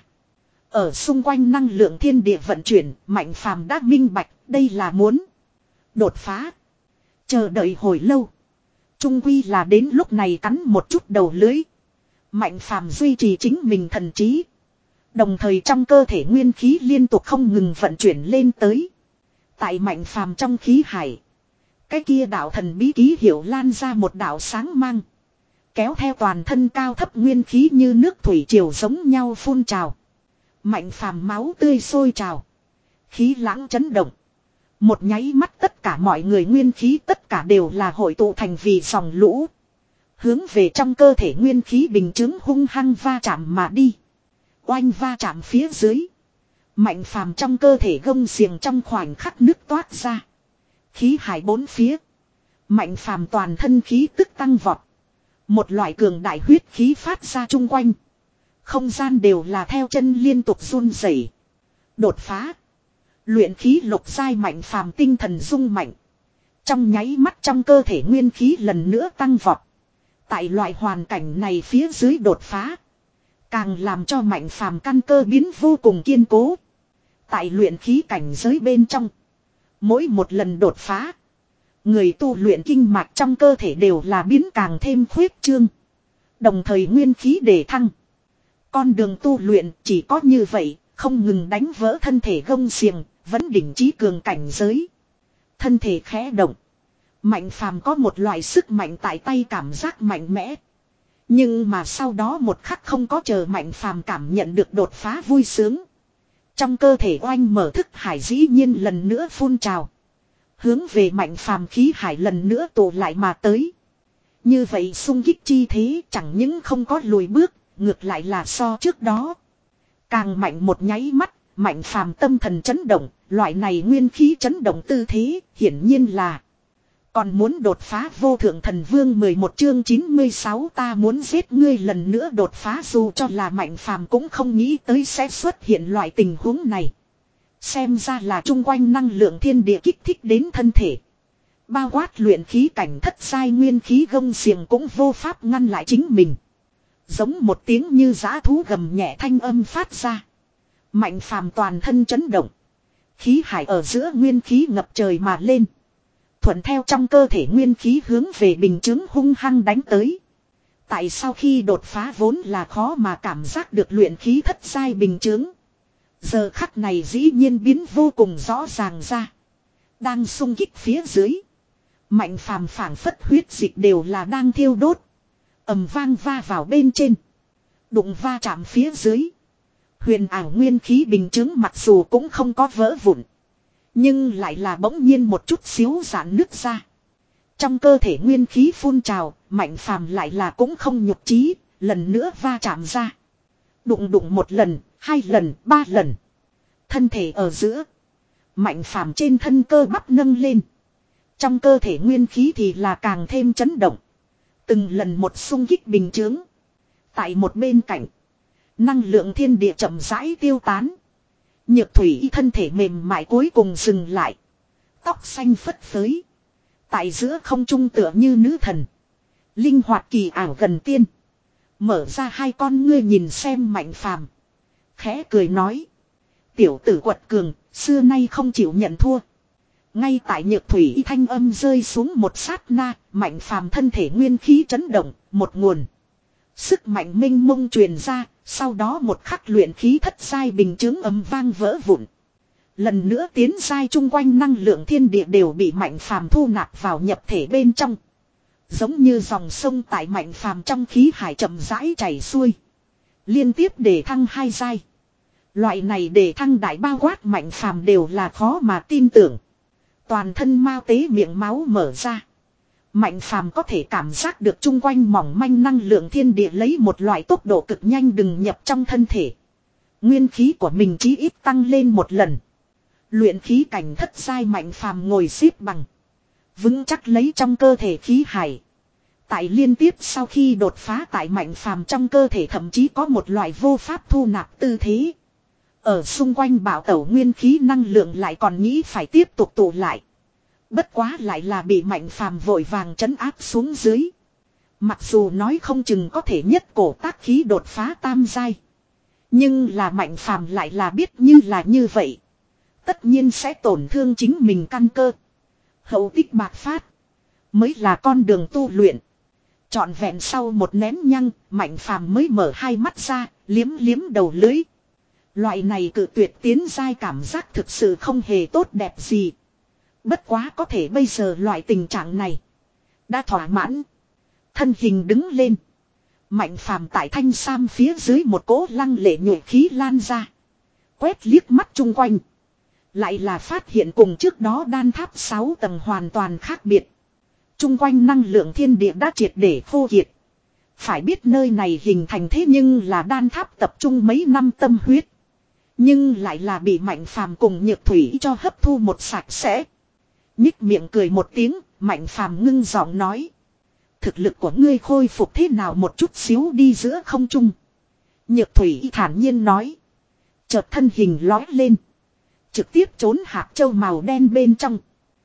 Ở xung quanh năng lượng thiên địa vận chuyển, Mạnh Phàm đã minh bạch, đây là muốn đột phá. Chờ đợi hồi lâu. Trung quy là đến lúc này cắn một chút đầu lưới. Mạnh Phàm duy trì chính mình thần trí. Đồng thời trong cơ thể nguyên khí liên tục không ngừng vận chuyển lên tới. Tại Mạnh Phàm trong khí hải. Cái kia đạo thần bí ký hiệu lan ra một đạo sáng mang. Kéo theo toàn thân cao thấp nguyên khí như nước thủy triều giống nhau phun trào. Mạnh Phàm máu tươi sôi trào. Khí lãng chấn động. Một nháy mắt tất cả mọi người nguyên khí tất cả đều là hội tụ thành vì dòng lũ. Hướng về trong cơ thể nguyên khí bình chứng hung hăng va chạm mà đi. Oanh va chạm phía dưới. Mạnh Phàm trong cơ thể gông xiềng trong khoảnh khắc nước toát ra. Khí hải bốn phía. Mạnh Phàm toàn thân khí tức tăng vọt. Một loại cường đại huyết khí phát ra chung quanh. Không gian đều là theo chân liên tục run rẩy. Đột phá. Luyện khí lục giai Mạnh Phàm tinh thần rung mạnh. Trong nháy mắt trong cơ thể nguyên khí lần nữa tăng vọt. Tại loại hoàn cảnh này phía dưới đột phá. Càng làm cho Mạnh Phàm căn cơ biến vô cùng kiên cố. Tại luyện khí cảnh giới bên trong. Mỗi một lần đột phá. Người tu luyện kinh mạch trong cơ thể đều là biến càng thêm khuyết trương. Đồng thời nguyên khí để thăng. Con đường tu luyện chỉ có như vậy. Không ngừng đánh vỡ thân thể gông xiềng. Vẫn đỉnh trí cường cảnh giới. Thân thể khẽ động. Mạnh Phàm có một loại sức mạnh tại tay cảm giác mạnh mẽ. Nhưng mà sau đó một khắc không có chờ Mạnh Phàm cảm nhận được đột phá vui sướng. Trong cơ thể oanh mở thức hải dĩ nhiên lần nữa phun trào. Hướng về Mạnh Phàm khí hải lần nữa tụ lại mà tới. Như vậy xung kích chi thế chẳng những không có lùi bước, ngược lại là so trước đó. Càng mạnh một nháy mắt, Mạnh Phàm tâm thần chấn động, loại này nguyên khí chấn động tư thế, hiển nhiên là còn muốn đột phá vô thượng thần vương mười một chương chín mươi sáu ta muốn giết ngươi lần nữa đột phá dù cho là Mạnh Phàm cũng không nghĩ tới sẽ xuất hiện loại tình huống này. Xem ra là chung quanh năng lượng thiên địa kích thích đến thân thể. Bao quát luyện khí cảnh thất giai nguyên khí gông xiềng cũng vô pháp ngăn lại chính mình. Giống một tiếng như giã thú gầm nhẹ thanh âm phát ra. Mạnh Phàm toàn thân chấn động. Khí hải ở giữa nguyên khí ngập trời mà lên. Thuận theo trong cơ thể nguyên khí hướng về bình chứng hung hăng đánh tới. Tại sao khi đột phá vốn là khó mà cảm giác được luyện khí thất giai bình chứng. Giờ khắc này dĩ nhiên biến vô cùng rõ ràng ra. Đang xung kích phía dưới. Mạnh Phàm phảng phất huyết dịch đều là đang thiêu đốt. Ầm vang va vào bên trên. Đụng va chạm phía dưới. Huyền ảo nguyên khí bình chứng mặc dù cũng không có vỡ vụn. Nhưng lại là bỗng nhiên một chút xíu giãn nứt ra. Trong cơ thể nguyên khí phun trào, Mạnh Phàm lại là cũng không nhục chí, lần nữa va chạm ra. Đụng đụng một lần, hai lần, ba lần. Thân thể ở giữa. Mạnh Phàm trên thân cơ bắp nâng lên. Trong cơ thể nguyên khí thì là càng thêm chấn động. Từng lần một xung kích bình chướng. Tại một bên cạnh. Năng lượng thiên địa chậm rãi tiêu tán. Nhược thủy thân thể mềm mại cuối cùng dừng lại. Tóc xanh phất phới. Tại giữa không trung tựa như nữ thần. Linh hoạt kỳ ảo gần tiên. Mở ra hai con ngươi nhìn xem Mạnh Phàm, khẽ cười nói. Tiểu tử quật cường, xưa nay không chịu nhận thua. Ngay tại nhược thủy thanh âm rơi xuống một sát na, Mạnh Phàm thân thể nguyên khí chấn động, một nguồn sức mạnh minh mông truyền ra, sau đó một khắc luyện khí thất giai bình chứng ầm vang vỡ vụn. Lần nữa tiến giai chung quanh năng lượng thiên địa đều bị Mạnh Phàm thu nạp vào nhập thể bên trong. Giống như dòng sông tại Mạnh Phàm trong khí hải chậm rãi chảy xuôi. Liên tiếp để thăng hai giai. Loại này để thăng đại bao quát Mạnh Phàm đều là khó mà tin tưởng. Toàn thân mao tế miệng máu mở ra. Mạnh Phàm có thể cảm giác được chung quanh mỏng manh năng lượng thiên địa lấy một loại tốc độ cực nhanh đừng nhập trong thân thể. Nguyên khí của mình chí ít tăng lên một lần. Luyện khí cảnh thất giai Mạnh Phàm ngồi xếp bằng. Vững chắc lấy trong cơ thể khí hải. Tại liên tiếp sau khi đột phá tại Mạnh Phàm trong cơ thể thậm chí có một loại vô pháp thu nạp tư thế. Ở xung quanh bảo tẩu nguyên khí năng lượng lại còn nghĩ phải tiếp tục tụ lại. Bất quá lại là bị Mạnh Phàm vội vàng trấn áp xuống dưới. Mặc dù nói không chừng có thể nhất cổ tác khí đột phá tam giai. Nhưng là Mạnh Phàm lại là biết như là như vậy. Tất nhiên sẽ tổn thương chính mình căn cơ. Hậu tích bạc phát. Mới là con đường tu luyện. Trọn vẹn sau một nén nhăng, Mạnh Phàm mới mở hai mắt ra, liếm liếm đầu lưỡi. Loại này cự tuyệt tiến giai cảm giác thực sự không hề tốt đẹp gì. Bất quá có thể bây giờ loại tình trạng này đã thỏa mãn. Thân hình đứng lên. Mạnh Phàm tại thanh sam phía dưới một cỗ lăng lệ nhuệ khí lan ra. Quét liếc mắt chung quanh. Lại là phát hiện cùng trước đó đan tháp sáu tầng hoàn toàn khác biệt. Chung quanh năng lượng thiên địa đã triệt để khô kiệt. Phải biết nơi này hình thành thế nhưng là đan tháp tập trung mấy năm tâm huyết. Nhưng lại là bị Mạnh Phàm cùng Nhược Thủy cho hấp thu một sạch sẽ. Nhích miệng cười một tiếng, Mạnh Phàm ngưng giọng nói. Thực lực của ngươi khôi phục thế nào một chút xíu đi giữa không trung. Nhược Thủy thản nhiên nói. Chợt thân hình lói lên. Trực tiếp trốn hạt châu màu đen bên trong.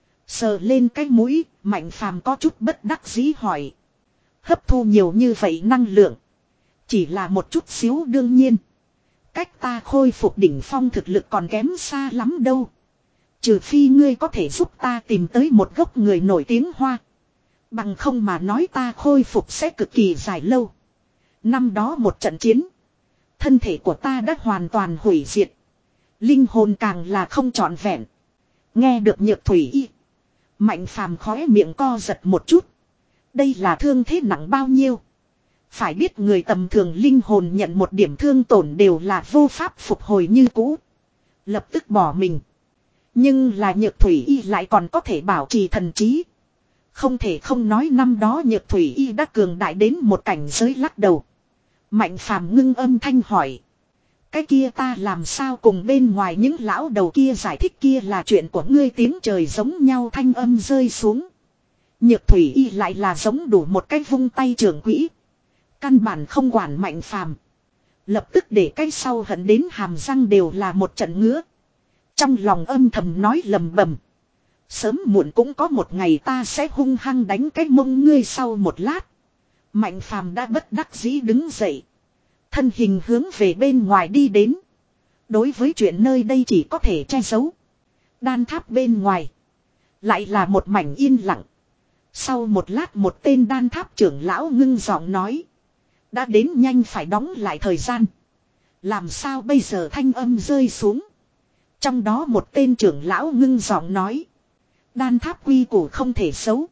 Sờ lên cái mũi, Mạnh Phàm có chút bất đắc dĩ hỏi. Hấp thu nhiều như vậy năng lượng. Chỉ là một chút xíu đương nhiên. Cách ta khôi phục đỉnh phong thực lực còn kém xa lắm đâu. Trừ phi ngươi có thể giúp ta tìm tới một gốc người nổi tiếng hoa. Bằng không mà nói ta khôi phục sẽ cực kỳ dài lâu. Năm đó một trận chiến. Thân thể của ta đã hoàn toàn hủy diệt. Linh hồn càng là không trọn vẹn. Nghe được Nhược Thủy y. Mạnh Phàm khóe miệng co giật một chút. Đây là thương thế nặng bao nhiêu. Phải biết người tầm thường linh hồn nhận một điểm thương tổn đều là vô pháp phục hồi như cũ. Lập tức bỏ mình. Nhưng là Nhược Thủy y lại còn có thể bảo trì thần trí. Không thể không nói năm đó Nhược Thủy y đã cường đại đến một cảnh giới lắc đầu. Mạnh Phàm ngưng âm thanh hỏi. Cái kia ta làm sao cùng bên ngoài những lão đầu kia giải thích kia là chuyện của ngươi tiếng trời giống nhau thanh âm rơi xuống. Nhược Thủy y lại là giống đủ một cái vung tay trưởng quỹ. Căn bản không quản Mạnh Phàm. Lập tức để cái sau hận đến hàm răng đều là một trận ngứa. Trong lòng âm thầm nói lầm bầm. Sớm muộn cũng có một ngày ta sẽ hung hăng đánh cái mông ngươi sau một lát. Mạnh Phàm đã bất đắc dĩ đứng dậy. Thân hình hướng về bên ngoài đi đến. Đối với chuyện nơi đây chỉ có thể che giấu. Đan tháp bên ngoài. Lại là một mảnh yên lặng. Sau một lát một tên đan tháp trưởng lão ngưng giọng nói. Đã đến nhanh phải đóng lại thời gian. Làm sao bây giờ thanh âm rơi xuống. Trong đó một tên trưởng lão ngưng giọng nói. Đan tháp quy củ không thể xấu.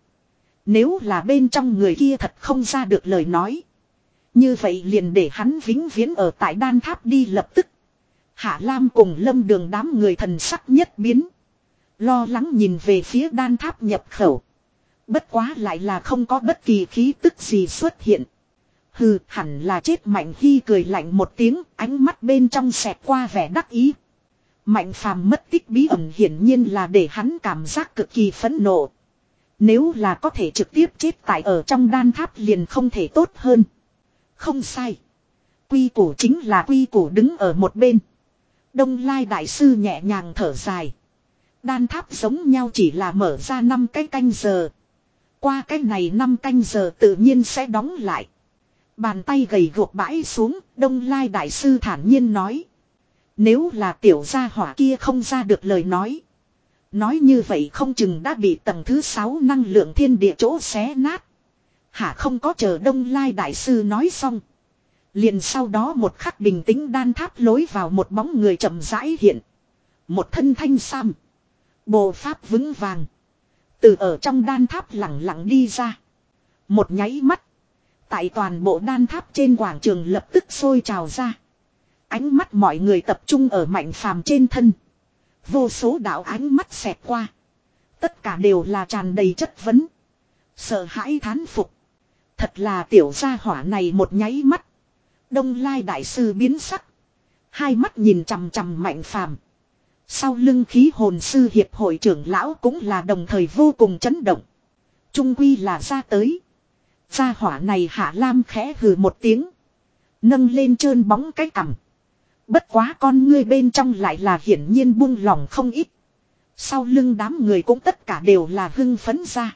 Nếu là bên trong người kia thật không ra được lời nói. Như vậy liền để hắn vĩnh viễn ở tại đan tháp đi lập tức. Hạ Lam cùng Lâm Đường đám người thần sắc nhất biến. Lo lắng nhìn về phía đan tháp nhập khẩu. Bất quá lại là không có bất kỳ khí tức gì xuất hiện. Hừ, hẳn là chết Mạnh Hy cười lạnh một tiếng, ánh mắt bên trong xẹt qua vẻ đắc ý. Mạnh Phàm mất tích bí ẩn hiển nhiên là để hắn cảm giác cực kỳ phẫn nộ. Nếu là có thể trực tiếp chết tại ở trong đan tháp liền không thể tốt hơn. Không sai. Quy củ chính là quy củ đứng ở một bên. Đông Lai đại sư nhẹ nhàng thở dài. Đan tháp giống nhau chỉ là mở ra năm cái canh giờ. Qua cái này năm canh giờ tự nhiên sẽ đóng lại. Bàn tay gầy guộc bãi xuống, Đông Lai đại sư thản nhiên nói. Nếu là tiểu gia hỏa kia không ra được lời nói. Nói như vậy không chừng đã bị tầng thứ sáu năng lượng thiên địa chỗ xé nát. Hả không có chờ Đông Lai đại sư nói xong. Liền sau đó một khắc bình tĩnh đan tháp lối vào một bóng người chậm rãi hiện. Một thân thanh sam. Bộ pháp vững vàng. Từ ở trong đan tháp lặng lặng đi ra. Một nháy mắt. Tại toàn bộ đan tháp trên quảng trường lập tức sôi trào ra. Ánh mắt mọi người tập trung ở Mạnh Phàm trên thân. Vô số đạo ánh mắt xẹt qua. Tất cả đều là tràn đầy chất vấn. Sợ hãi thán phục. Thật là tiểu gia hỏa này một nháy mắt. Đông Lai đại sư biến sắc. Hai mắt nhìn chằm chằm Mạnh Phàm. Sau lưng khí hồn sư hiệp hội trưởng lão cũng là đồng thời vô cùng chấn động. Trung quy là ra tới. Gia hỏa này Hạ Lam khẽ hừ một tiếng. Nâng lên trơn bóng cái cằm. Bất quá con ngươi bên trong lại là hiển nhiên buông lòng không ít. Sau lưng đám người cũng tất cả đều là hưng phấn ra.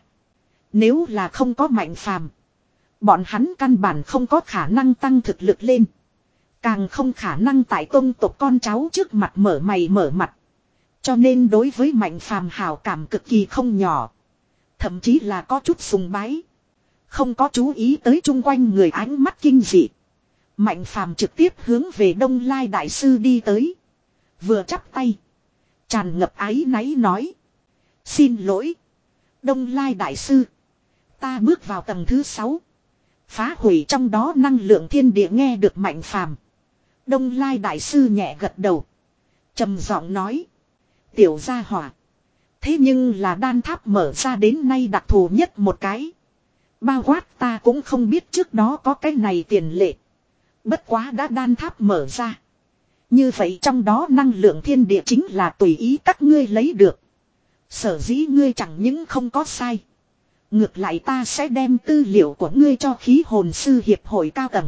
Nếu là không có Mạnh Phàm, bọn hắn căn bản không có khả năng tăng thực lực lên. Càng không khả năng tại tông tộc con cháu trước mặt mở mày mở mặt. Cho nên đối với Mạnh Phàm hào cảm cực kỳ không nhỏ. Thậm chí là có chút sùng bái. Không có chú ý tới chung quanh người ánh mắt kinh dị. Mạnh Phàm trực tiếp hướng về Đông Lai đại sư đi tới. Vừa chắp tay. Tràn ngập áy náy nói. Xin lỗi. Đông Lai đại sư. Ta bước vào tầng thứ sáu. Phá hủy trong đó năng lượng thiên địa nghe được Mạnh Phàm. Đông Lai đại sư nhẹ gật đầu. Trầm giọng nói. Tiểu gia hỏa. Thế nhưng là đan tháp mở ra đến nay đặc thù nhất một cái. Bao quát ta cũng không biết trước đó có cái này tiền lệ. Bất quá đã đan tháp mở ra. Như vậy trong đó năng lượng thiên địa chính là tùy ý các ngươi lấy được. Sở dĩ ngươi chẳng những không có sai. Ngược lại ta sẽ đem tư liệu của ngươi cho khí hồn sư hiệp hội cao tầng.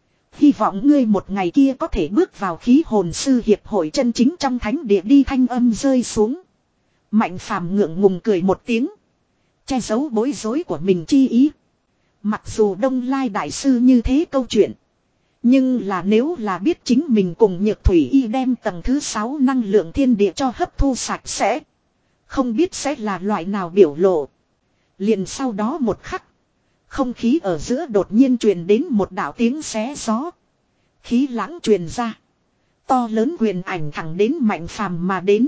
Hy vọng ngươi một ngày kia có thể bước vào khí hồn sư hiệp hội chân chính trong thánh địa đi thanh âm rơi xuống. Mạnh Phàm ngượng ngùng cười một tiếng. Che giấu bối rối của mình chi ý. Mặc dù Đông Lai đại sư như thế câu chuyện. Nhưng là nếu là biết chính mình cùng Nhược Thủy Y đem tầng thứ sáu năng lượng thiên địa cho hấp thu sạch sẽ. Không biết sẽ là loại nào biểu lộ. Liền sau đó một khắc. Không khí ở giữa đột nhiên truyền đến một đạo tiếng xé gió. Khí lãng truyền ra. To lớn quyền ảnh thẳng đến Mạnh Phàm mà đến.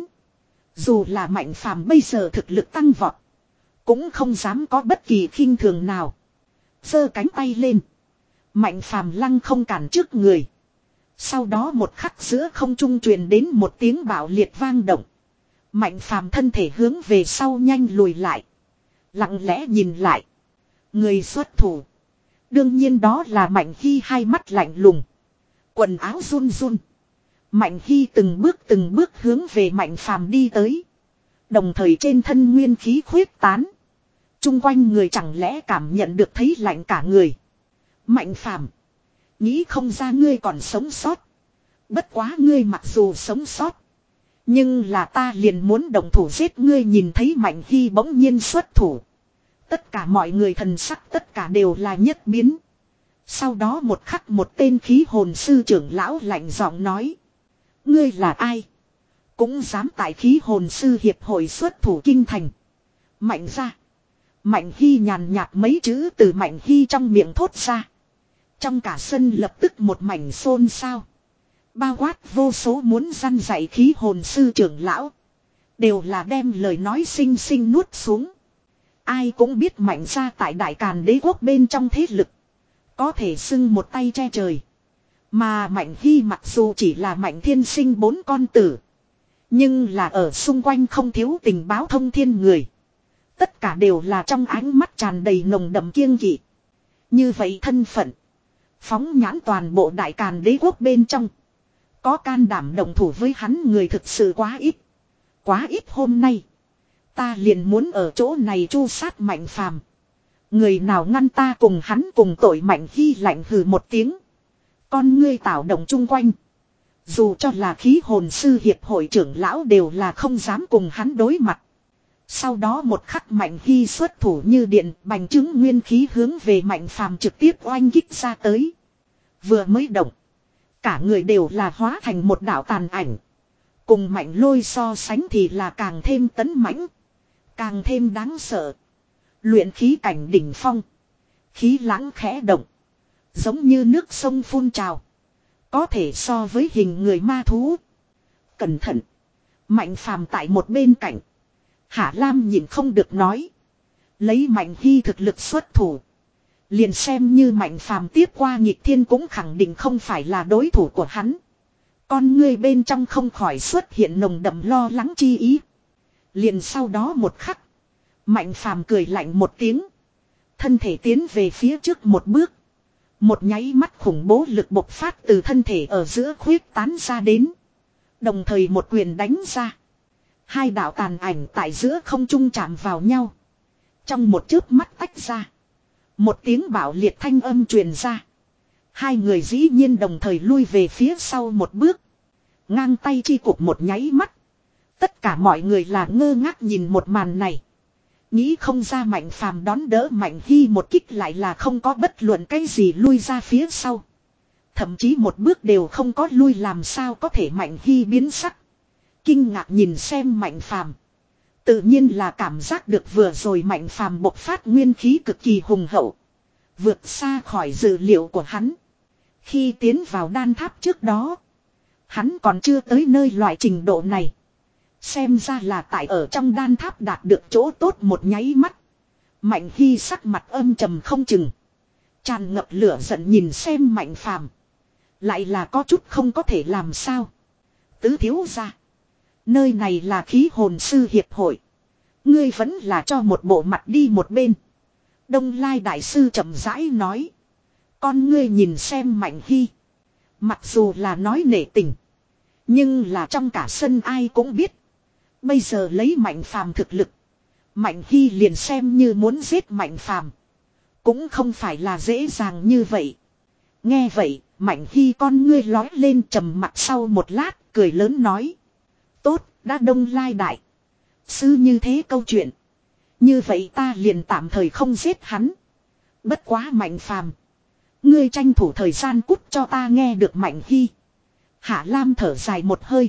Dù là Mạnh Phàm bây giờ thực lực tăng vọt. Cũng không dám có bất kỳ khinh thường nào. Giơ cánh tay lên. Mạnh Phàm lăng không cản trước người. Sau đó một khắc giữa không trung truyền đến một tiếng bạo liệt vang động. Mạnh Phàm thân thể hướng về sau nhanh lùi lại. Lặng lẽ nhìn lại. Người xuất thủ. Đương nhiên đó là Mạnh Hy hai mắt lạnh lùng. Quần áo run run. Mạnh Hy từng bước từng bước hướng về Mạnh Phàm đi tới. Đồng thời trên thân nguyên khí khuyết tán. Trung quanh người chẳng lẽ cảm nhận được thấy lạnh cả người. Mạnh Phàm, nghĩ không ra ngươi còn sống sót. Bất quá ngươi mặc dù sống sót. Nhưng là ta liền muốn động thủ giết ngươi nhìn thấy Mạnh Hy bỗng nhiên xuất thủ. Tất cả mọi người thần sắc tất cả đều là nhất biến. Sau đó một khắc một tên khí hồn sư trưởng lão lạnh giọng nói. Ngươi là ai? Cũng dám tại khí hồn sư hiệp hội xuất thủ kinh thành. Mạnh ra. Mạnh Hy nhàn nhạt mấy chữ từ Mạnh Hy trong miệng thốt ra. Trong cả sân lập tức một mảnh xôn xao. Bao quát vô số muốn răn dạy khí hồn sư trưởng lão. Đều là đem lời nói xinh xinh nuốt xuống. Ai cũng biết Mạnh ra tại Đại Càn đế quốc bên trong thế lực. Có thể xưng một tay che trời. Mà Mạnh Hy mặc dù chỉ là Mạnh Thiên sinh bốn con tử. Nhưng là ở xung quanh không thiếu tình báo thông thiên người. Tất cả đều là trong ánh mắt tràn đầy nồng đậm kiêng kỵ. Như vậy thân phận. Phóng nhãn toàn bộ Đại Càn đế quốc bên trong. Có can đảm đồng thủ với hắn người thực sự quá ít. Quá ít hôm nay. Ta liền muốn ở chỗ này chu sát Mạnh Phàm. Người nào ngăn ta cùng hắn cùng tội Mạnh Hy lạnh hừ một tiếng. Con ngươi tạo động chung quanh. Dù cho là khí hồn sư hiệp hội trưởng lão đều là không dám cùng hắn đối mặt. Sau đó một khắc Mạnh Hy xuất thủ như điện, bành trướng nguyên khí hướng về Mạnh Phàm trực tiếp oanh kích ra tới. Vừa mới động, cả người đều là hóa thành một đạo tàn ảnh. Cùng Mạnh Lôi so sánh thì là càng thêm tấn mãnh, càng thêm đáng sợ. Luyện khí cảnh đỉnh phong, khí lãng khẽ động, giống như nước sông phun trào, có thể so với hình người ma thú. Cẩn thận! Mạnh Phàm tại một bên cạnh. Hạ Lam nhìn không được nói. Lấy Mạnh Hy thực lực xuất thủ, liền xem như Mạnh Phàm tiếp qua nghịch thiên cũng khẳng định không phải là đối thủ của hắn. Con ngươi bên trong không khỏi xuất hiện nồng đậm lo lắng chi ý. Liền sau đó một khắc, Mạnh Phàm cười lạnh một tiếng, thân thể tiến về phía trước một bước. Một nháy mắt khủng bố lực bộc phát từ thân thể ở giữa khuyết tán ra đến. Đồng thời một quyền đánh ra. Hai đạo tàn ảnh tại giữa không trung chạm vào nhau. Trong một chớp mắt tách ra. Một tiếng bạo liệt thanh âm truyền ra. Hai người dĩ nhiên đồng thời lui về phía sau một bước. Ngang tay chi cục một nháy mắt. Tất cả mọi người là ngơ ngác nhìn một màn này. Nghĩ không ra Mạnh Phàm đón đỡ Mạnh Hy một kích lại là không có bất luận cái gì lui ra phía sau. Thậm chí một bước đều không có lui, làm sao có thể. Mạnh Hy biến sắc, kinh ngạc nhìn xem Mạnh Phàm. Tự nhiên là cảm giác được vừa rồi Mạnh Phàm bộc phát nguyên khí cực kỳ hùng hậu, vượt xa khỏi dự liệu của hắn. Khi tiến vào đan tháp trước đó, hắn còn chưa tới nơi loại trình độ này. Xem ra là tại ở trong đan tháp đạt được chỗ tốt một nháy mắt. Mạnh Hy sắc mặt âm trầm không chừng, tràn ngập lửa giận nhìn xem Mạnh Phàm, lại là có chút không có thể làm sao. Tứ thiếu gia, nơi này là khí hồn sư hiệp hội, ngươi vẫn là cho một bộ mặt đi một bên. Đông Lai đại sư chậm rãi nói. Con ngươi nhìn xem Mạnh Hy, mặc dù là nói nể tình, nhưng là trong cả sân ai cũng biết, bây giờ lấy Mạnh Phàm thực lực, Mạnh Hy liền xem như muốn giết Mạnh Phàm cũng không phải là dễ dàng như vậy. Nghe vậy, Mạnh Hy con ngươi lói lên, trầm mặt sau một lát, cười lớn nói. Tốt, đã Đông Lai đại sư như thế câu chuyện, như vậy ta liền tạm thời không giết hắn. Bất quá Mạnh Phàm, ngươi tranh thủ thời gian cút cho ta. Nghe được Mạnh Hy, Hạ Lam thở dài một hơi.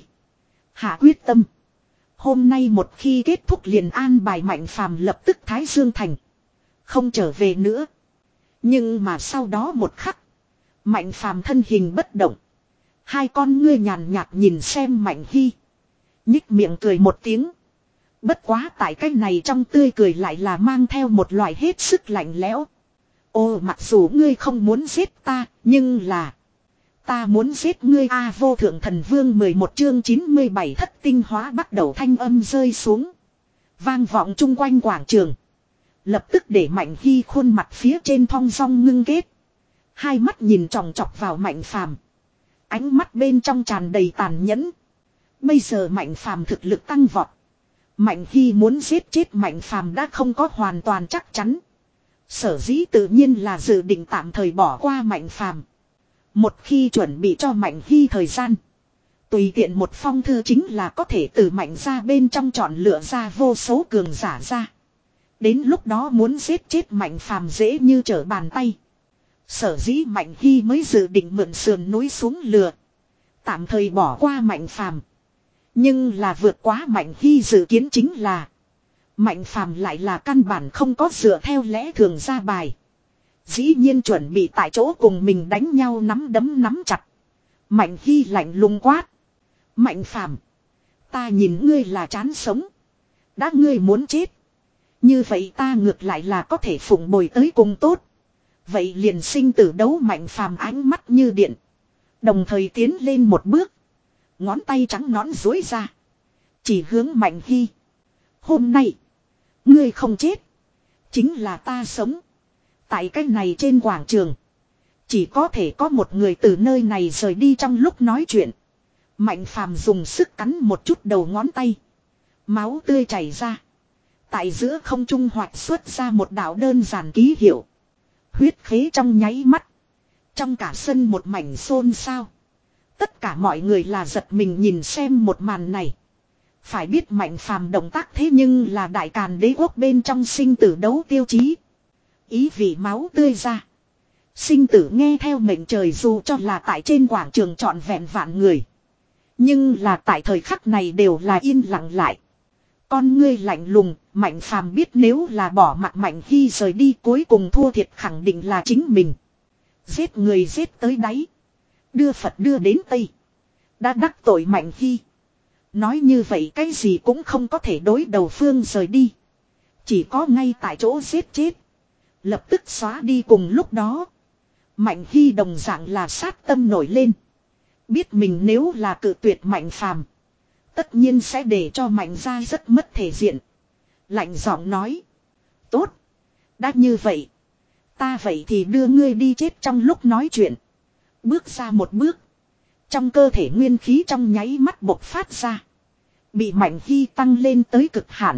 Hạ quyết tâm, hôm nay một khi kết thúc liền an bài Mạnh Phàm lập tức Thái Dương Thành, không trở về nữa. Nhưng mà sau đó một khắc, Mạnh Phàm thân hình bất động, hai con ngươi nhàn nhạt nhìn xem Mạnh Hy, nhích miệng cười một tiếng. Bất quá tại cái này trong tươi cười lại là mang theo một loại hết sức lạnh lẽo. Ồ, mặc dù ngươi không muốn giết ta, nhưng là ta muốn giết ngươi a. À, vô thượng thần vương mười một chương chín mươi bảy thất tinh hóa bắt đầu thanh âm rơi xuống, vang vọng chung quanh quảng trường. Lập tức để Mạnh Hy khuôn mặt phía trên thong dong ngưng kết, hai mắt nhìn tròng trọc vào Mạnh Phàm, ánh mắt bên trong tràn đầy tàn nhẫn. Bây giờ Mạnh Phàm thực lực tăng vọt, Mạnh Hy muốn giết chết Mạnh Phàm đã không có hoàn toàn chắc chắn. Sở dĩ tự nhiên là dự định tạm thời bỏ qua Mạnh Phàm. Một khi chuẩn bị cho Mạnh Hy thời gian, tùy tiện một phong thư chính là có thể từ Mạnh ra bên trong chọn lựa ra vô số cường giả ra. Đến lúc đó muốn giết chết Mạnh Phàm dễ như trở bàn tay. Sở dĩ Mạnh Hy mới dự định mượn sườn núi xuống lừa, tạm thời bỏ qua Mạnh Phàm. Nhưng là vượt quá Mạnh Hy dự kiến chính là Mạnh Phàm lại là căn bản không có dựa theo lẽ thường ra bài. Dĩ nhiên chuẩn bị tại chỗ cùng mình đánh nhau nắm đấm nắm chặt. Mạnh Hy lạnh lùng quát. Mạnh Phàm, ta nhìn ngươi là chán sống. Đã ngươi muốn chết, như vậy ta ngược lại là có thể phụng bồi tới cùng tốt. Vậy liền sinh tử đấu. Mạnh Phàm ánh mắt như điện, đồng thời tiến lên một bước, ngón tay trắng nõn duỗi ra, chỉ hướng Mạnh Hy. Hôm nay ngươi không chết, chính là ta sống. Tại cái này trên quảng trường, chỉ có thể có một người từ nơi này rời đi. Trong lúc nói chuyện, Mạnh Phàm dùng sức cắn một chút đầu ngón tay, máu tươi chảy ra. Tại giữa không trung hoạt xuất ra một đạo đơn giản ký hiệu. Huyết khế trong nháy mắt, trong cả sân một mảnh xôn xao. Tất cả mọi người là giật mình nhìn xem một màn này. Phải biết Mạnh Phàm động tác thế nhưng là đại càn đế quốc bên trong sinh tử đấu tiêu chí. Ý vị máu tươi ra. Sinh tử nghe theo mệnh trời dù cho là tại trên quảng trường trọn vẹn vạn người. Nhưng là tại thời khắc này đều là yên lặng lại. Con ngươi lạnh lùng, Mạnh Phàm biết nếu là bỏ mặt Mạnh Hy rời đi cuối cùng thua thiệt khẳng định là chính mình. Giết người giết tới đáy. Đưa Phật đưa đến Tây. Đã đắc tội Mạnh Hy. Nói như vậy cái gì cũng không có thể đối đầu phương rời đi. Chỉ có ngay tại chỗ giết chết. Lập tức xóa đi cùng lúc đó. Mạnh Hy đồng dạng là sát tâm nổi lên. Biết mình nếu là cự tuyệt Mạnh Phàm, tất nhiên sẽ để cho Mạnh gia rất mất thể diện. Lạnh giọng nói. Tốt. Đã như vậy. Ta vậy thì đưa ngươi đi chết trong lúc nói chuyện. Bước ra một bước. Trong cơ thể nguyên khí trong nháy mắt bộc phát ra. Bị Mạnh Hy tăng lên tới cực hạn.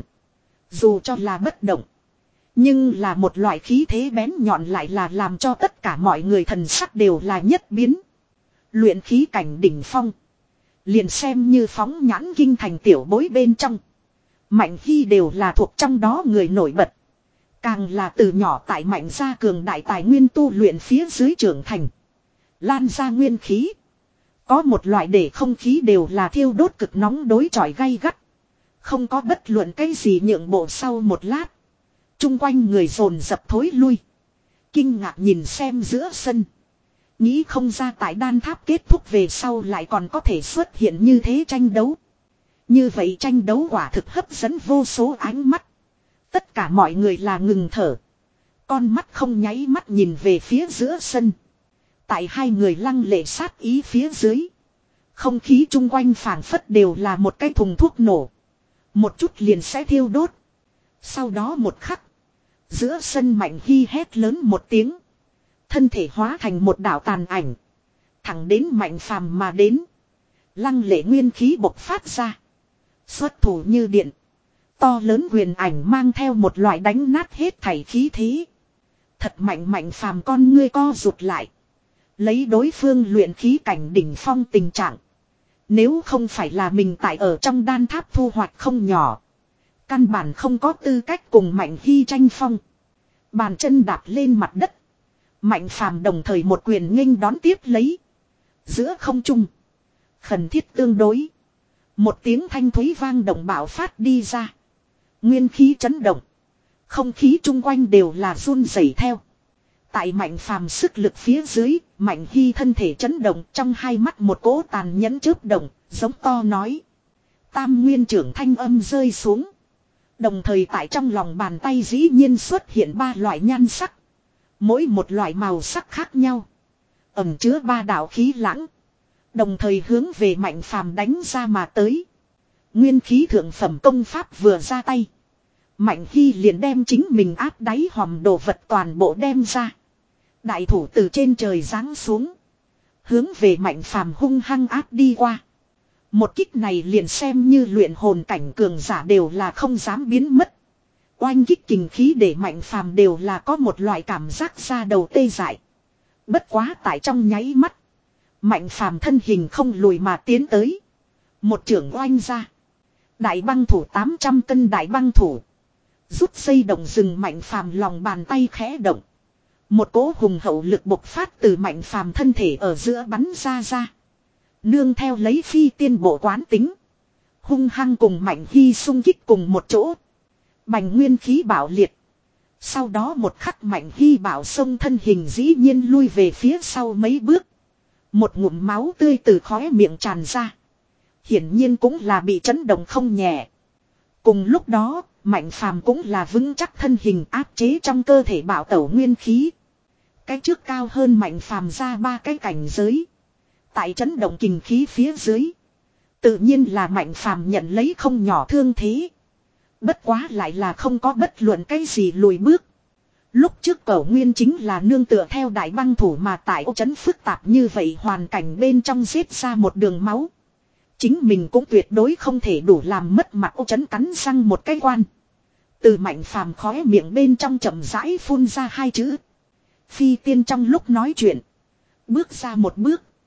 Dù cho là bất động. Nhưng là một loại khí thế bén nhọn lại là làm cho tất cả mọi người thần sắc đều là nhất biến. Luyện khí cảnh đỉnh phong. Liền xem như phóng nhãn kinh thành tiểu bối bên trong. Mạnh Hy đều là thuộc trong đó người nổi bật. Càng là từ nhỏ tại Mạnh gia cường đại tài nguyên tu luyện phía dưới trưởng thành. Lan ra nguyên khí. Có một loại để không khí đều là thiêu đốt cực nóng đối chọi gay gắt. Không có bất luận cái gì nhượng bộ sau một lát. Trung quanh người dồn dập thối lui. Kinh ngạc nhìn xem giữa sân. Nghĩ không ra tại đan tháp kết thúc về sau lại còn có thể xuất hiện như thế tranh đấu. Như vậy tranh đấu quả thực hấp dẫn vô số ánh mắt. Tất cả mọi người là ngừng thở. Con mắt không nháy mắt nhìn về phía giữa sân. Tại hai người lăng lệ sát ý phía dưới. Không khí chung quanh phảng phất đều là một cái thùng thuốc nổ. Một chút liền sẽ thiêu đốt. Sau đó một khắc. Giữa sân Mạnh Hy hét lớn một tiếng. Thân thể hóa thành một đạo tàn ảnh. Thẳng đến Mạnh Phàm mà đến. Lăng lệ nguyên khí bộc phát ra. Xuất thủ như điện. To lớn quyền ảnh mang theo một loại đánh nát hết thảy khí thế. Thật mạnh Mạnh Phàm con ngươi co rụt lại. Lấy đối phương luyện khí cảnh đỉnh phong tình trạng. Nếu không phải là mình tại ở trong đan tháp thu hoạch không nhỏ. Căn bản không có tư cách cùng Mạnh Hy tranh phong. Bàn chân đạp lên mặt đất. Mạnh Phàm đồng thời một quyền nghênh đón tiếp lấy. Giữa không trung. Khẩn thiết tương đối. Một tiếng thanh thúy vang động bạo phát đi ra. Nguyên khí chấn động. Không khí chung quanh đều là run rẩy theo. Tại Mạnh Phàm sức lực phía dưới, Mạnh Hy thân thể chấn động trong hai mắt một cỗ tàn nhẫn chớp động, giống to nói. Tam nguyên trưởng thanh âm rơi xuống. Đồng thời tại trong lòng bàn tay dĩ nhiên xuất hiện ba loại nhan sắc. Mỗi một loại màu sắc khác nhau. Ẩm chứa ba đạo khí lãng. Đồng thời hướng về Mạnh Phàm đánh ra mà tới. Nguyên khí thượng phẩm công pháp vừa ra tay. Mạnh Hy liền đem chính mình áp đáy hòm đồ vật toàn bộ đem ra. Đại thủ từ trên trời giáng xuống. Hướng về Mạnh Phàm hung hăng áp đi qua. Một kích này liền xem như luyện hồn cảnh cường giả đều là không dám biến mất. Oanh kích kình khí để Mạnh Phàm đều là có một loại cảm giác ra đầu tê dại. Bất quá tại trong nháy mắt. Mạnh Phàm thân hình không lùi mà tiến tới. Một trưởng oanh ra. Đại băng thủ tám trăm cân đại băng thủ. Rút dây động rừng Mạnh Phàm lòng bàn tay khẽ động. Một cỗ hùng hậu lực bộc phát từ Mạnh Phàm thân thể ở giữa bắn ra ra. Nương theo lấy phi tiên bộ quán tính. Hung hăng cùng Mạnh Hy xung kích cùng một chỗ. Bành nguyên khí bạo liệt. Sau đó một khắc Mạnh Hy bảo sông thân hình dĩ nhiên lui về phía sau mấy bước. Một ngụm máu tươi từ khóe miệng tràn ra. Hiển nhiên cũng là bị chấn động không nhẹ. Cùng lúc đó, Mạnh Phàm cũng là vững chắc thân hình áp chế trong cơ thể bạo tẩu nguyên khí. Cái trước cao hơn Mạnh Phàm ra ba cái cảnh giới. Tại chấn động kình khí phía dưới. Tự nhiên là Mạnh Phàm nhận lấy không nhỏ thương thế. Bất quá lại là không có bất luận cái gì lùi bước. Lúc trước Cẩu Nguyên chính là nương tựa theo đại băng thủ mà tại ô trấn phức tạp như vậy hoàn cảnh bên trong giết ra một đường máu. Chính mình cũng tuyệt đối không thể đủ làm mất mặt ô trấn cắn răng một cái quan. Từ Mạnh Phàm khóe miệng bên trong chậm rãi phun ra hai chữ. Phi tiên trong lúc nói chuyện. Bước ra một bước.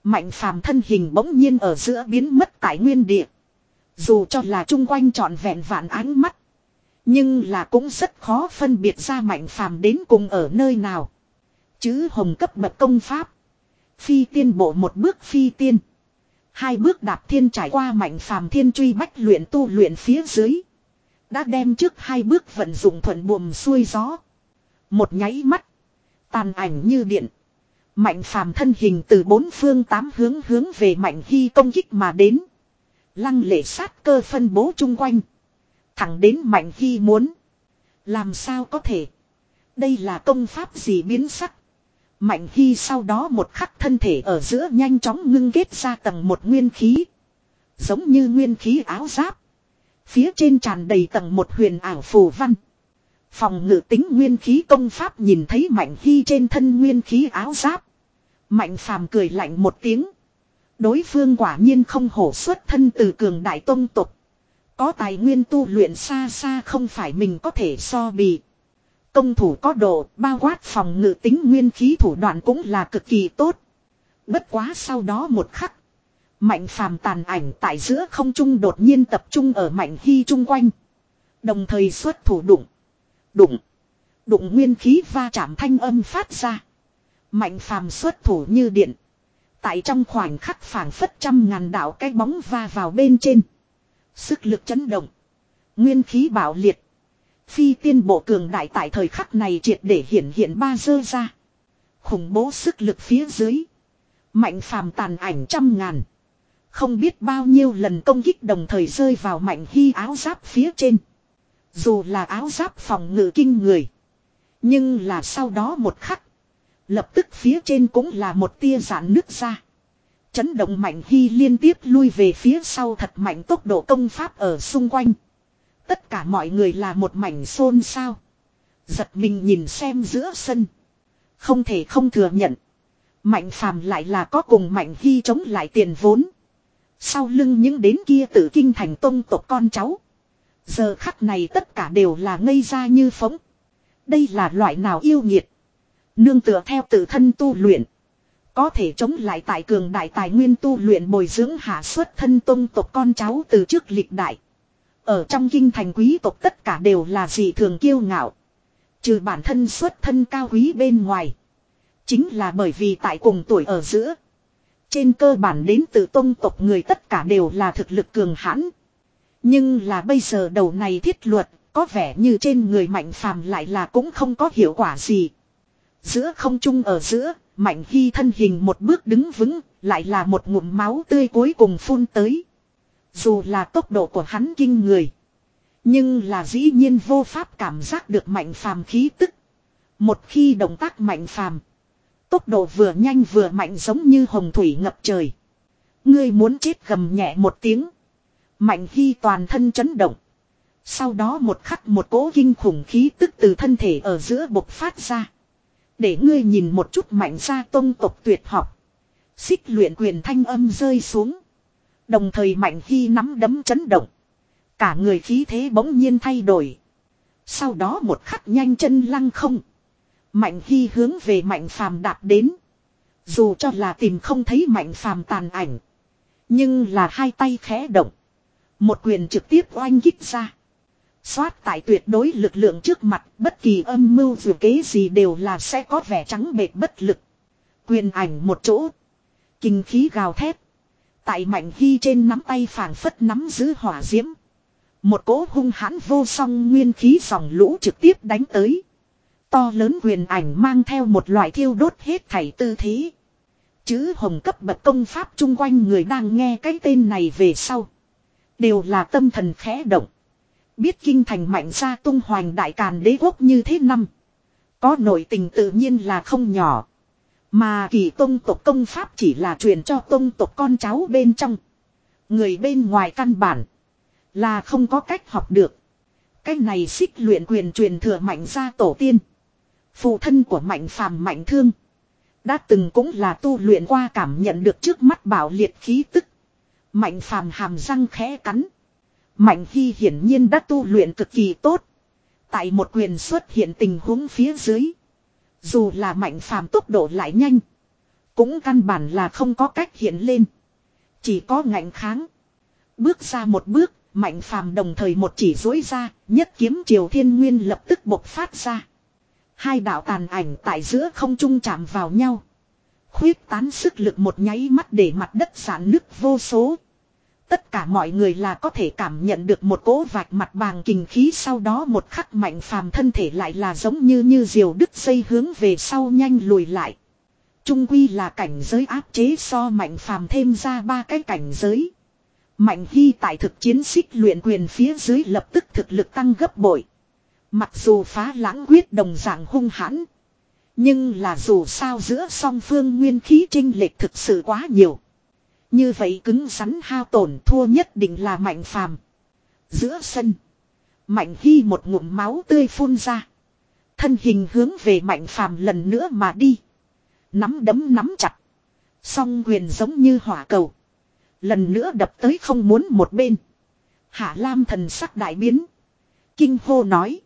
Mạnh phàm thân hình bỗng nhiên ở giữa biến mất tại nguyên địa. Dù cho là chung quanh trọn vẹn vạn ánh mắt. Nhưng là cũng rất khó phân biệt ra mạnh phàm đến cùng ở nơi nào. Chứ hồng cấp bậc công pháp. Phi tiên bộ một bước phi tiên. Hai bước đạp thiên trải qua mạnh phàm thiên truy bách luyện tu luyện phía dưới. Đã đem trước hai bước vận dụng thuận buồm xuôi gió. Một nháy mắt. Tàn ảnh như điện. Mạnh phàm thân hình từ bốn phương tám hướng hướng về Mạnh Hy công kích mà đến. Lăng lệ sát cơ phân bố chung quanh. Thẳng đến Mạnh Hy muốn. Làm sao có thể. Đây là công pháp gì biến sắc. Mạnh Hy sau đó một khắc thân thể ở giữa nhanh chóng ngưng kết ra tầng một nguyên khí. Giống như nguyên khí áo giáp. Phía trên tràn đầy tầng một huyền ảo phù văn. Phòng ngự tính nguyên khí công pháp nhìn thấy Mạnh Hy trên thân nguyên khí áo giáp. Mạnh phàm cười lạnh một tiếng. Đối phương quả nhiên không hổ xuất thân từ cường đại tông tục. Có tài nguyên tu luyện xa xa không phải mình có thể so bì. Công thủ có độ, bao quát phòng ngự tính nguyên khí thủ đoạn cũng là cực kỳ tốt. Bất quá sau đó một khắc. Mạnh phàm tàn ảnh tại giữa không trung đột nhiên tập trung ở Mạnh Hy chung quanh. Đồng thời xuất thủ đụng. Đụng. Đụng nguyên khí va chạm thanh âm phát ra. Mạnh phàm xuất thủ như điện. Tại trong khoảnh khắc phảng phất trăm ngàn đạo cái bóng va vào bên trên. Sức lực chấn động. Nguyên khí bạo liệt. Phi tiên bộ cường đại tại thời khắc này triệt để hiển hiện ba dơ ra. Khủng bố sức lực phía dưới. Mạnh phàm tàn ảnh trăm ngàn. Không biết bao nhiêu lần công kích đồng thời rơi vào Mạnh Hy áo giáp phía trên. Dù là áo giáp phòng ngự kinh người. Nhưng là sau đó một khắc. Lập tức phía trên cũng là một tia giãn nứt ra. Chấn động Mạnh Hy liên tiếp lui về phía sau thật mạnh tốc độ công pháp ở xung quanh. Tất cả mọi người là một mảnh xôn xao. Giật mình nhìn xem giữa sân. Không thể không thừa nhận. Mạnh phàm lại là có cùng Mạnh Hy chống lại tiền vốn. Sau lưng những đến kia tự kinh thành tông tộc con cháu. Giờ khắc này tất cả đều là ngây ra như phóng. Đây là loại nào yêu nghiệt. Nương tựa theo tự thân tu luyện. Có thể chống lại tại cường đại tài nguyên tu luyện bồi dưỡng hạ xuất thân tông tộc con cháu từ trước lịch đại. Ở trong kinh thành quý tộc tất cả đều là dị thường kiêu ngạo. Trừ bản thân xuất thân cao quý bên ngoài. Chính là bởi vì tại cùng tuổi ở giữa. Trên cơ bản đến từ tông tộc người tất cả đều là thực lực cường hãn. Nhưng là bây giờ đầu này thiết luật, có vẻ như trên người Mạnh phàm lại là cũng không có hiệu quả gì. Giữa không trung ở giữa, Mạnh Hy thân hình một bước đứng vững, lại là một ngụm máu tươi cuối cùng phun tới. Dù là tốc độ của hắn kinh người. Nhưng là dĩ nhiên vô pháp cảm giác được Mạnh phàm khí tức. Một khi động tác Mạnh phàm. Tốc độ vừa nhanh vừa mạnh giống như hồng thủy ngập trời. Ngươi muốn chết gầm nhẹ một tiếng. Mạnh Hy toàn thân chấn động. Sau đó một khắc một cỗ kinh khủng khí tức từ thân thể ở giữa bộc phát ra. Để ngươi nhìn một chút Mạnh gia tông tộc tuyệt học. Xích luyện quyền thanh âm rơi xuống. Đồng thời Mạnh Hy nắm đấm chấn động. Cả người khí thế bỗng nhiên thay đổi. Sau đó một khắc nhanh chân lăng không. Mạnh Hy hướng về Mạnh phàm đạp đến. Dù cho là tìm không thấy Mạnh phàm tàn ảnh. Nhưng là hai tay khẽ động. Một quyền trực tiếp oanh kích ra. Xoát tại tuyệt đối lực lượng trước mặt. Bất kỳ âm mưu dù kế gì đều là sẽ có vẻ trắng bệt bất lực. Quyền ảnh một chỗ. Kinh khí gào thét. Tại Mạnh Hy trên nắm tay phảng phất nắm giữ hỏa diễm. Một cỗ hung hãn vô song nguyên khí dòng lũ trực tiếp đánh tới. To lớn quyền ảnh mang theo một loại thiêu đốt hết thảy tư thế. Chữ hồng cấp bậc công pháp chung quanh người đang nghe cái tên này về sau. Đều là tâm thần khẽ động. Biết kinh thành Mạnh gia tung hoành đại càn đế quốc như thế năm. Có nội tình tự nhiên là không nhỏ. Mà kỳ tông tộc công pháp chỉ là truyền cho tông tộc con cháu bên trong. Người bên ngoài căn bản là không có cách học được. Cái này xích luyện quyền truyền thừa Mạnh gia tổ tiên. Phụ thân của Mạnh phàm Mạnh Thương. Đã từng cũng là tu luyện qua cảm nhận được trước mắt bảo liệt khí tức. Mạnh phàm hàm răng khẽ cắn. Mạnh Hy hiển nhiên đã tu luyện cực kỳ tốt. Tại một quyền xuất hiện tình huống phía dưới. Dù là Mạnh phàm tốc độ lại nhanh. Cũng căn bản là không có cách hiện lên. Chỉ có ngạnh kháng. Bước ra một bước, Mạnh Phàm đồng thời một chỉ duỗi ra, nhất kiếm Triều Thiên Nguyên lập tức bộc phát ra. Hai đạo tàn ảnh tại giữa không trung chạm vào nhau. Khuyết tán sức lực một nháy mắt để mặt đất rạn nứt vô số. Tất cả mọi người là có thể cảm nhận được một cỗ vạch mặt bàng kình khí, sau đó một khắc Mạnh Phàm thân thể lại là giống như như diều đứt dây hướng về sau nhanh lùi lại. Trung quy là cảnh giới áp chế, so Mạnh Phàm thêm ra ba cái cảnh giới. Mạnh Hy tại thực chiến xích luyện quyền phía dưới lập tức thực lực tăng gấp bội. Mặc dù phá lãng quyết đồng dạng hung hãn. Nhưng là dù sao giữa song phương nguyên khí chênh lệch thực sự quá nhiều. Như vậy cứng rắn hao tổn thua nhất định là Mạnh Phàm. Giữa sân, Mạnh Hy một ngụm máu tươi phun ra. Thân hình hướng về Mạnh Phàm lần nữa mà đi. Nắm đấm nắm chặt. Song quyền giống như hỏa cầu. Lần nữa đập tới không muốn một bên. Hạ Lam thần sắc đại biến. Kinh hô nói.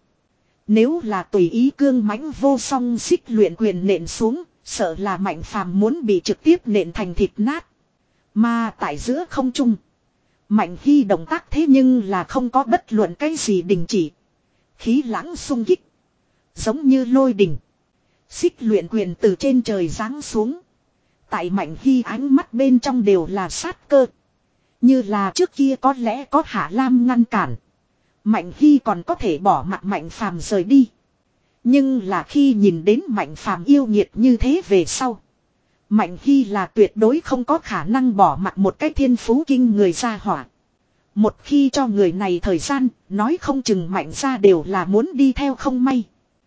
Nếu là tùy ý cương mãnh vô song xích luyện quyền nện xuống, sợ là Mạnh Phàm muốn bị trực tiếp nện thành thịt nát. Mà tại giữa không trung, Mạnh Hy động tác thế nhưng là không có bất luận cái gì đình chỉ. Khí lãng xung kích, giống như lôi đình. Xích luyện quyền từ trên trời giáng xuống. Tại Mạnh Hy ánh mắt bên trong đều là sát cơ. Như là trước kia có lẽ có Hạ Lam ngăn cản, Mạnh Hy còn có thể bỏ mặt Mạnh Phàm rời đi. Nhưng là khi nhìn đến Mạnh Phàm yêu nghiệt như thế về sau, Mạnh Hy là tuyệt đối không có khả năng bỏ mặt một cái thiên phú kinh người ra hỏa. Một khi cho người này thời gian, nói không chừng Mạnh ra đều là muốn đi theo không may.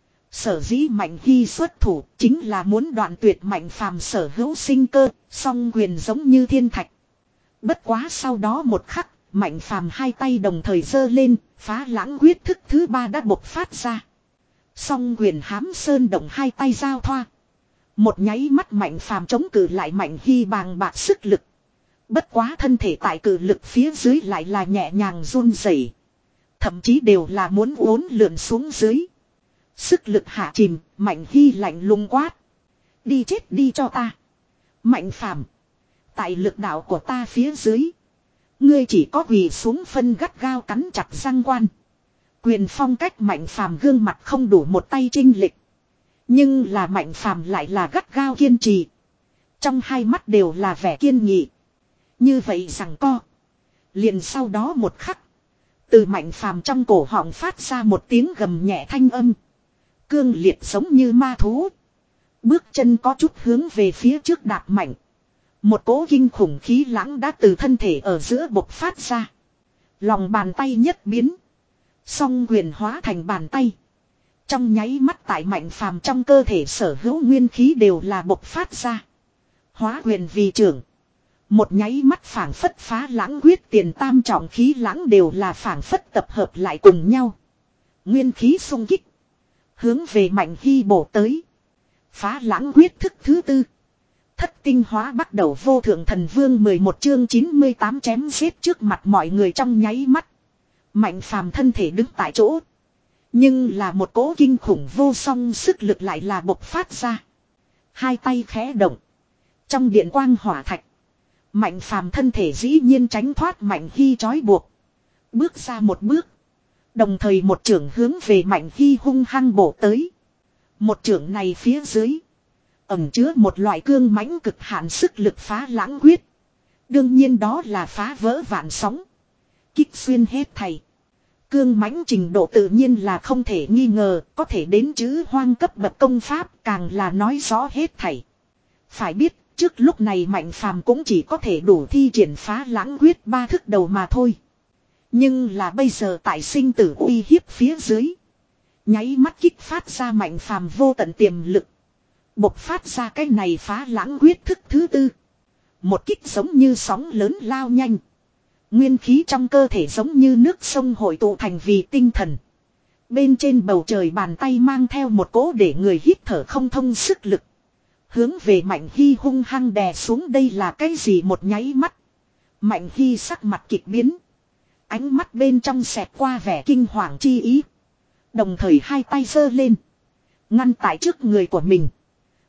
Sở dĩ Mạnh Hy xuất thủ chính là muốn đoạn tuyệt Mạnh Phàm sở hữu sinh cơ, song quyền giống như thiên thạch. Bất quá sau đó một khắc, Mạnh Phàm hai tay đồng thời giơ lên, phá lãng quyết thức thứ ba đã bộc phát ra. Song quyền hám sơn động hai tay giao thoa. Một nháy mắt Mạnh Phàm chống cự lại Mạnh Hy bàng bạc sức lực. Bất quá thân thể tại cự lực phía dưới lại là nhẹ nhàng run rẩy, thậm chí đều là muốn uốn lượn xuống dưới. Sức lực hạ chìm, Mạnh Hy lạnh lùng quát. Đi chết đi cho ta. Mạnh Phàm, tại lực đạo của ta phía dưới, ngươi chỉ có quỳ xuống phân gắt gao cắn chặt răng quan. Quyền phong cách Mạnh Phàm gương mặt không đủ một tay chênh lệch. Nhưng là Mạnh Phàm lại là gắt gao kiên trì. Trong hai mắt đều là vẻ kiên nghị. Như vậy rằng co. Liền sau đó một khắc, từ Mạnh Phàm trong cổ họng phát ra một tiếng gầm nhẹ thanh âm. Cương liệt giống như ma thú. Bước chân có chút hướng về phía trước đạp mạnh. Một cỗ kinh khủng khí lãng đã từ thân thể ở giữa bộc phát ra. Lòng bàn tay nhất biến. Song quyền hóa thành bàn tay. Trong nháy mắt tại Mạnh Phàm trong cơ thể sở hữu nguyên khí đều là bộc phát ra. Hóa quyền vì trưởng. Một nháy mắt phảng phất phá lãng quyết tiền tam trọng khí lãng đều là phảng phất tập hợp lại cùng nhau. Nguyên khí xung kích, hướng về Mạnh Hy bổ tới. Phá lãng quyết thức thứ tư. Thất tinh hóa bắt đầu vô thượng thần vương mười một chương chín mươi tám chém giết trước mặt mọi người trong nháy mắt. Mạnh Phàm thân thể đứng tại chỗ. Nhưng là một cỗ kinh khủng vô song sức lực lại là bộc phát ra. Hai tay khẽ động. Trong điện quang hỏa thạch, Mạnh Phàm thân thể dĩ nhiên tránh thoát Mạnh Hy trói buộc. Bước ra một bước. Đồng thời một chưởng hướng về Mạnh Hy hung hăng bổ tới. Một chưởng này phía dưới ẩn chứa một loại cương mãnh cực hạn sức lực phá lãng quyết. Đương nhiên đó là phá vỡ vạn sóng, kích xuyên hết thảy. Cương mãnh trình độ tự nhiên là không thể nghi ngờ, có thể đến chữ hoang cấp bậc công pháp càng là nói rõ hết thảy. Phải biết, trước lúc này Mạnh Phàm cũng chỉ có thể đủ thi triển phá lãng quyết ba thức đầu mà thôi. Nhưng là bây giờ tại sinh tử uy hiếp phía dưới, nháy mắt kích phát ra Mạnh Phàm vô tận tiềm lực. Bộc phát ra cái này phá lãng quyết thức thứ tư. Một kích giống như sóng lớn lao nhanh. Nguyên khí trong cơ thể giống như nước sông hội tụ thành vì tinh thần. Bên trên bầu trời bàn tay mang theo một cỗ để người hít thở không thông sức lực. Hướng về Mạnh Hy hung hăng đè xuống. Đây là cái gì? Một nháy mắt, Mạnh Hy sắc mặt kịch biến. Ánh mắt bên trong xẹt qua vẻ kinh hoàng chi ý. Đồng thời hai tay giơ lên, ngăn tại trước người của mình.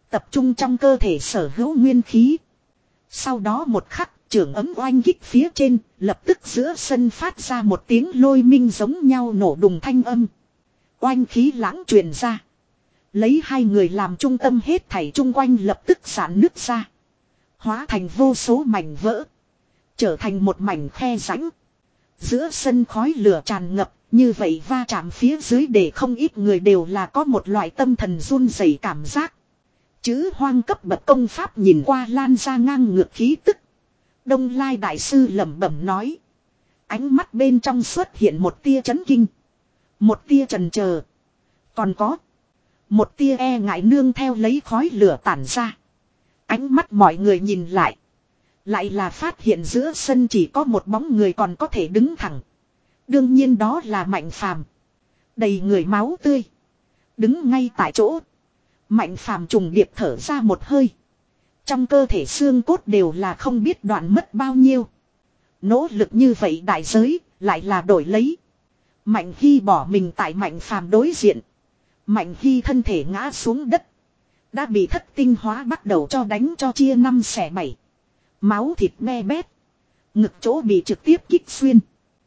Tập trung trong cơ thể sở hữu nguyên khí. Sau đó một khắc, trưởng ấm oanh kích phía trên, lập tức giữa sân phát ra một tiếng lôi minh giống nhau nổ đùng thanh âm. Oanh khí lãng truyền ra. Lấy hai người làm trung tâm hết thảy chung quanh lập tức giãn nứt ra. Hóa thành vô số mảnh vỡ. Trở thành một mảnh khe rãnh. Giữa sân khói lửa tràn ngập, như vậy va chạm phía dưới để không ít người đều là có một loại tâm thần run rẩy cảm giác. Chữ hoang cấp bậc công pháp nhìn qua lan ra ngang ngược khí tức. Đông Lai đại sư lẩm bẩm nói. Ánh mắt bên trong xuất hiện một tia chấn kinh. Một tia trần chờ. Còn có. Một tia e ngại nương theo lấy khói lửa tản ra. Ánh mắt mọi người nhìn lại. Lại là phát hiện giữa sân chỉ có một bóng người còn có thể đứng thẳng. Đương nhiên đó là Mạnh Phàm. Đầy người máu tươi. Đứng ngay tại chỗ. Mạnh Phàm trùng điệp thở ra một hơi. Trong cơ thể xương cốt đều là không biết đoạn mất bao nhiêu. Nỗ lực như vậy đại giới, lại là đổi lấy. Mạnh Hy bỏ mình tại Mạnh Phàm đối diện. Mạnh Hy thân thể ngã xuống đất. Đã bị thất tinh hóa bắt đầu cho đánh cho chia năm xẻ bảy. Máu thịt me bét. Ngực chỗ bị trực tiếp kích xuyên.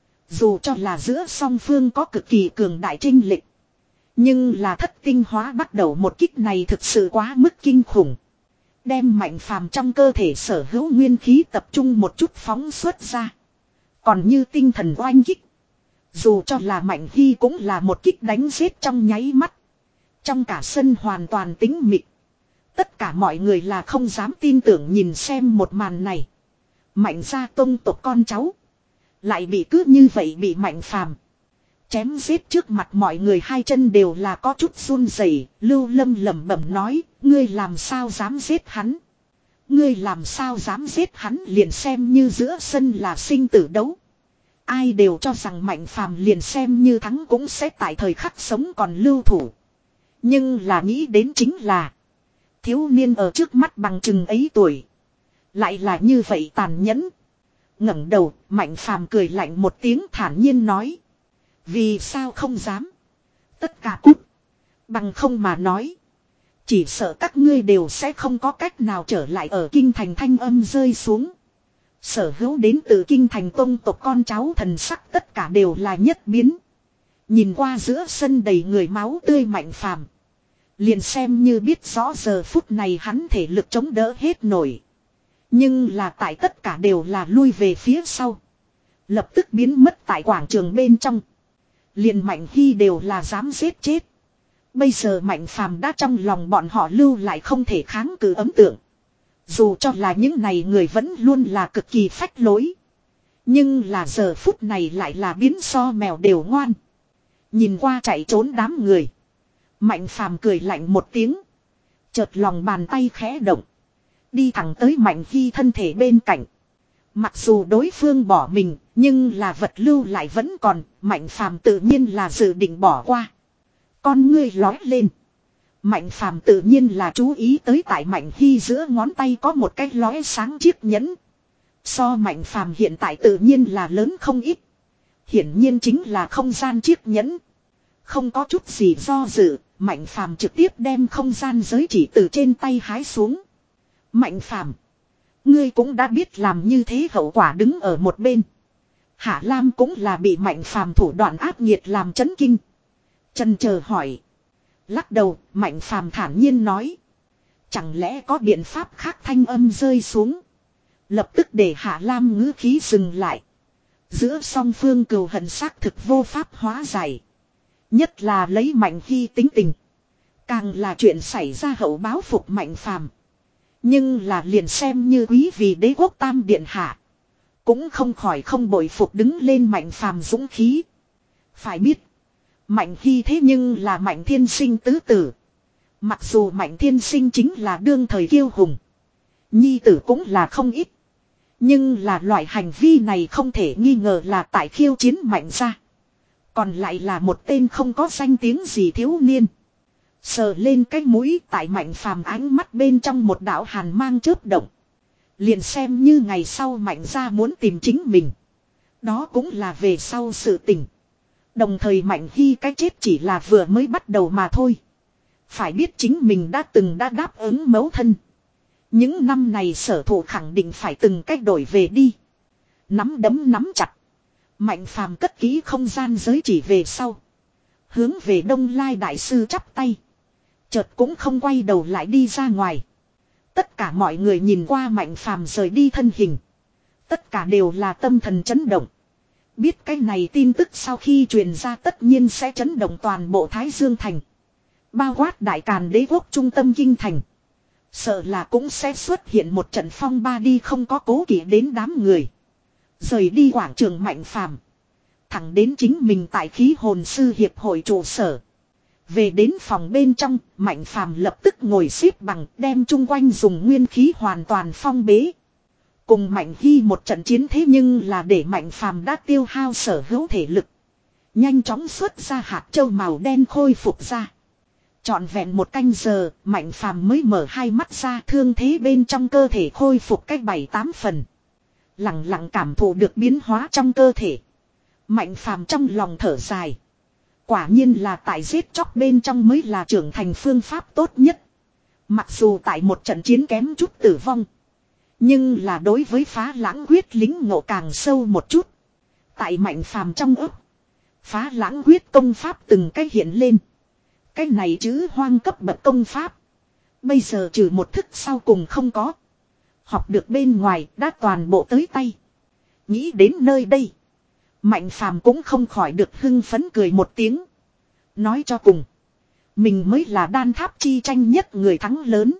Dù cho là giữa song phương có cực kỳ cường đại chênh lệch. Nhưng là thất tinh hóa bắt đầu một kích này thực sự quá mức kinh khủng. Đem Mạnh Phàm trong cơ thể sở hữu nguyên khí tập trung một chút phóng xuất ra. Còn như tinh thần oanh kích. Dù cho là Mạnh Hy cũng là một kích đánh giết trong nháy mắt. Trong cả sân hoàn toàn tĩnh mịch. Tất cả mọi người là không dám tin tưởng nhìn xem một màn này. Mạnh gia tông tộc con cháu. Lại bị cứ như vậy bị Mạnh Phàm chém giết trước mặt mọi người, hai chân đều là có chút run rẩy. Lưu Lâm lẩm bẩm nói, ngươi làm sao dám giết hắn? Ngươi làm sao dám giết hắn? Liền xem như giữa sân là sinh tử đấu. Ai đều cho rằng Mạnh Phàm liền xem như thắng cũng sẽ tại thời khắc sống còn lưu thủ. Nhưng là nghĩ đến chính là thiếu niên ở trước mắt bằng chừng ấy tuổi. Lại là như vậy tàn nhẫn. Ngẩng đầu, Mạnh Phàm cười lạnh một tiếng thản nhiên nói. Vì sao không dám? Tất cả cút. Bằng không mà nói. Chỉ sợ các ngươi đều sẽ không có cách nào trở lại ở kinh thành. Thanh âm rơi xuống. Sở hữu đến từ kinh thành tông tộc con cháu thần sắc tất cả đều là nhất biến. Nhìn qua giữa sân đầy người máu tươi Mạnh Phàm, liền xem như biết rõ giờ phút này hắn thể lực chống đỡ hết nổi. Nhưng là tại tất cả đều là lui về phía sau. Lập tức biến mất tại quảng trường bên trong. Liền Mạnh Hy đều là dám giết chết. Bây giờ Mạnh Phàm đã trong lòng bọn họ lưu lại không thể kháng cự ấn tượng. Dù cho là những này người vẫn luôn là cực kỳ phách lối. Nhưng là giờ phút này lại là biến so mèo đều ngoan. Nhìn qua chạy trốn đám người. Mạnh Phàm cười lạnh một tiếng. Chợt lòng bàn tay khẽ động. Đi thẳng tới Mạnh Hy thân thể bên cạnh. Mặc dù đối phương bỏ mình, nhưng là vật lưu lại vẫn còn. Mạnh Phàm tự nhiên là dự định bỏ qua. Con ngươi lói lên. Mạnh Phàm tự nhiên là chú ý tới tại Mạnh Hy giữa ngón tay có một cái lóe sáng chiếc nhẫn. So Mạnh Phàm hiện tại tự nhiên là lớn không ít. Hiển nhiên chính là không gian chiếc nhẫn. Không có chút gì do dự, Mạnh Phàm trực tiếp đem không gian giới chỉ từ trên tay hái xuống. Mạnh Phàm, ngươi cũng đã biết làm như thế hậu quả đứng ở một bên. Hạ Lam cũng là bị Mạnh Phàm thủ đoạn ác nghiệt làm chấn kinh. Chần chờ hỏi. Lắc đầu, Mạnh Phàm thản nhiên nói. Chẳng lẽ có biện pháp khác? Thanh âm rơi xuống. Lập tức để Hạ Lam ngữ khí dừng lại. Giữa song phương cừu hận xác thực vô pháp hóa giải. Nhất là lấy Mạnh Hy tính tình. Càng là chuyện xảy ra hậu báo phục Mạnh Phàm. Nhưng là liền xem như quý vị đế quốc tam điện hạ. Cũng không khỏi không bội phục đứng lên Mạnh Phàm dũng khí. Phải biết. Mạnh Hy thế nhưng là Mạnh Thiên Sinh tứ tử. Mặc dù Mạnh Thiên Sinh chính là đương thời kiêu hùng. Nhi tử cũng là không ít. Nhưng là loại hành vi này không thể nghi ngờ là tại khiêu chiến Mạnh gia. Còn lại là một tên không có danh tiếng gì thiếu niên. Sờ lên cái mũi tại Mạnh Phàm ánh mắt bên trong một đạo hàn mang chớp động. Liền xem như ngày sau Mạnh gia muốn tìm chính mình. Đó cũng là về sau sự tình. Đồng thời Mạnh Hy cái chết chỉ là vừa mới bắt đầu mà thôi. Phải biết chính mình đã từng đã đáp ứng mẫu thân. Những năm này sở thụ khẳng định phải từng cách đổi về đi. Nắm đấm nắm chặt. Mạnh phàm cất kỹ không gian giới chỉ về sau. Hướng về Đông Lai đại sư chắp tay. Chợt cũng không quay đầu lại đi ra ngoài. Tất cả mọi người nhìn qua Mạnh phàm rời đi thân hình. Tất cả đều là tâm thần chấn động. Biết cái này tin tức sau khi truyền ra tất nhiên sẽ chấn động toàn bộ Thái Dương Thành. Bao quát Đại Càn Đế quốc trung tâm kinh thành. Sợ là cũng sẽ xuất hiện một trận phong ba đi không có cố kỵ đến đám người. Rời đi quảng trường Mạnh phàm. Thẳng đến chính mình tại khí hồn sư hiệp hội trụ sở. Về đến phòng bên trong, Mạnh phàm lập tức ngồi xếp bằng đem chung quanh dùng nguyên khí hoàn toàn phong bế. Cùng Mạnh Hy một trận chiến thế nhưng là để Mạnh phàm đã tiêu hao sở hữu thể lực. Nhanh chóng xuất ra hạt châu màu đen khôi phục ra. Trọn vẹn một canh giờ, Mạnh phàm mới mở hai mắt ra, thương thế bên trong cơ thể khôi phục cách bảy tám phần. Lặng lặng cảm thụ được biến hóa trong cơ thể. Mạnh phàm trong lòng thở dài. Quả nhiên là tại giết chóc bên trong mới là trưởng thành phương pháp tốt nhất. Mặc dù tại một trận chiến kém chút tử vong. Nhưng là đối với phá lãng quyết lính ngộ càng sâu một chút. Tại Mạnh phàm trong ấp. Phá lãng quyết công pháp từng cái hiện lên. Cái này chứ hoang cấp bậc công pháp. Bây giờ trừ một thức sau cùng không có. Học được bên ngoài đã toàn bộ tới tay. Nghĩ đến nơi đây. Mạnh phàm cũng không khỏi được hưng phấn cười một tiếng. Nói cho cùng. Mình mới là đan tháp chi tranh nhất người thắng lớn.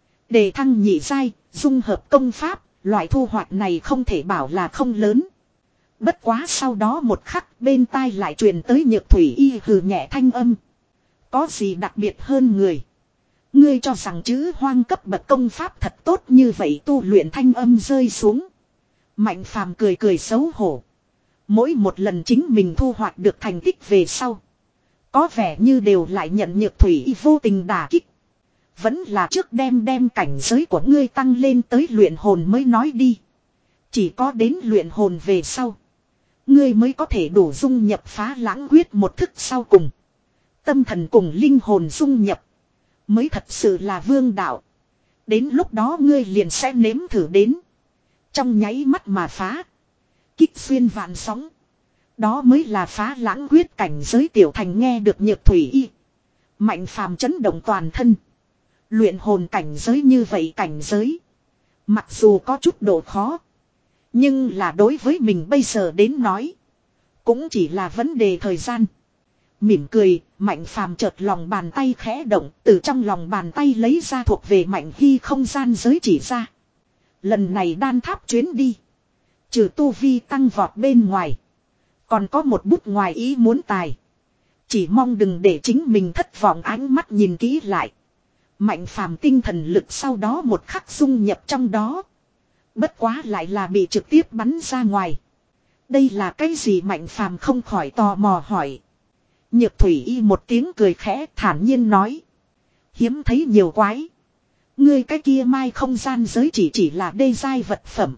Đề thăng nhị giai, dung hợp công pháp, loại thu hoạch này không thể bảo là không lớn. Bất quá sau đó một khắc bên tai lại truyền tới Nhược Thủy Y hừ nhẹ thanh âm. Có gì đặc biệt hơn người. Ngươi cho rằng chữ hoang cấp bậc công pháp thật tốt như vậy tu luyện thanh âm rơi xuống. Mạnh phàm cười cười xấu hổ. Mỗi một lần chính mình thu hoạch được thành tích về sau. Có vẻ như đều lại nhận Nhược Thủy Y vô tình đả kích. Vẫn là trước đem đem cảnh giới của ngươi tăng lên tới luyện hồn mới nói đi. Chỉ có đến luyện hồn về sau. Ngươi mới có thể đủ dung nhập phá lãng quyết một thức sau cùng. Tâm thần cùng linh hồn dung nhập. Mới thật sự là vương đạo. Đến lúc đó ngươi liền sẽ nếm thử đến. Trong nháy mắt mà phá. Kích xuyên vạn sóng. Đó mới là phá lãng quyết cảnh giới tiểu thành nghe được Nhược Thủy Y. Mạnh phàm chấn động toàn thân. Luyện hồn cảnh giới như vậy cảnh giới. Mặc dù có chút độ khó. Nhưng là đối với mình bây giờ đến nói. Cũng chỉ là vấn đề thời gian. Mỉm cười, Mạnh phàm chợt lòng bàn tay khẽ động. Từ trong lòng bàn tay lấy ra thuộc về Mạnh Hy không gian giới chỉ ra. Lần này đan tháp chuyến đi. Trừ tu vi tăng vọt bên ngoài. Còn có một bút ngoài ý muốn tài. Chỉ mong đừng để chính mình thất vọng ánh mắt nhìn kỹ lại. Mạnh phàm tinh thần lực sau đó một khắc dung nhập trong đó. Bất quá lại là bị trực tiếp bắn ra ngoài. Đây là cái gì Mạnh phàm không khỏi tò mò hỏi. Nhược Thủy Y một tiếng cười khẽ thản nhiên nói. Hiếm thấy nhiều quái. Ngươi cái kia mai không gian giới chỉ chỉ là đê giai vật phẩm.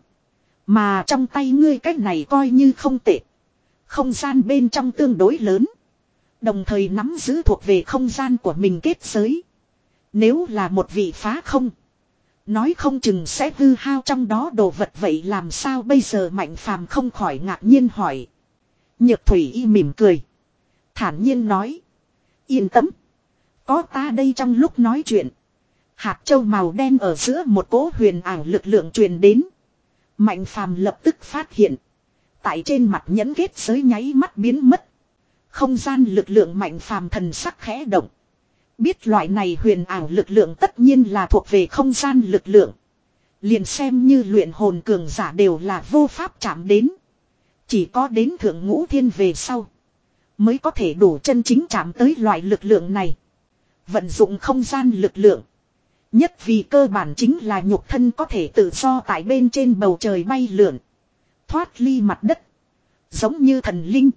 Mà trong tay ngươi cái này coi như không tệ. Không gian bên trong tương đối lớn. Đồng thời nắm giữ thuộc về không gian của mình kết giới. Nếu là một vị phá không. Nói không chừng sẽ hư hao trong đó đồ vật vậy làm sao bây giờ Mạnh phàm không khỏi ngạc nhiên hỏi. Nhược Thủy Y mỉm cười. Thản nhiên nói. Yên tâm. Có ta đây trong lúc nói chuyện. Hạt châu màu đen ở giữa một cỗ huyền ảo lực lượng truyền đến. Mạnh phàm lập tức phát hiện. Tại trên mặt nhẫn kết giới nháy mắt biến mất. Không gian lực lượng Mạnh phàm thần sắc khẽ động. Biết loại này huyền ảo lực lượng tất nhiên là thuộc về không gian lực lượng. Liền xem như luyện hồn cường giả đều là vô pháp chạm đến. Chỉ có đến thượng ngũ thiên về sau. Mới có thể đủ chân chính chạm tới loại lực lượng này. Vận dụng không gian lực lượng. Nhất vì cơ bản chính là nhục thân có thể tự do tại bên trên bầu trời bay lượn. Thoát ly mặt đất. Giống như thần linh.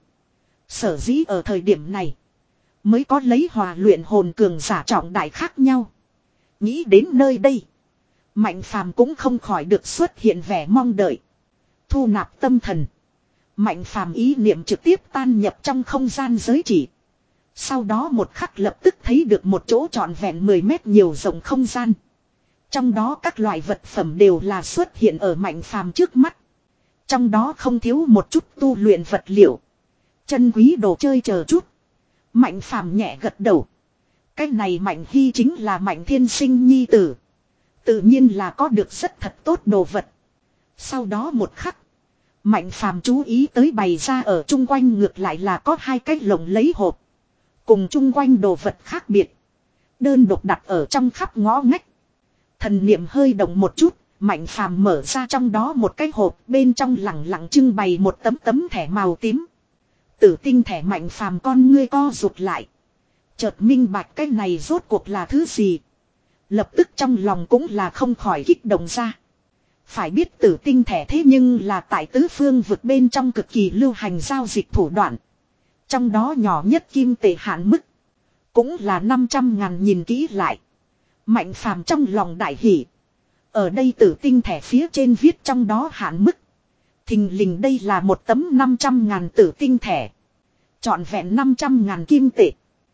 Sở dĩ ở thời điểm này. Mới có lấy hòa luyện hồn cường giả trọng đại khác nhau. Nghĩ đến nơi đây. Mạnh phàm cũng không khỏi được xuất hiện vẻ mong đợi. Thu nạp tâm thần. Mạnh phàm ý niệm trực tiếp tan nhập trong không gian giới chỉ. Sau đó một khắc lập tức thấy được một chỗ trọn vẹn mười mét nhiều rộng không gian. Trong đó các loại vật phẩm đều là xuất hiện ở Mạnh Phàm trước mắt. Trong đó không thiếu một chút tu luyện vật liệu. Chân quý đồ chơi chờ chút. Mạnh Phàm nhẹ gật đầu. Cái này Mạnh Hy chính là Mạnh Thiên Sinh nhi tử. Tự nhiên là có được rất thật tốt đồ vật. Sau đó một khắc. Mạnh Phàm chú ý tới bày ra ở chung quanh ngược lại là có hai cái lồng lấy hộp. Cùng chung quanh đồ vật khác biệt. Đơn độc đặt ở trong khắp ngõ ngách. Thần niệm hơi động một chút. Mạnh Phàm mở ra trong đó một cái hộp. Bên trong lẳng lặng trưng bày một tấm tấm thẻ màu tím. Tử tinh thẻ Mạnh Phàm con ngươi co rụt lại. Chợt minh bạch cái này rốt cuộc là thứ gì. Lập tức trong lòng cũng là không khỏi kích động ra. Phải biết tử tinh thẻ thế nhưng là tại tứ phương vực bên trong cực kỳ lưu hành giao dịch thủ đoạn. Trong đó nhỏ nhất kim tệ hạn mức. Cũng là năm trăm ngàn nhìn kỹ lại. Mạnh Phàm trong lòng đại hỷ. Ở đây tử tinh thẻ phía trên viết trong đó hạn mức. Thình lình đây là một tấm năm trăm ngàn tử tinh thẻ. Trọn vẹn năm trăm ngàn kim tệ.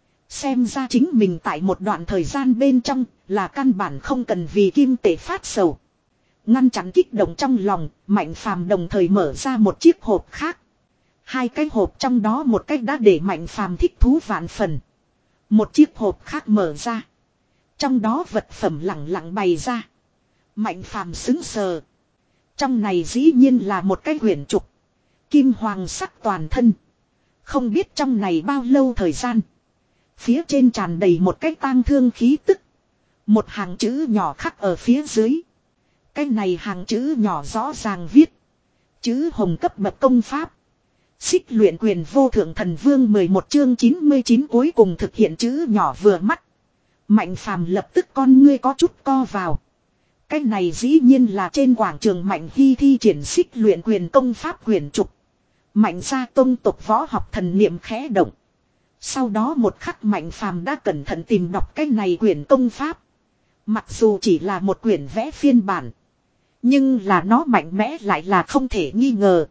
Xem ra chính mình tại một đoạn thời gian bên trong là căn bản không cần vì kim tệ phát sầu. Ngăn chặn kích động trong lòng, Mạnh Phàm đồng thời mở ra một chiếc hộp khác. Hai cái hộp trong đó một cái đã để Mạnh Phàm thích thú vạn phần. Một chiếc hộp khác mở ra. Trong đó vật phẩm lẳng lặng bày ra. Mạnh Phàm sững sờ. Trong này dĩ nhiên là một cái quyển trục. Kim hoàng sắc toàn thân. Không biết trong này bao lâu thời gian. Phía trên tràn đầy một cái tang thương khí tức. Một hàng chữ nhỏ khắc ở phía dưới. Cái này hàng chữ nhỏ rõ ràng viết. Chữ hồng cấp bậc công pháp. Xích luyện quyền vô thượng thần vương mười một chương chín mươi chín cuối cùng thực hiện chữ nhỏ vừa mắt. Mạnh Phàm lập tức con ngươi có chút co vào. Cái này dĩ nhiên là trên quảng trường Mạnh Hy thi triển xích luyện quyền công pháp quyển trục. Mạnh gia tông tộc võ học thần niệm khẽ động. Sau đó một khắc Mạnh Phàm đã cẩn thận tìm đọc cái này quyển công pháp. Mặc dù chỉ là một quyển vẽ phiên bản. Nhưng là nó mạnh mẽ lại là không thể nghi ngờ.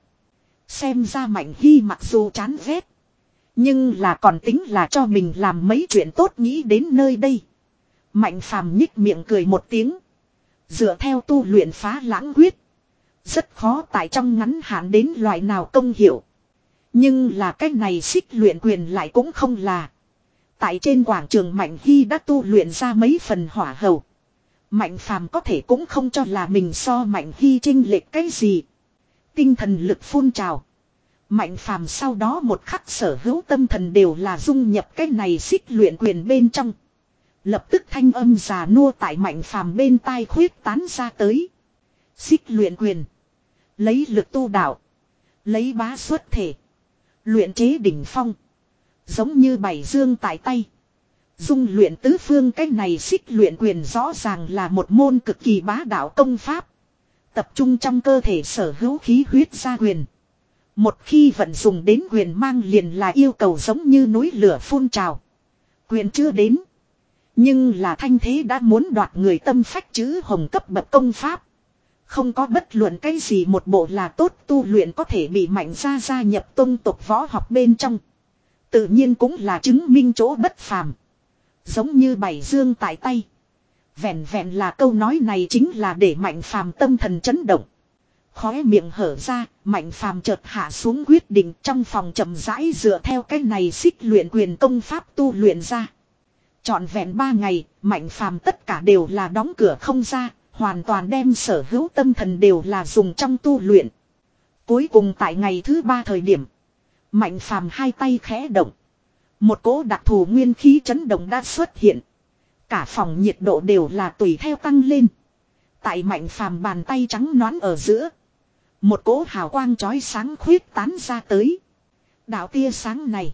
Xem ra Mạnh Hy mặc dù chán ghét. Nhưng là còn tính là cho mình làm mấy chuyện tốt nghĩ đến nơi đây. Mạnh Phàm nhích miệng cười một tiếng. Dựa theo tu luyện phá lãng quyết. Rất khó tại trong ngắn hạn đến loại nào công hiệu. Nhưng là cách này xích luyện quyền lại cũng không là. Tại trên quảng trường Mạnh Hy đã tu luyện ra mấy phần hỏa hầu. Mạnh Phàm có thể cũng không cho là mình so Mạnh Hy chênh lệch cái gì. Tinh thần lực phun trào. Mạnh Phàm sau đó một khắc sở hữu tâm thần đều là dung nhập cái này xích luyện quyền bên trong. Lập tức thanh âm già nua tại Mạnh Phàm bên tai khuyết tán ra tới. Xích luyện quyền. Lấy lực tu đạo. Lấy bá xuất thể. Luyện chế đỉnh phong. Giống như bảy dương tại tay. Dung luyện tứ phương cái này xích luyện quyền rõ ràng là một môn cực kỳ bá đạo công pháp. Tập trung trong cơ thể sở hữu khí huyết ra quyền. Một khi vận dụng đến quyền mang liền là yêu cầu giống như núi lửa phun trào. Quyền chưa đến. Nhưng là thanh thế đã muốn đoạt người tâm phách chữ hồng cấp bậc công pháp. Không có bất luận cái gì một bộ là tốt tu luyện có thể bị Mạnh gia gia nhập tông tộc võ học bên trong. Tự nhiên cũng là chứng minh chỗ bất phàm. Giống như bảy dương tại tay. Vẹn vẹn là câu nói này chính là để Mạnh Phàm tâm thần chấn động. Khóe miệng hở ra, Mạnh Phàm chợt hạ xuống quyết định trong phòng chậm rãi dựa theo cái này xích luyện quyền công pháp tu luyện ra. Trọn vẹn ba ngày, Mạnh Phàm tất cả đều là đóng cửa không ra, hoàn toàn đem sở hữu tâm thần đều là dùng trong tu luyện. Cuối cùng tại ngày thứ ba thời điểm, Mạnh Phàm hai tay khẽ động. Một cỗ đặc thù nguyên khí chấn động đã xuất hiện. Cả phòng nhiệt độ đều là tùy theo tăng lên. Tại Mạnh Phàm bàn tay trắng nõn ở giữa, một cỗ hào quang chói sáng khuyết tán ra tới. Đạo tia sáng này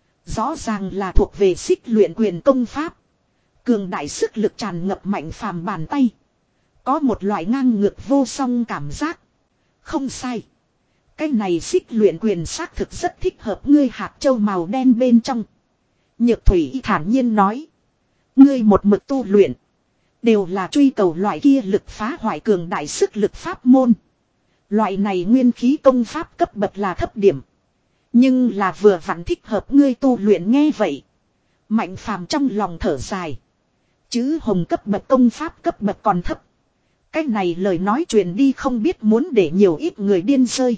rõ ràng là thuộc về xích luyện quyền công pháp. Cường đại sức lực tràn ngập Mạnh Phàm bàn tay. Có một loại ngang ngược vô song cảm giác. Không sai. Cái này xích luyện quyền xác thực rất thích hợp ngươi hạt châu màu đen bên trong. Nhược Thủy thản nhiên nói. Ngươi một mực tu luyện. Đều là truy cầu loại kia lực phá hoại cường đại sức lực pháp môn. Loại này nguyên khí công pháp cấp bậc là thấp điểm. Nhưng là vừa vặn thích hợp ngươi tu luyện nghe vậy. Mạnh phàm trong lòng thở dài. Chứ hồng cấp bậc công pháp cấp bậc còn thấp. Cái này lời nói chuyện đi không biết muốn để nhiều ít người điên rơi.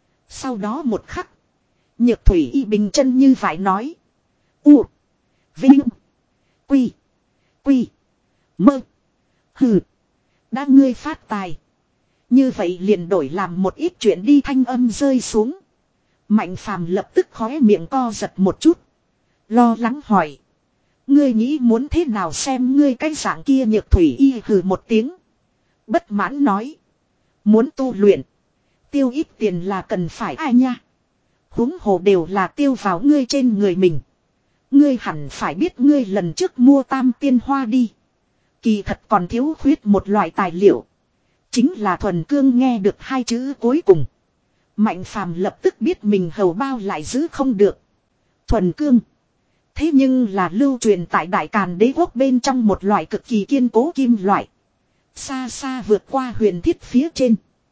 Sau đó một khắc. Nhược thủy y bình chân như phải nói. U. Vinh. Quy. Quy. Mơ. Hừ. Đã ngươi phát tài. Như vậy liền đổi làm một ít chuyện đi, thanh âm rơi xuống. Mạnh phàm lập tức khóe miệng co giật một chút. Lo lắng hỏi. Ngươi nghĩ muốn thế nào xem ngươi cái dạng kia? Nhược thủy y hừ một tiếng. Bất mãn nói. Muốn tu luyện. Tiêu ít tiền là cần phải ai nha. Huống hồ đều là tiêu vào ngươi trên người mình. Ngươi hẳn phải biết ngươi lần trước mua tam tiên hoa đi. Kỳ thật còn thiếu khuyết một loại tài liệu. Chính là thuần cương. Nghe được hai chữ cuối cùng. Mạnh phàm lập tức biết mình hầu bao lại giữ không được. Thuần cương. Thế nhưng là lưu truyền tại Đại Càn Đế quốc bên trong một loại cực kỳ kiên cố kim loại. Xa xa vượt qua huyền thiết phía trên.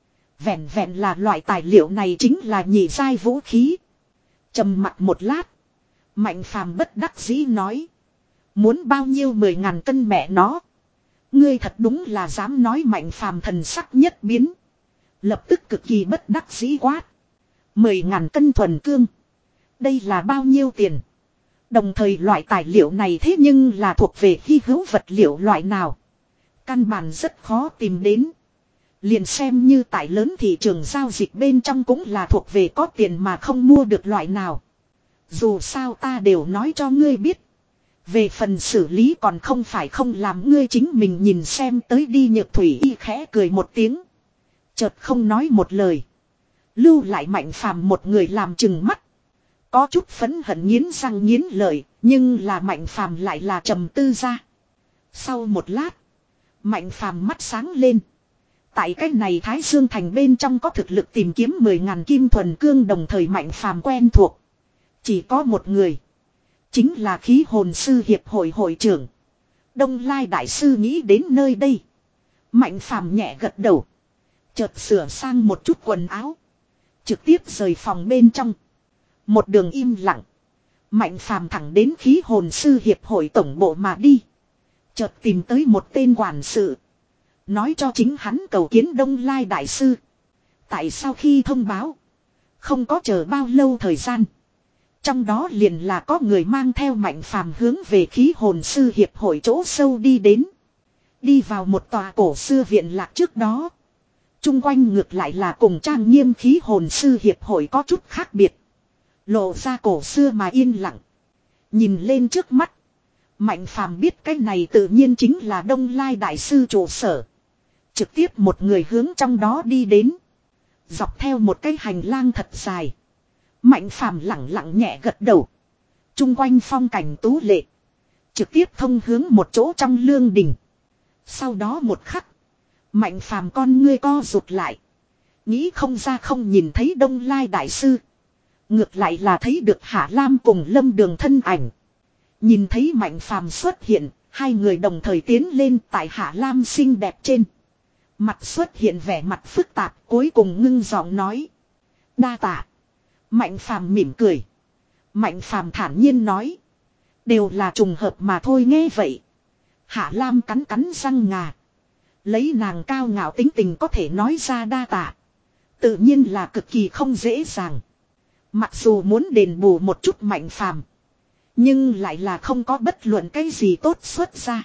Vẹn vẹn là loại tài liệu này chính là nhị giai vũ khí. Trầm mặc một lát. Mạnh phàm bất đắc dĩ nói. Muốn bao nhiêu mười ngàn cân mẹ nó. Ngươi thật đúng là dám nói. Mạnh phàm thần sắc nhất biến. Lập tức cực kỳ bất đắc dĩ quát. Mười ngàn cân thuần cương. Đây là bao nhiêu tiền? Đồng thời loại tài liệu này thế nhưng là thuộc về hy hữu vật liệu loại nào? Căn bản rất khó tìm đến. Liền xem như tại lớn thị trường giao dịch bên trong cũng là thuộc về có tiền mà không mua được loại nào. Dù sao ta đều nói cho ngươi biết. Về phần xử lý còn không phải không làm, ngươi chính mình nhìn xem tới đi. Nhược thủy y khẽ cười một tiếng. Chợt không nói một lời. Lưu lại mạnh phàm một người làm chừng mắt. Có chút phẫn hận nghiến răng nghiến lợi. Nhưng là mạnh phàm lại là trầm tư ra. Sau một lát. Mạnh phàm mắt sáng lên. Tại cách này Thái Dương Thành bên trong có thực lực tìm kiếm mười ngàn kim thuần cương, đồng thời mạnh phàm quen thuộc. Chỉ có một người. Chính là khí hồn sư hiệp hội hội trưởng. Đông Lai Đại Sư nghĩ đến nơi đây. Mạnh phàm nhẹ gật đầu. Chợt sửa sang một chút quần áo. Trực tiếp rời phòng bên trong. Một đường im lặng. Mạnh phàm thẳng đến khí hồn sư hiệp hội tổng bộ mà đi. Chợt tìm tới một tên quản sự. Nói cho chính hắn cầu kiến Đông Lai Đại Sư. Tại sau khi thông báo. Không có chờ bao lâu thời gian. Trong đó liền là có người mang theo mạnh phàm hướng về khí hồn sư hiệp hội chỗ sâu đi đến. Đi vào một tòa cổ xưa viện lạc trước đó. Trung quanh ngược lại là cùng trang nghiêm khí hồn sư hiệp hội có chút khác biệt. Lộ ra cổ xưa mà yên lặng. Nhìn lên trước mắt. Mạnh phàm biết cái này tự nhiên chính là Đông Lai Đại Sư trụ sở. Trực tiếp một người hướng trong đó đi đến. Dọc theo một cái hành lang thật dài. Mạnh phàm lặng lặng nhẹ gật đầu. Trung quanh phong cảnh tú lệ. Trực tiếp thông hướng một chỗ trong lương đình. Sau đó một khắc. Mạnh phàm con ngươi co rụt lại. Nghĩ không ra không nhìn thấy Đông Lai Đại Sư. Ngược lại là thấy được Hạ Lam cùng Lâm Đường thân ảnh. Nhìn thấy mạnh phàm xuất hiện. Hai người đồng thời tiến lên tại Hạ Lam xinh đẹp trên. Mặt xuất hiện vẻ mặt phức tạp, cuối cùng ngưng giọng nói. Đa tạ. Mạnh phàm mỉm cười. Mạnh phàm thản nhiên nói. Đều là trùng hợp mà thôi. Nghe vậy. Hạ Lam cắn cắn răng ngà. Lấy nàng cao ngạo tính tình có thể nói ra đa tạ. Tự nhiên là cực kỳ không dễ dàng. Mặc dù muốn đền bù một chút mạnh phàm. Nhưng lại là không có bất luận cái gì tốt xuất ra.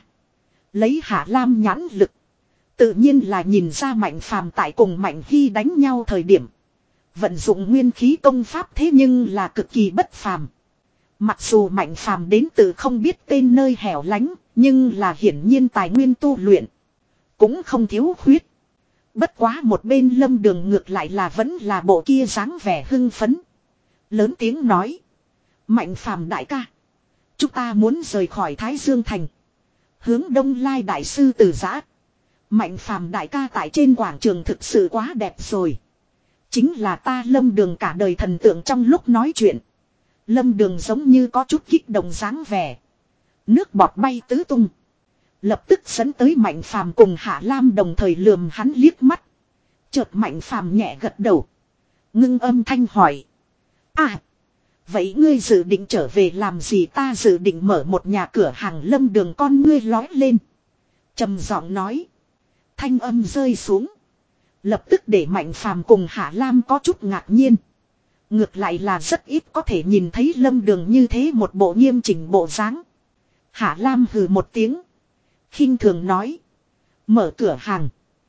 Lấy Hạ Lam nhãn lực. Tự nhiên là nhìn ra mạnh phàm tại cùng Mạnh Hy đánh nhau thời điểm. Vận dụng nguyên khí công pháp thế nhưng là cực kỳ bất phàm. Mặc dù mạnh phàm đến từ không biết tên nơi hẻo lánh. Nhưng là hiển nhiên tài nguyên tu luyện. Cũng không thiếu khuyết. Bất quá một bên Lâm Đường ngược lại là vẫn là bộ kia dáng vẻ hưng phấn. Lớn tiếng nói. Mạnh phàm đại ca. Chúng ta muốn rời khỏi Thái Dương Thành. Hướng Đông Lai Đại Sư từ giã. Mạnh phàm đại ca tại trên quảng trường thực sự quá đẹp rồi. Chính là ta Lâm Đường cả đời thần tượng. Trong lúc nói chuyện. Lâm Đường giống như có chút kích động dáng vẻ. Nước bọt bay tứ tung. Lập tức dẫn tới Mạnh phàm cùng Hạ Lam đồng thời lườm hắn liếc mắt. Chợt Mạnh phàm nhẹ gật đầu. Ngưng âm thanh hỏi. À. Vậy ngươi dự định trở về làm gì? Ta dự định mở một nhà cửa hàng. Lâm Đường con ngươi lói lên. Trầm giọng nói. Thanh âm rơi xuống. Lập tức để Mạnh Phàm cùng Hạ Lam có chút ngạc nhiên. Ngược lại là rất ít có thể nhìn thấy Lâm Đường như thế một bộ nghiêm chỉnh bộ dáng. Hạ Lam hừ một tiếng. Khinh thường nói. Mở cửa hàng.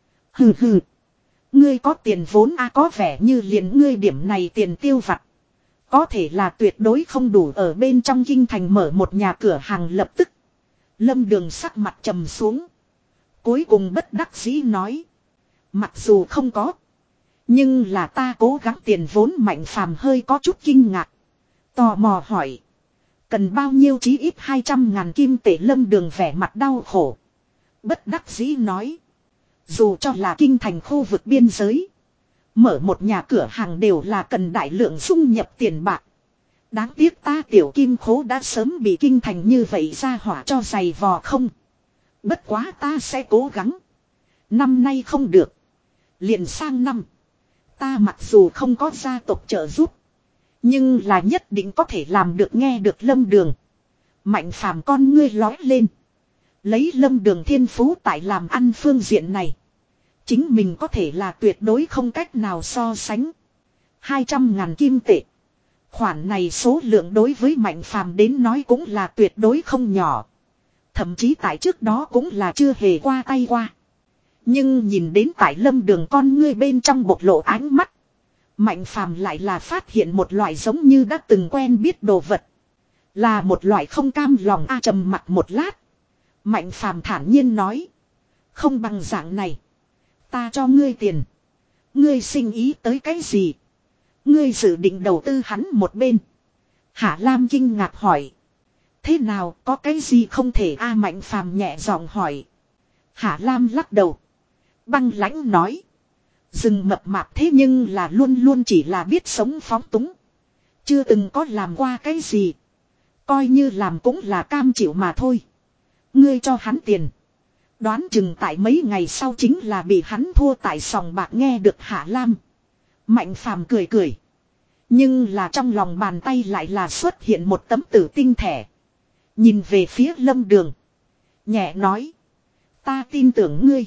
Hừ hừ. Ngươi có tiền vốn a à, có vẻ như liền ngươi điểm này tiền tiêu vặt. Có thể là tuyệt đối không đủ ở bên trong kinh thành mở một nhà cửa hàng lập tức. Lâm Đường sắc mặt trầm xuống. Cuối cùng bất đắc dĩ nói. Mặc dù không có. Nhưng là ta cố gắng tiền vốn. Mạnh Phàm hơi có chút kinh ngạc. Tò mò hỏi. Cần bao nhiêu? Chí ít hai trăm ngàn kim tệ. Lâm Đường vẻ mặt đau khổ. Bất đắc dĩ nói. Dù cho là kinh thành khu vực biên giới. Mở một nhà cửa hàng đều là cần đại lượng dung nhập tiền bạc. Đáng tiếc ta tiểu kim khố đã sớm bị kinh thành như vậy ra hỏa cho giày vò không. Bất quá ta sẽ cố gắng. Năm nay không được. Liền sang năm. Ta mặc dù không có gia tộc trợ giúp. Nhưng là nhất định có thể làm được. Nghe được Lâm Đường. Mạnh Phàm con ngươi lói lên. Lấy Lâm Đường thiên phú tại làm ăn phương diện này. Chính mình có thể là tuyệt đối không cách nào so sánh. Hai trăm ngàn kim tệ. Khoản này số lượng đối với Mạnh Phàm đến nói cũng là tuyệt đối không nhỏ. Thậm chí tại trước đó cũng là chưa hề qua tay qua. Nhưng nhìn đến tại Lâm Đường con ngươi bên trong bộc lộ ánh mắt. Mạnh Phàm lại là phát hiện một loại giống như đã từng quen biết đồ vật. Là một loại không cam lòng. A trầm mặt một lát. Mạnh Phàm thản nhiên nói. Không bằng dạng này. Ta cho ngươi tiền. Ngươi sinh ý tới cái gì? Ngươi dự định đầu tư hắn một bên. Hạ Lam kinh ngạc hỏi. Thế nào, có cái gì không thể? A Mạnh Phàm nhẹ giọng hỏi. Hạ Lam lắc đầu. Băng lãnh nói. Rừng mập mạp thế nhưng là luôn luôn chỉ là biết sống phóng túng. Chưa từng có làm qua cái gì. Coi như làm cũng là cam chịu mà thôi. Ngươi cho hắn tiền. Đoán chừng tại mấy ngày sau chính là bị hắn thua tại sòng bạc. Nghe được Hạ Lam. Mạnh Phàm cười cười. Nhưng là trong lòng bàn tay lại là xuất hiện một tấm tử tinh thẻ. Nhìn về phía Lâm Đường. Nhẹ nói. Ta tin tưởng ngươi.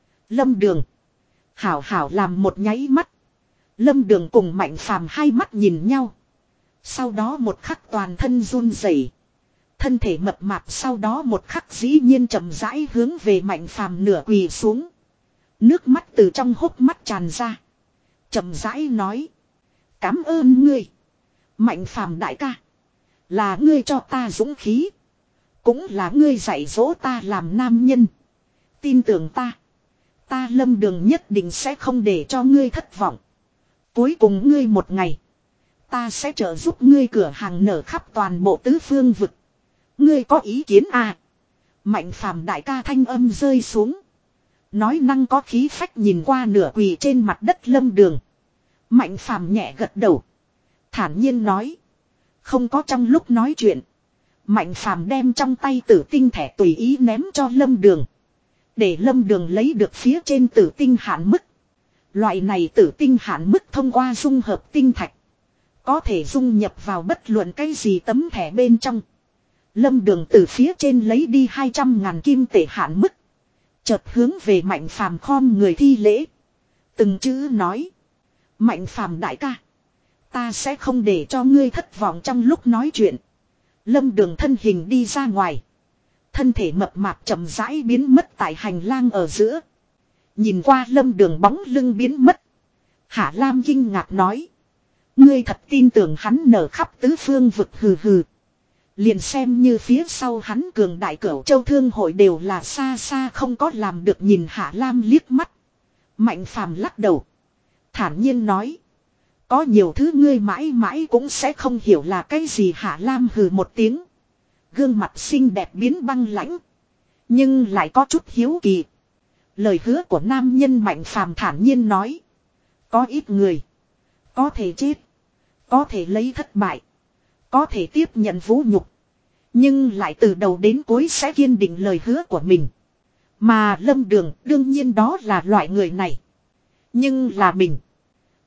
Lâm Đường. Hảo hảo làm một nháy mắt. Lâm Đường cùng Mạnh Phàm hai mắt nhìn nhau. Sau đó một khắc toàn thân run rẩy. Thân thể mập mạp sau đó một khắc dĩ nhiên chậm rãi hướng về Mạnh Phàm nửa quỳ xuống. Nước mắt từ trong hốc mắt tràn ra. Chậm rãi nói. Cảm ơn ngươi. Mạnh Phàm đại ca. Là ngươi cho ta dũng khí. Cũng là ngươi dạy dỗ ta làm nam nhân. Tin tưởng ta. Ta Lâm Đường nhất định sẽ không để cho ngươi thất vọng. Cuối cùng ngươi một ngày. Ta sẽ trợ giúp ngươi cửa hàng nở khắp toàn bộ tứ phương vực. Ngươi có ý kiến à? Mạnh Phàm đại ca thanh âm rơi xuống. Nói năng có khí phách nhìn qua nửa quỳ trên mặt đất Lâm Đường. Mạnh Phàm nhẹ gật đầu. Thản nhiên nói. Không có. Trong lúc nói chuyện. Mạnh Phàm đem trong tay tử tinh thẻ tùy ý ném cho Lâm Đường. Để Lâm Đường lấy được phía trên tử tinh hạn mức. Loại này tử tinh hạn mức thông qua dung hợp tinh thạch. Có thể dung nhập vào bất luận cái gì tấm thẻ bên trong. Lâm Đường từ phía trên lấy đi hai trăm ngàn kim tệ hạn mức. Chợt hướng về Mạnh Phàm khom người thi lễ. Từng chữ nói. Mạnh Phàm đại ca. Ta sẽ không để cho ngươi thất vọng. Trong lúc nói chuyện. Lâm Đường thân hình đi ra ngoài. Thân thể mập mạp chậm rãi biến mất tại hành lang ở giữa. Nhìn qua Lâm Đường bóng lưng biến mất. Hạ Lam kinh ngạc nói. Ngươi thật tin tưởng hắn nở khắp tứ phương vực? Hừ hừ. Liền xem như phía sau hắn cường đại Cửu Châu Thương hội đều là xa xa không có làm được. Nhìn Hạ Lam liếc mắt. Mạnh Phàm lắc đầu. Thản nhiên nói. Có nhiều thứ ngươi mãi mãi cũng sẽ không hiểu là cái gì. Hạ Lam hừ một tiếng. Gương mặt xinh đẹp biến băng lãnh. Nhưng lại có chút hiếu kỳ. Lời hứa của nam nhân. Mạnh Phàm thản nhiên nói. Có ít người. Có thể chết. Có thể lấy thất bại. Có thể tiếp nhận vũ nhục. Nhưng lại từ đầu đến cuối sẽ kiên định lời hứa của mình. Mà Lâm Đường đương nhiên đó là loại người này. Nhưng là mình.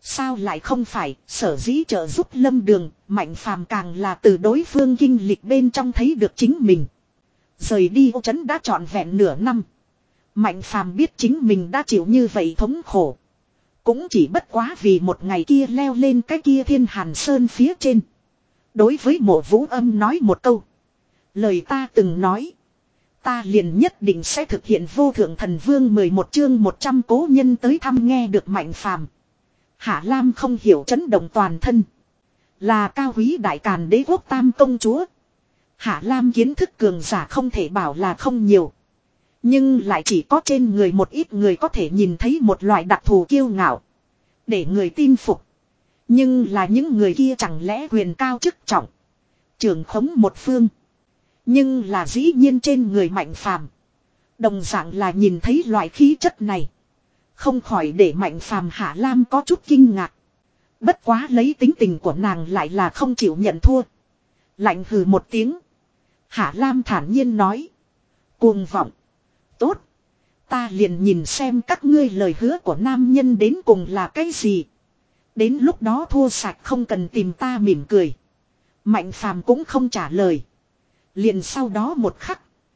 Sao lại không phải, sở dĩ trợ giúp Lâm Đường, Mạnh Phàm càng là từ đối phương kinh lịch bên trong thấy được chính mình. Rời đi ô trấn đã trọn vẹn nửa năm. Mạnh Phàm biết chính mình đã chịu như vậy thống khổ. Cũng chỉ bất quá vì một ngày kia leo lên cái kia Thiên Hàn Sơn phía trên. Đối với Mộ Vũ Âm nói một câu. Lời ta từng nói. Ta liền nhất định sẽ thực hiện Vô Thượng Thần Vương mười một chương một trăm cố nhân tới thăm nghe được Mạnh Phàm. Hạ Lam không hiểu chấn động toàn thân. Là cao quý đại càn đế quốc tam công chúa. Hạ Lam kiến thức cường giả không thể bảo là không nhiều. Nhưng lại chỉ có trên người một ít người có thể nhìn thấy một loại đặc thù kiêu ngạo. Để người tin phục. Nhưng là những người kia chẳng lẽ quyền cao chức trọng. Trưởng khống một phương. Nhưng là dĩ nhiên trên người Mạnh Phàm. Đồng dạng là nhìn thấy loại khí chất này. Không khỏi để Mạnh Phàm Hạ Lam có chút kinh ngạc. Bất quá lấy tính tình của nàng lại là không chịu nhận thua. Lạnh hừ một tiếng. Hạ Lam thản nhiên nói. Cuồng vọng. Tốt. Ta liền nhìn xem các ngươi lời hứa của nam nhân đến cùng là cái gì. Đến lúc đó thua sạch không cần tìm ta mỉm cười. Mạnh Phàm cũng không trả lời. Liền sau đó một khắc.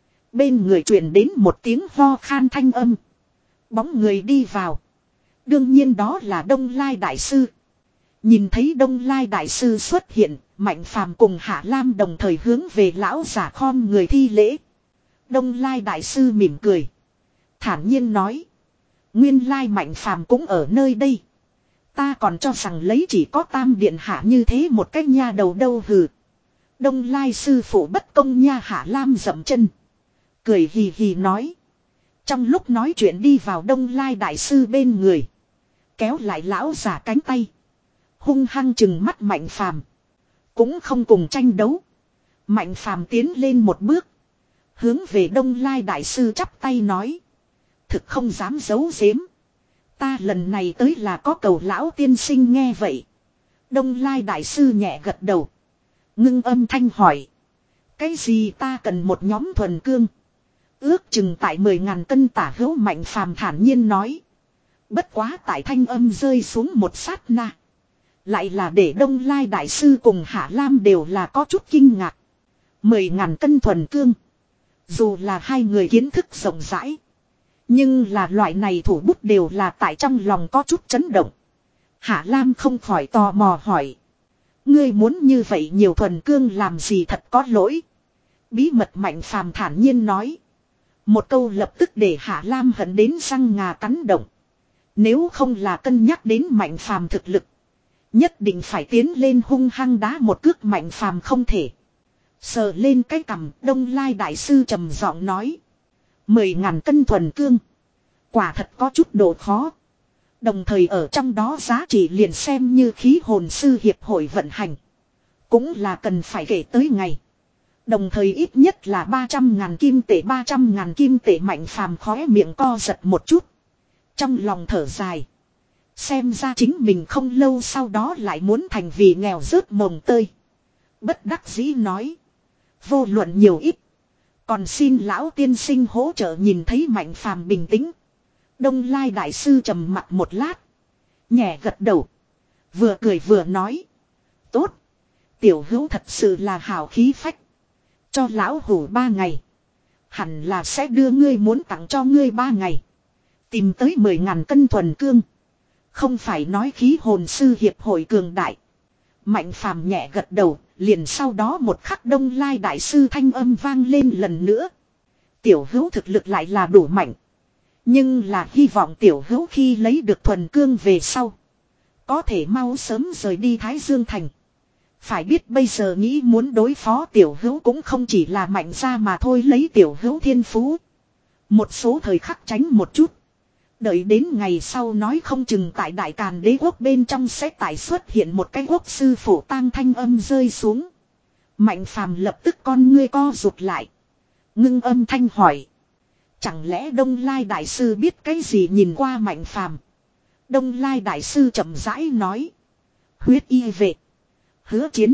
Bên người truyền đến một tiếng ho khan thanh âm. Bóng người đi vào. Đương nhiên đó là Đông Lai Đại Sư. Nhìn thấy Đông Lai Đại Sư xuất hiện. Mạnh Phàm cùng Hạ Lam đồng thời hướng về lão giả khom người thi lễ. Đông Lai Đại Sư mỉm cười. Thản nhiên nói. Nguyên lai Mạnh Phàm cũng ở nơi đây. Ta còn cho rằng lấy chỉ có Tam Điện Hạ như thế một cái nha đầu đâu hừ. Đông Lai sư phụ bất công nha. Hạ Lam dậm chân. Cười hì hì nói. Trong lúc nói chuyện đi vào Đông Lai Đại Sư bên người. Kéo lại lão giả cánh tay. Hung hăng chừng mắt Mạnh Phàm. Cũng không cùng tranh đấu. Mạnh Phàm tiến lên một bước. Hướng về Đông Lai Đại Sư chắp tay nói. Thực không dám giấu giếm. Ta lần này tới là có cầu lão tiên sinh nghe vậy. Đông Lai Đại Sư nhẹ gật đầu. Ngưng âm thanh hỏi. Cái gì ta cần một nhóm thuần cương. Ước chừng tại mười ngàn cân tả hữu. Mạnh Phàm thản nhiên nói. Bất quá tại thanh âm rơi xuống một sát na. Lại là để Đông Lai Đại Sư cùng Hạ Lam đều là có chút kinh ngạc. Mười ngàn cân thuần cương. Dù là hai người kiến thức rộng rãi. Nhưng là loại này thủ bút đều là tại trong lòng có chút chấn động. Hạ Lam không khỏi tò mò hỏi. Ngươi muốn như vậy nhiều thuần cương làm gì thật có lỗi. Bí mật Mạnh Phàm thản nhiên nói. Một câu lập tức để Hạ Lam hận đến răng ngà cắn động. Nếu không là cân nhắc đến Mạnh Phàm thực lực. Nhất định phải tiến lên hung hăng đá một cước Mạnh Phàm không thể. Sờ lên cái cằm Đông Lai Đại Sư trầm giọng nói. Mười ngàn cân thuần cương. Quả thật có chút độ khó. Đồng thời ở trong đó giá trị liền xem như khí hồn sư hiệp hội vận hành. Cũng là cần phải kể tới ngày. Đồng thời ít nhất là ba trăm ngàn kim tệ ba trăm ngàn kim tệ Mạnh Phàm khóe miệng co giật một chút. Trong lòng thở dài. Xem ra chính mình không lâu sau đó lại muốn thành vì nghèo rớt mồng tơi. Bất đắc dĩ nói. Vô luận nhiều ít. Còn xin lão tiên sinh hỗ trợ. Nhìn thấy Mạnh Phàm bình tĩnh. Đông Lai Đại Sư trầm mặt một lát. Nhẹ gật đầu. Vừa cười vừa nói. Tốt. Tiểu hữu thật sự là hào khí phách. Cho lão hủ ba ngày. Hẳn là sẽ đưa ngươi muốn tặng cho ngươi ba ngày. Tìm tới mười ngàn cân thuần cương. Không phải nói khí hồn sư hiệp hội cường đại. Mạnh Phàm nhẹ gật đầu. Liền sau đó một khắc Đông Lai Đại Sư thanh âm vang lên lần nữa. Tiểu hữu thực lực lại là đủ mạnh. Nhưng là hy vọng tiểu hữu khi lấy được thuần cương về sau. Có thể mau sớm rời đi Thái Dương Thành. Phải biết bây giờ nghĩ muốn đối phó tiểu hữu cũng không chỉ là mạnh ra mà thôi. Lấy tiểu hữu thiên phú. Một số thời khắc tránh một chút. Đợi đến ngày sau nói không chừng tại Đại Càn Đế quốc bên trong sẽ tái xuất hiện một cái quốc sư phổ tang thanh âm rơi xuống. Mạnh Phàm lập tức con ngươi co rụt lại. Ngưng âm thanh hỏi. Chẳng lẽ Đông Lai Đại Sư biết cái gì nhìn qua Mạnh Phàm? Đông Lai Đại Sư chậm rãi nói. Huyết y vệ. Hứa Chiến.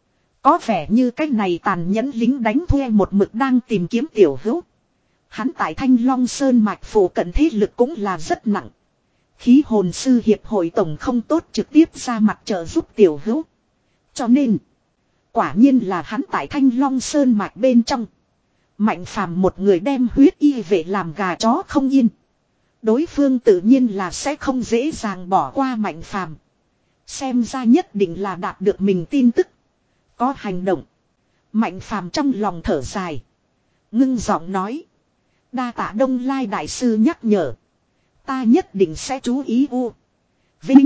Có vẻ như cái này tàn nhẫn lính đánh thuê một mực đang tìm kiếm tiểu hữu. Hắn tại Thanh Long Sơn mạch phủ cận thế lực cũng là rất nặng. Khí hồn sư hiệp hội tổng không tốt trực tiếp ra mặt trợ giúp tiểu hữu. Cho nên, quả nhiên là hắn tại Thanh Long Sơn mạch bên trong. Mạnh phàm một người đem huyết y vệ làm gà chó không yên. Đối phương tự nhiên là sẽ không dễ dàng bỏ qua mạnh phàm. Xem ra nhất định là đạt được mình tin tức. Có hành động. Mạnh phàm trong lòng thở dài. Ngưng giọng nói. Đa tạ Đông Lai đại sư nhắc nhở. Ta nhất định sẽ chú ý u. Vinh.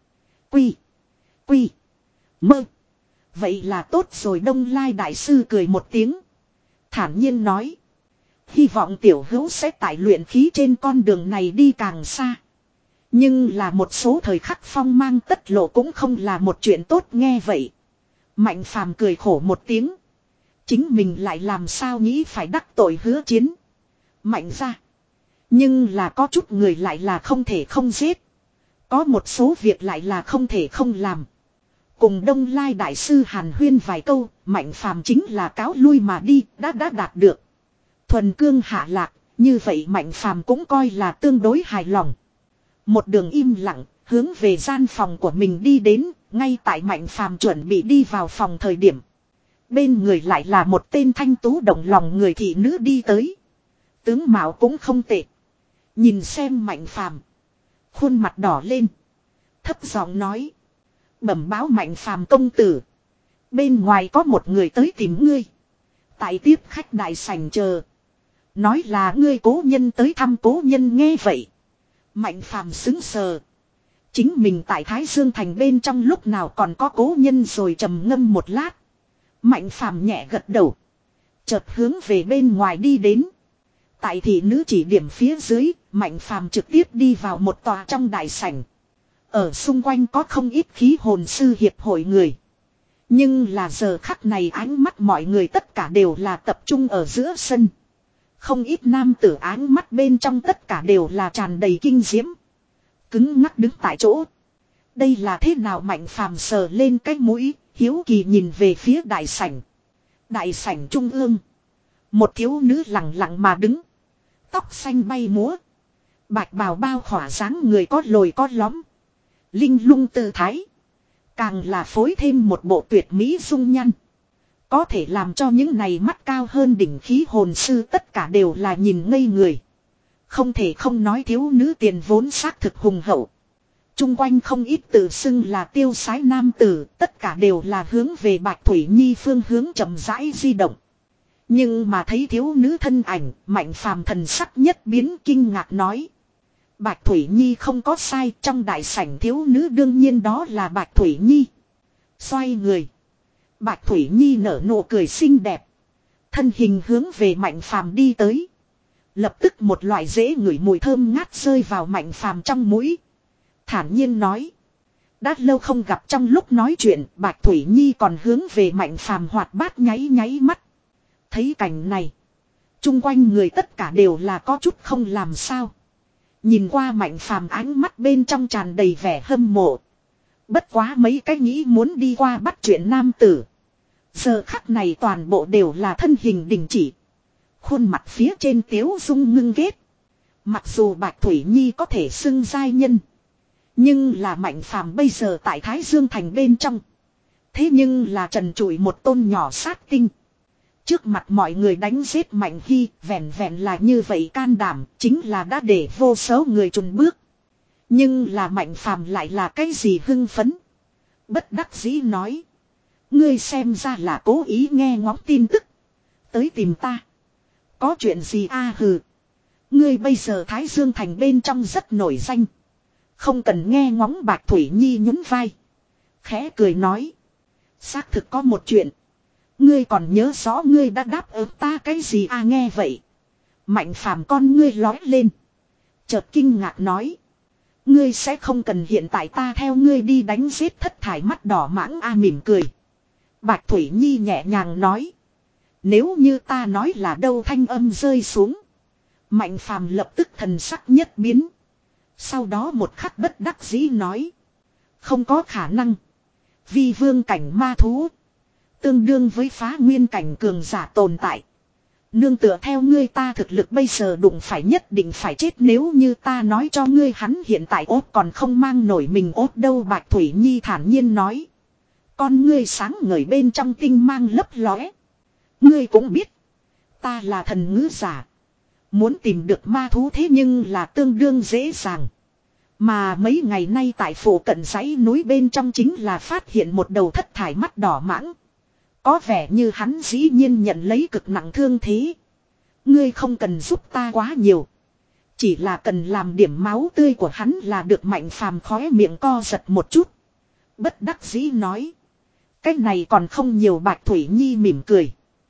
Quy. Quy. Mơ. Vậy là tốt rồi. Đông Lai đại sư cười một tiếng. Thản nhiên nói. Hy vọng tiểu hữu sẽ tải luyện khí trên con đường này đi càng xa. Nhưng là một số thời khắc phong mang tất lộ cũng không là một chuyện tốt nghe vậy. Mạnh phàm cười khổ một tiếng. Chính mình lại làm sao nghĩ phải đắc tội Hứa Chiến. Mạnh ra. Nhưng là có chút người lại là không thể không giết. Có một số việc lại là không thể không làm. Cùng Đông Lai đại sư hàn huyên vài câu, Mạnh phàm chính là cáo lui mà đi, đã đã đạt được. Thuần cương hạ lạc, như vậy Mạnh phàm cũng coi là tương đối hài lòng. Một đường im lặng, hướng về gian phòng của mình đi đến, ngay tại Mạnh phàm chuẩn bị đi vào phòng thời điểm. Bên người lại là một tên thanh tú động lòng người thị nữ đi tới. Tướng mạo cũng không tệ. Nhìn xem Mạnh phàm. Khuôn mặt đỏ lên. Thấp giọng nói. Bẩm báo Mạnh phàm công tử. Bên ngoài có một người tới tìm ngươi. Tại tiếp khách đại sảnh chờ. Nói là ngươi cố nhân tới thăm cố nhân nghe vậy. Mạnh phàm xứng sờ. Chính mình tại Thái Dương Thành bên trong lúc nào còn có cố nhân rồi trầm ngâm một lát. Mạnh phàm nhẹ gật đầu. Chợt hướng về bên ngoài đi đến. Tại thị nữ chỉ điểm phía dưới, Mạnh phàm trực tiếp đi vào một tòa trong đại sảnh. Ở xung quanh có không ít khí hồn sư hiệp hội người. Nhưng là giờ khắc này ánh mắt mọi người tất cả đều là tập trung ở giữa sân. Không ít nam tử ánh mắt bên trong tất cả đều là tràn đầy kinh diễm. Cứng ngắc đứng tại chỗ. Đây là thế nào Mạnh phàm sờ lên cái mũi, hiếu kỳ nhìn về phía đại sảnh. Đại sảnh trung ương. Một thiếu nữ lặng lặng mà đứng. Tóc xanh bay múa. Bạch bào bao khỏa dáng người có lồi có lõm. Linh lung tư thái. Càng là phối thêm một bộ tuyệt mỹ dung nhan. Có thể làm cho những này mắt cao hơn đỉnh khí hồn sư tất cả đều là nhìn ngây người. Không thể không nói thiếu nữ tiền vốn xác thực hùng hậu. Trung quanh không ít tự xưng là tiêu sái nam tử, tất cả đều là hướng về Bạch Thủy Nhi phương hướng chậm rãi di động. Nhưng mà thấy thiếu nữ thân ảnh, Mạnh phàm thần sắc nhất biến kinh ngạc nói. Bạch Thủy Nhi không có sai, trong đại sảnh thiếu nữ đương nhiên đó là Bạch Thủy Nhi. Xoay người. Bạch Thủy Nhi nở nụ cười xinh đẹp. Thân hình hướng về Mạnh phàm đi tới. Lập tức một loại dễ ngửi mùi thơm ngát rơi vào Mạnh phàm trong mũi. Thản nhiên nói. Đã lâu không gặp trong lúc nói chuyện, Bạch Thủy Nhi còn hướng về Mạnh phàm hoạt bát nháy nháy mắt. Thấy cảnh này. Trung quanh người tất cả đều là có chút không làm sao. Nhìn qua Mạnh phàm ánh mắt bên trong tràn đầy vẻ hâm mộ. Bất quá mấy cái nghĩ muốn đi qua bắt chuyện nam tử. Giờ khắc này toàn bộ đều là thân hình đình chỉ. Khuôn mặt phía trên tiếu dung ngưng ghét. Mặc dù Bạch Thủy Nhi có thể xưng giai nhân. Nhưng là Mạnh phàm bây giờ tại Thái Dương Thành bên trong. Thế nhưng là trần trụi một tôn nhỏ sát tinh. Trước mặt mọi người đánh giết Mạnh Hy, vẹn vẹn là như vậy can đảm, chính là đã để vô số người chùn bước. Nhưng là Mạnh phàm lại là cái gì hưng phấn. Bất đắc dĩ nói. Ngươi xem ra là cố ý nghe ngóng tin tức. Tới tìm ta. Có chuyện gì a à, hừ. Ngươi bây giờ Thái Dương Thành bên trong rất nổi danh. Không cần nghe ngóng Bạch Thủy Nhi nhún vai. Khẽ cười nói. Xác thực có một chuyện. Ngươi còn nhớ rõ ngươi đã đáp ứng ta cái gì à nghe vậy. Mạnh phàm con ngươi lói lên. Chợt kinh ngạc nói. Ngươi sẽ không cần hiện tại ta theo ngươi đi đánh giết thất thải mắt đỏ mãng a à mỉm cười. Bạch Thủy Nhi nhẹ nhàng nói. Nếu như ta nói là đâu thanh âm rơi xuống. Mạnh phàm lập tức thần sắc nhất biến. Sau đó một khắc bất đắc dĩ nói. Không có khả năng. Vi vương cảnh ma thú. Tương đương với phá nguyên cảnh cường giả tồn tại. Nương tựa theo ngươi ta thực lực bây giờ đụng phải nhất định phải chết, nếu như ta nói cho ngươi hắn hiện tại ốt còn không mang nổi mình ốt đâu. Bạch Thủy Nhi thản nhiên nói. Con ngươi sáng ngời bên trong tinh mang lấp lóe. Ngươi cũng biết. Ta là thần ngữ giả. Muốn tìm được ma thú thế nhưng là tương đương dễ dàng. Mà mấy ngày nay tại phủ cận dãy núi bên trong chính là phát hiện một đầu thất thải mắt đỏ mãng. Có vẻ như hắn dĩ nhiên nhận lấy cực nặng thương thế. Ngươi không cần giúp ta quá nhiều. Chỉ là cần làm điểm máu tươi của hắn là được. Mạnh Phàm khóe miệng co giật một chút. Bất đắc dĩ nói. Cái này còn không nhiều. Bạch Thủy Nhi mỉm cười.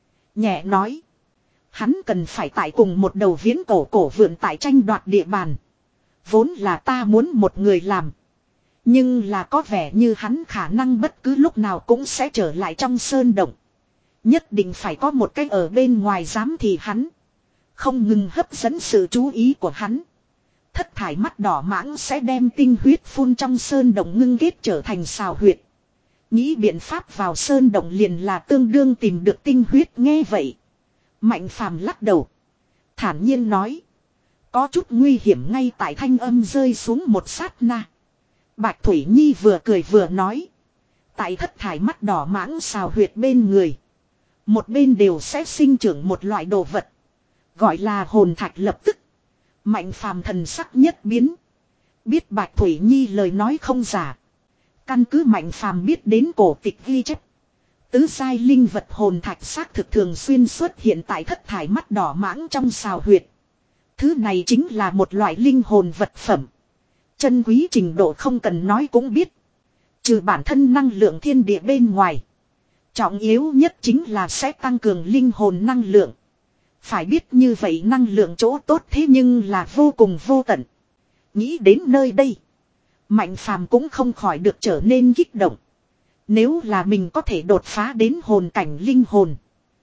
Nhẹ nói. Hắn cần phải tại cùng một đầu viễn cổ cổ vượn tại tranh đoạt địa bàn. Vốn là ta muốn một người làm. Nhưng là có vẻ như hắn khả năng bất cứ lúc nào cũng sẽ trở lại trong sơn động. Nhất định phải có một cách ở bên ngoài giám thị hắn. Không ngừng hấp dẫn sự chú ý của hắn. Thất thải mắt đỏ mãng sẽ đem tinh huyết phun trong sơn động ngưng kết trở thành xào huyệt. Nghĩ biện pháp vào sơn động liền là tương đương tìm được tinh huyết. Nghe vậy Mạnh Phàm lắc đầu. Thản nhiên nói. Có chút nguy hiểm. Ngay tại thanh âm rơi xuống một sát na. Bạch Thủy Nhi vừa cười vừa nói. Tại thất thải mắt đỏ mãng xào huyệt bên người. Một bên đều sẽ sinh trưởng một loại đồ vật. Gọi là hồn thạch. Lập tức Mạnh Phàm thần sắc nhất biến. Biết Bạch Thủy Nhi lời nói không giả. Căn cứ Mạnh Phàm biết đến cổ tịch ghi chép. Tứ giai linh vật hồn thạch xác thực thường xuyên xuất hiện tại thất thải mắt đỏ mãng trong xào huyệt. Thứ này chính là một loại linh hồn vật phẩm. Chân quý trình độ không cần nói cũng biết. Trừ bản thân năng lượng thiên địa bên ngoài. Trọng yếu nhất chính là sẽ tăng cường linh hồn năng lượng. Phải biết như vậy năng lượng chỗ tốt thế nhưng là vô cùng vô tận. Nghĩ đến nơi đây. Mạnh Phàm cũng không khỏi được trở nên kích động. Nếu là mình có thể đột phá đến hồn cảnh linh hồn.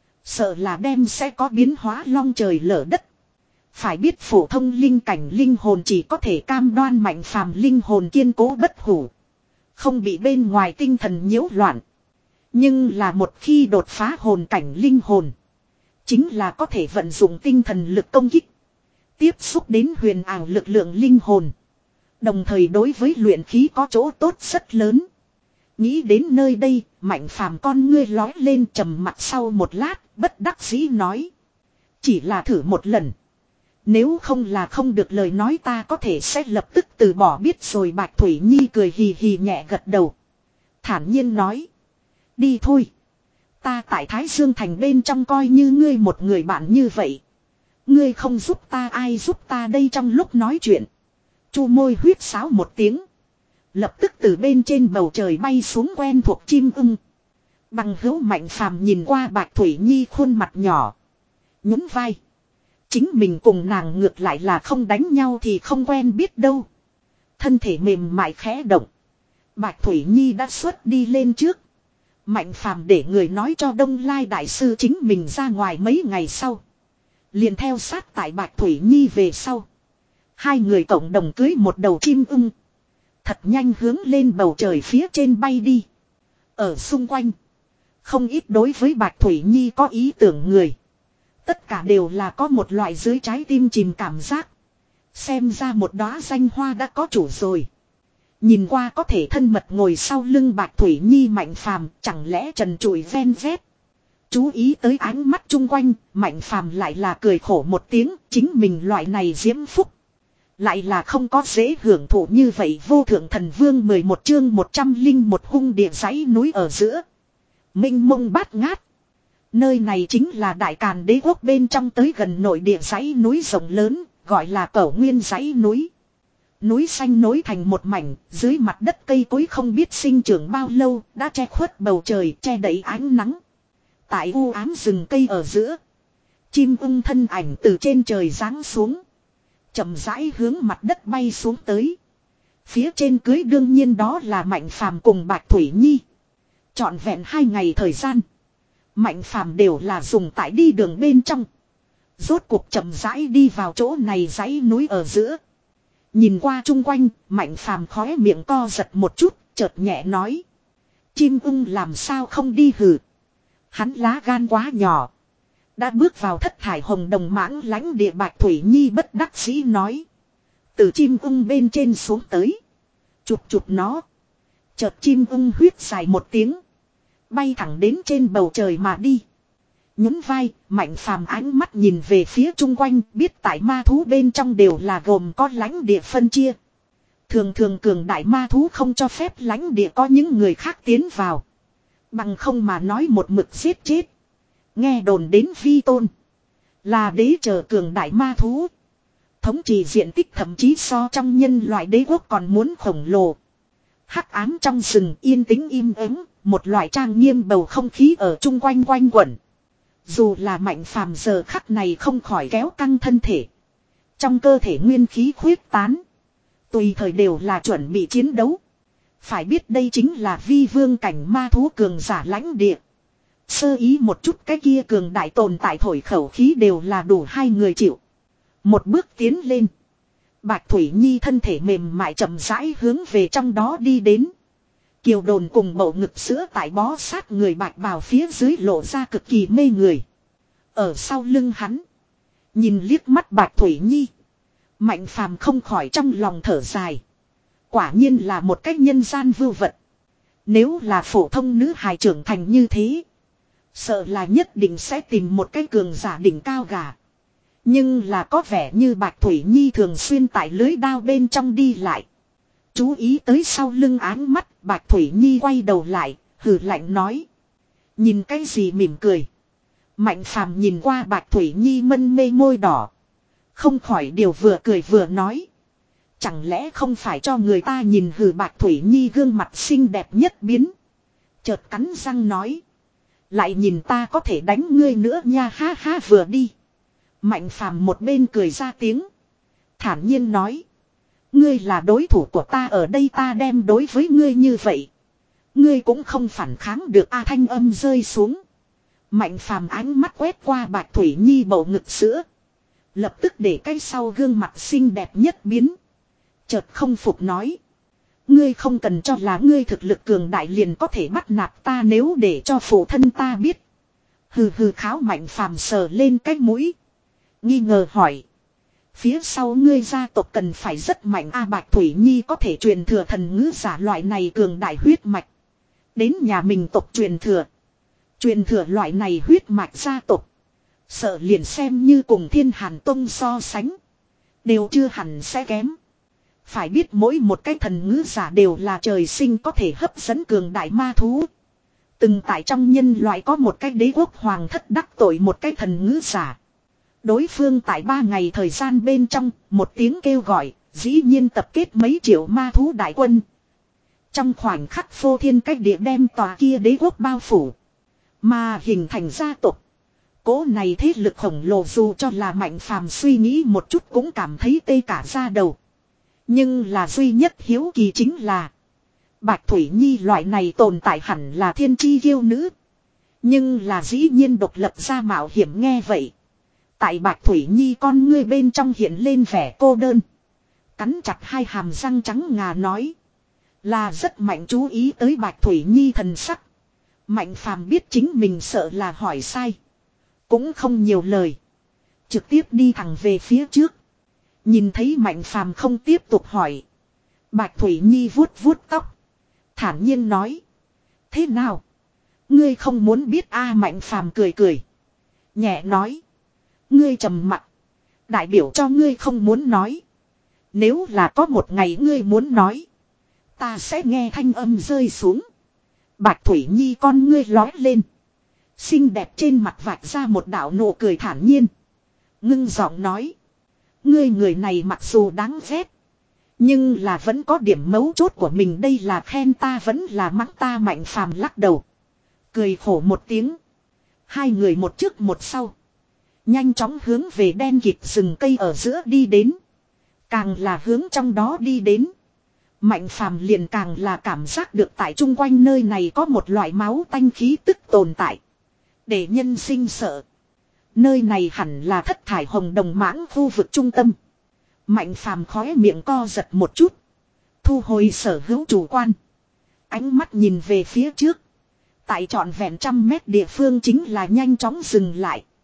Sợ là đem sẽ có biến hóa long trời lở đất. Phải biết phổ thông linh cảnh linh hồn chỉ có thể cam đoan Mạnh Phàm linh hồn kiên cố bất hủ. Không bị bên ngoài tinh thần nhiễu loạn. Nhưng là một khi đột phá hồn cảnh linh hồn. Chính là có thể vận dụng tinh thần lực công kích. Tiếp xúc đến huyền ảo lực lượng linh hồn. Đồng thời đối với luyện khí có chỗ tốt rất lớn. Nghĩ đến nơi đây, Mạnh Phàm con ngươi lói lên trầm mặt sau một lát, bất đắc dĩ nói. Chỉ là thử một lần. Nếu không là không được lời nói ta có thể sẽ lập tức từ bỏ biết rồi. Bạch Thủy Nhi cười hì hì nhẹ gật đầu. Thản nhiên nói. Đi thôi. Ta tại Thái Dương Thành bên trong coi như ngươi một người bạn như vậy. Ngươi không giúp ta ai giúp ta đây. Trong lúc nói chuyện. Chu môi huyết sáo một tiếng. Lập tức từ bên trên bầu trời bay xuống quen thuộc chim ưng. Bằng hữu Mạnh Phàm nhìn qua Bạch Thủy Nhi khuôn mặt nhỏ. Nhún vai. Chính mình cùng nàng ngược lại là không đánh nhau thì không quen biết đâu. Thân thể mềm mại khẽ động. Bạch Thủy Nhi đã xuất đi lên trước. Mạnh Phàm để người nói cho Đông Lai đại sư chính mình ra ngoài mấy ngày sau. Liền theo sát tại Bạch Thủy Nhi về sau. Hai người cộng đồng cưới một đầu chim ưng. Thật nhanh hướng lên bầu trời phía trên bay đi. Ở xung quanh. Không ít đối với Bạch Thủy Nhi có ý tưởng người. Tất cả đều là có một loại dưới trái tim chìm cảm giác. Xem ra một đóa danh hoa đã có chủ rồi. Nhìn qua có thể thân mật ngồi sau lưng Bạch Thủy Nhi Mạnh Phàm, chẳng lẽ trần trụi ven vét. Chú ý tới ánh mắt chung quanh, Mạnh Phàm lại là cười khổ một tiếng, chính mình loại này diễm phúc. Lại là không có dễ hưởng thụ như vậy. Vô thượng thần vương mười một chương một trăm linh một hung địa dãy núi ở giữa. Minh mông bát ngát. Nơi này chính là Đại Càn Đế quốc bên trong tới gần nội địa dãy núi rộng lớn, gọi là Cẩu Nguyên dãy núi. Núi xanh nối thành một mảnh, dưới mặt đất cây cối không biết sinh trưởng bao lâu, đã che khuất bầu trời, che đậy ánh nắng. Tại u ám rừng cây ở giữa, chim ưng thân ảnh từ trên trời giáng xuống. Chậm rãi hướng mặt đất bay xuống tới. Phía trên cưới đương nhiên đó là Mạnh Phàm cùng Bạch Thủy Nhi. Trọn vẹn hai ngày thời gian. Mạnh Phàm đều là dùng tại đi đường bên trong. Rốt cuộc chậm rãi đi vào chỗ này dãy núi ở giữa. Nhìn qua chung quanh, Mạnh Phàm khóe miệng co giật một chút, chợt nhẹ nói. Chim ưng làm sao không đi hử. Hắn lá gan quá nhỏ. Đã bước vào thất thải hồng đồng mãng lãnh địa Bạch Thủy Nhi bất đắc dĩ nói. Từ chim ung bên trên xuống tới. Chụp chụp nó. Chợt chim ung huyết dài một tiếng. Bay thẳng đến trên bầu trời mà đi. Nhún vai, Mạnh Phàm ánh mắt nhìn về phía chung quanh, biết tại ma thú bên trong đều là gồm có lãnh địa phân chia. Thường thường cường đại ma thú không cho phép lãnh địa có những người khác tiến vào. Bằng không mà nói một mực giết chết. Nghe đồn đến vi tôn. Là đế chờ cường đại ma thú. Thống trị diện tích thậm chí so trong nhân loại đế quốc còn muốn khổng lồ. Hắc ám trong rừng yên tĩnh im ắng, một loại trang nghiêm bầu không khí ở chung quanh quanh quẩn. Dù là Mạnh Phàm giờ khắc này không khỏi kéo căng thân thể. Trong cơ thể nguyên khí khuyết tán. Tùy thời đều là chuẩn bị chiến đấu. Phải biết đây chính là vi vương cảnh ma thú cường giả lãnh địa. Sơ ý một chút cái kia cường đại tồn tại thổi khẩu khí đều là đủ hai người chịu. Một bước tiến lên. Bạch Thủy Nhi thân thể mềm mại chậm rãi hướng về trong đó đi đến. Kiều đồn cùng bầu ngực sữa tại bó sát người bạch bào phía dưới lộ ra cực kỳ mê người. Ở sau lưng hắn. Nhìn liếc mắt Bạch Thủy Nhi. Mạnh Phàm không khỏi trong lòng thở dài. Quả nhiên là một cách nhân gian vưu vật. Nếu là phổ thông nữ hài trưởng thành như thế. Sợ là nhất định sẽ tìm một cái cường giả đỉnh cao gà. Nhưng là có vẻ như Bạch Thủy Nhi thường xuyên tại lưới đao bên trong đi lại. Chú ý tới sau lưng áng mắt, Bạch Thủy Nhi quay đầu lại, hừ lạnh nói. Nhìn cái gì mỉm cười. Mạnh Phàm nhìn qua Bạch Thủy Nhi mân mê môi đỏ. Không khỏi điều vừa cười vừa nói. Chẳng lẽ không phải cho người ta nhìn hừ Bạch Thủy Nhi gương mặt xinh đẹp nhất biến. Chợt cắn răng nói. Lại nhìn ta có thể đánh ngươi nữa nha ha ha vừa đi. Mạnh Phàm một bên cười ra tiếng. Thản nhiên nói. Ngươi là đối thủ của ta ở đây ta đem đối với ngươi như vậy. Ngươi cũng không phản kháng được a thanh âm rơi xuống. Mạnh Phàm ánh mắt quét qua Bạch Thủy Nhi bầu ngực sữa. Lập tức để cái sau gương mặt xinh đẹp nhất biến. Chợt không phục nói. Ngươi không cần cho là ngươi thực lực cường đại liền có thể bắt nạt ta nếu để cho phụ thân ta biết. Hừ hừ kháo Mạnh Phàm sờ lên cái mũi. Nghi ngờ hỏi. Phía sau ngươi gia tộc cần phải rất mạnh a Bạch Thủy Nhi có thể truyền thừa thần ngữ giả loại này cường đại huyết mạch. Đến nhà mình tộc truyền thừa. Truyền thừa loại này huyết mạch gia tộc. Sợ liền xem như cùng Thiên Hàn Tông so sánh. Đều chưa hẳn sẽ kém. Phải biết mỗi một cái thần ngữ giả đều là trời sinh có thể hấp dẫn cường đại ma thú. Từng tại trong nhân loại có một cái đế quốc hoàng thất đắc tội một cái thần ngữ giả. Đối phương tại ba ngày thời gian bên trong, một tiếng kêu gọi, dĩ nhiên tập kết mấy triệu ma thú đại quân. Trong khoảnh khắc phô thiên cách địa đem tòa kia đế quốc bao phủ. Mà hình thành gia tộc. Cố này thế lực khổng lồ dù cho là Mạnh Phàm suy nghĩ một chút cũng cảm thấy tê cả da đầu. Nhưng là duy nhất hiếu kỳ chính là. Bạch Thủy Nhi loại này tồn tại hẳn là thiên chi kiêu nữ. Nhưng là dĩ nhiên độc lập ra mạo hiểm nghe vậy. Tại Bạch Thủy Nhi con ngươi bên trong hiện lên vẻ cô đơn. Cắn chặt hai hàm răng trắng ngà nói. Là rất mạnh chú ý tới Bạch Thủy Nhi thần sắc. Mạnh Phàm biết chính mình sợ là hỏi sai. Cũng không nhiều lời. Trực tiếp đi thẳng về phía trước. Nhìn thấy Mạnh Phàm không tiếp tục hỏi. Bạch Thủy Nhi vuốt vuốt tóc. Thản nhiên nói. Thế nào? Ngươi không muốn biết a Mạnh Phàm cười cười. Nhẹ nói. Ngươi trầm mặc. Đại biểu cho ngươi không muốn nói. Nếu là có một ngày ngươi muốn nói. Ta sẽ nghe thanh âm rơi xuống. Bạch Thủy Nhi con ngươi lói lên. Xinh đẹp trên mặt vạch ra một đạo nụ cười thản nhiên. Ngưng giọng nói. Ngươi người này mặc dù đáng ghét. Nhưng là vẫn có điểm mấu chốt của mình đây là khen ta vẫn là mắng ta Mạnh Phàm lắc đầu. Cười khổ một tiếng. Hai người một trước một sau. Nhanh chóng hướng về đen kịt rừng cây ở giữa đi đến. Càng là hướng trong đó đi đến. Mạnh Phàm liền càng là cảm giác được tại chung quanh nơi này có một loại máu tanh khí tức tồn tại. Để nhân sinh sợ. Nơi này hẳn là thất thải hồng đồng mãng khu vực trung tâm. Mạnh Phàm khóe miệng co giật một chút. Thu hồi sở hữu chủ quan. Ánh mắt nhìn về phía trước. Tại trọn vẹn trăm mét địa phương chính là nhanh chóng dừng lại.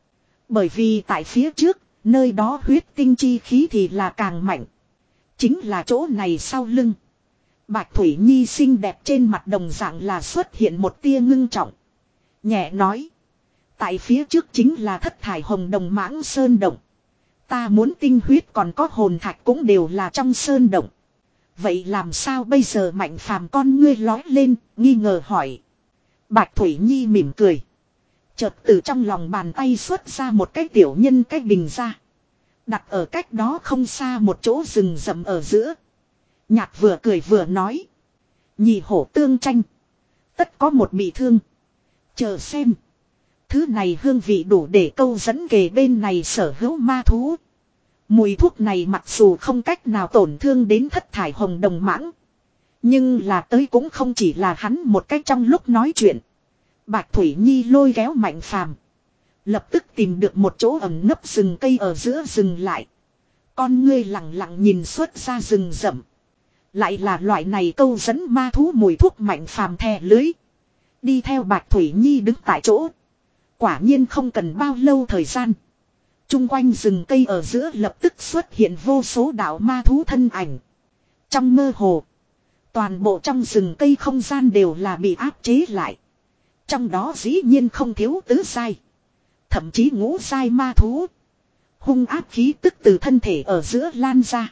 Bởi vì tại phía trước, nơi đó huyết tinh chi khí thì là càng mạnh. Chính là chỗ này sau lưng. Bạch Thủy Nhi xinh đẹp trên mặt đồng dạng là xuất hiện một tia ngưng trọng. Nhẹ nói. Tại phía trước chính là thất thải hồng đồng mãng sơn động. Ta muốn tinh huyết còn có hồn thạch cũng đều là trong sơn động. Vậy làm sao bây giờ Mạnh Phàm con ngươi lói lên, nghi ngờ hỏi. Bạch Thủy Nhi mỉm cười. Chợt từ trong lòng bàn tay xuất ra một cái tiểu nhân cái bình ra. Đặt ở cách đó không xa một chỗ rừng rậm ở giữa. Nhạc vừa cười vừa nói. Nhị hổ tương tranh. Tất có một bị thương. Chờ xem. Thứ này hương vị đủ để câu dẫn kề bên này sở hữu ma thú. Mùi thuốc này mặc dù không cách nào tổn thương đến thất thải hồng đồng mãng. Nhưng là tới cũng không chỉ là hắn một cách trong lúc nói chuyện. Bạch Thủy Nhi lôi kéo Mạnh Phàm, lập tức tìm được một chỗ ẩn nấp rừng cây ở giữa rừng lại. Con ngươi lặng lặng nhìn xuất ra rừng rậm. Lại là loại này câu dẫn ma thú mùi thuốc Mạnh Phàm thè lưới. Đi theo Bạch Thủy Nhi đứng tại chỗ. Quả nhiên không cần bao lâu thời gian. Trung quanh rừng cây ở giữa lập tức xuất hiện vô số đạo ma thú thân ảnh. Trong mơ hồ, toàn bộ trong rừng cây không gian đều là bị áp chế lại. Trong đó dĩ nhiên không thiếu tứ sai. Thậm chí ngũ sai ma thú. Hung áp khí tức từ thân thể ở giữa lan ra.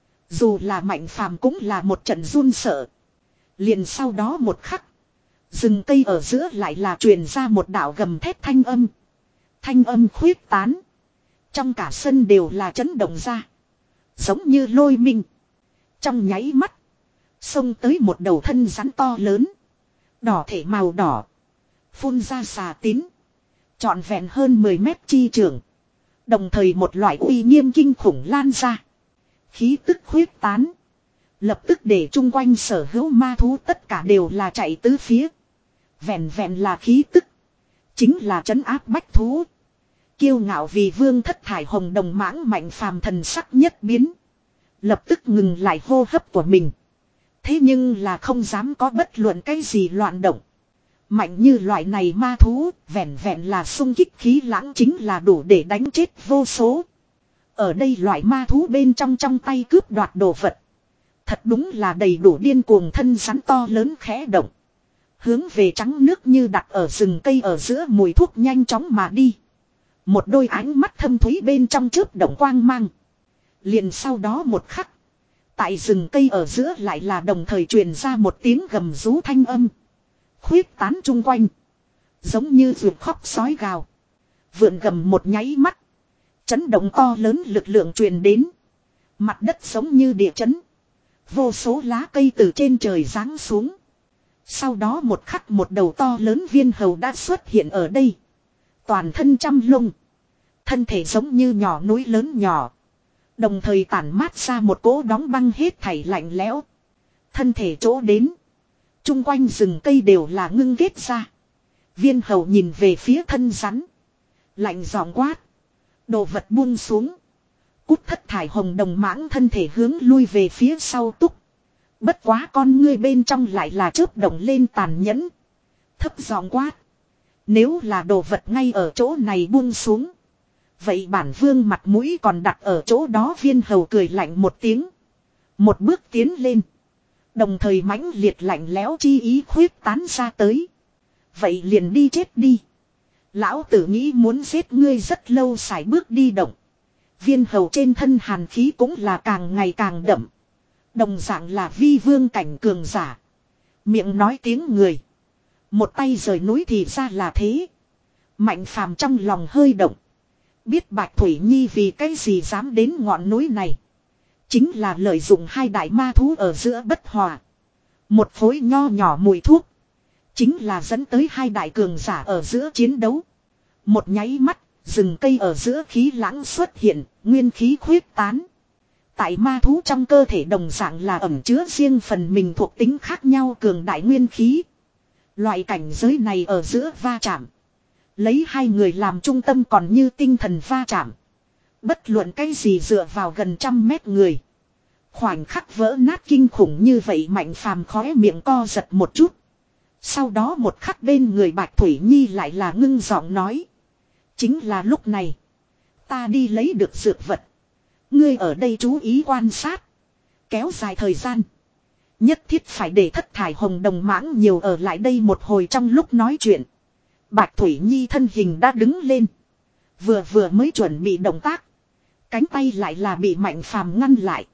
Dù là Mạnh Phàm cũng là một trận run sợ. Liền sau đó một khắc, rừng cây ở giữa lại là truyền ra một đạo gầm thét thanh âm. Thanh âm khuyết tán. Trong cả sân đều là chấn động ra. Giống như lôi minh. Trong nháy mắt, xông tới một đầu thân rắn to lớn. Đỏ thể màu đỏ. Phun ra xà tín. Trọn vẹn hơn mười mét chi trường. Đồng thời một loại uy nghiêm kinh khủng lan ra. Khí tức khuyết tán. Lập tức để chung quanh sở hữu ma thú tất cả đều là chạy tứ phía. Vẹn vẹn là khí tức. Chính là trấn áp bách thú. Kiêu ngạo vì vương thất thải hồng đồng mãng Mạnh Phàm thần sắc nhất biến. Lập tức ngừng lại hô hấp của mình. Thế nhưng là không dám có bất luận cái gì loạn động. Mạnh như loại này ma thú, vẹn vẹn là xung kích khí lãng chính là đủ để đánh chết vô số. Ở đây loại ma thú bên trong trong tay cướp đoạt đồ vật. Thật đúng là đầy đủ điên cuồng thân rắn to lớn khẽ động. Hướng về trắng nước như đặt ở rừng cây ở giữa mùi thuốc nhanh chóng mà đi. Một đôi ánh mắt thâm thúy bên trong chớp động quang mang. Liền sau đó một khắc. Tại rừng cây ở giữa lại là đồng thời truyền ra một tiếng gầm rú thanh âm. Khuyết tán chung quanh. Giống như ruột khóc sói gào. Vượn gầm một nháy mắt. Chấn động to lớn lực lượng truyền đến. Mặt đất giống như địa chấn. Vô số lá cây từ trên trời giáng xuống. Sau đó một khắc một đầu to lớn viên hầu đã xuất hiện ở đây. Toàn thân trăm lông. Thân thể giống như nhỏ núi lớn nhỏ. Đồng thời tản mát ra một cỗ đóng băng hết thảy lạnh lẽo. Thân thể chỗ đến. Trung quanh rừng cây đều là ngưng ghét ra. Viên hầu nhìn về phía thân rắn. Lạnh giọng quát. Đồ vật buông xuống. Cút thất thải hồng đồng mãng thân thể hướng lui về phía sau túc. Bất quá con ngươi bên trong lại là chớp động lên tàn nhẫn. Thấp giọng quát. Nếu là đồ vật ngay ở chỗ này buông xuống. Vậy bản vương mặt mũi còn đặt ở chỗ đó. Viên hầu cười lạnh một tiếng. Một bước tiến lên. Đồng thời mãnh liệt lạnh lẽo chi ý khuyết tán ra tới. Vậy liền đi chết đi. Lão tử nghĩ muốn giết ngươi rất lâu sải bước đi động. Viên hầu trên thân hàn khí cũng là càng ngày càng đậm. Đồng dạng là vi vương cảnh cường giả. Miệng nói tiếng người. Một tay rời núi thì ra là thế. Mạnh Phàm trong lòng hơi động. Biết Bạch Thủy Nhi vì cái gì dám đến ngọn núi này. Chính là lợi dụng hai đại ma thú ở giữa bất hòa. Một phối nho nhỏ mùi thuốc. Chính là dẫn tới hai đại cường giả ở giữa chiến đấu. Một nháy mắt, rừng cây ở giữa khí lãng xuất hiện, nguyên khí khuyết tán. Tại ma thú trong cơ thể đồng dạng là ẩn chứa riêng phần mình thuộc tính khác nhau cường đại nguyên khí. Loại cảnh giới này ở giữa va chạm. Lấy hai người làm trung tâm còn như tinh thần va chạm. Bất luận cái gì dựa vào gần trăm mét người. Khoảnh khắc vỡ nát kinh khủng như vậy Mạnh Phàm khóe miệng co giật một chút. Sau đó một khắc bên người Bạch Thủy Nhi lại là ngưng giọng nói. Chính là lúc này. Ta đi lấy được dược vật. Ngươi ở đây chú ý quan sát. Kéo dài thời gian. Nhất thiết phải để thất thải hồng đồng mãng nhiều ở lại đây một hồi. Trong lúc nói chuyện, Bạch Thủy Nhi thân hình đã đứng lên. Vừa vừa mới chuẩn bị động tác, cánh tay lại là bị Mạnh Phàm ngăn lại.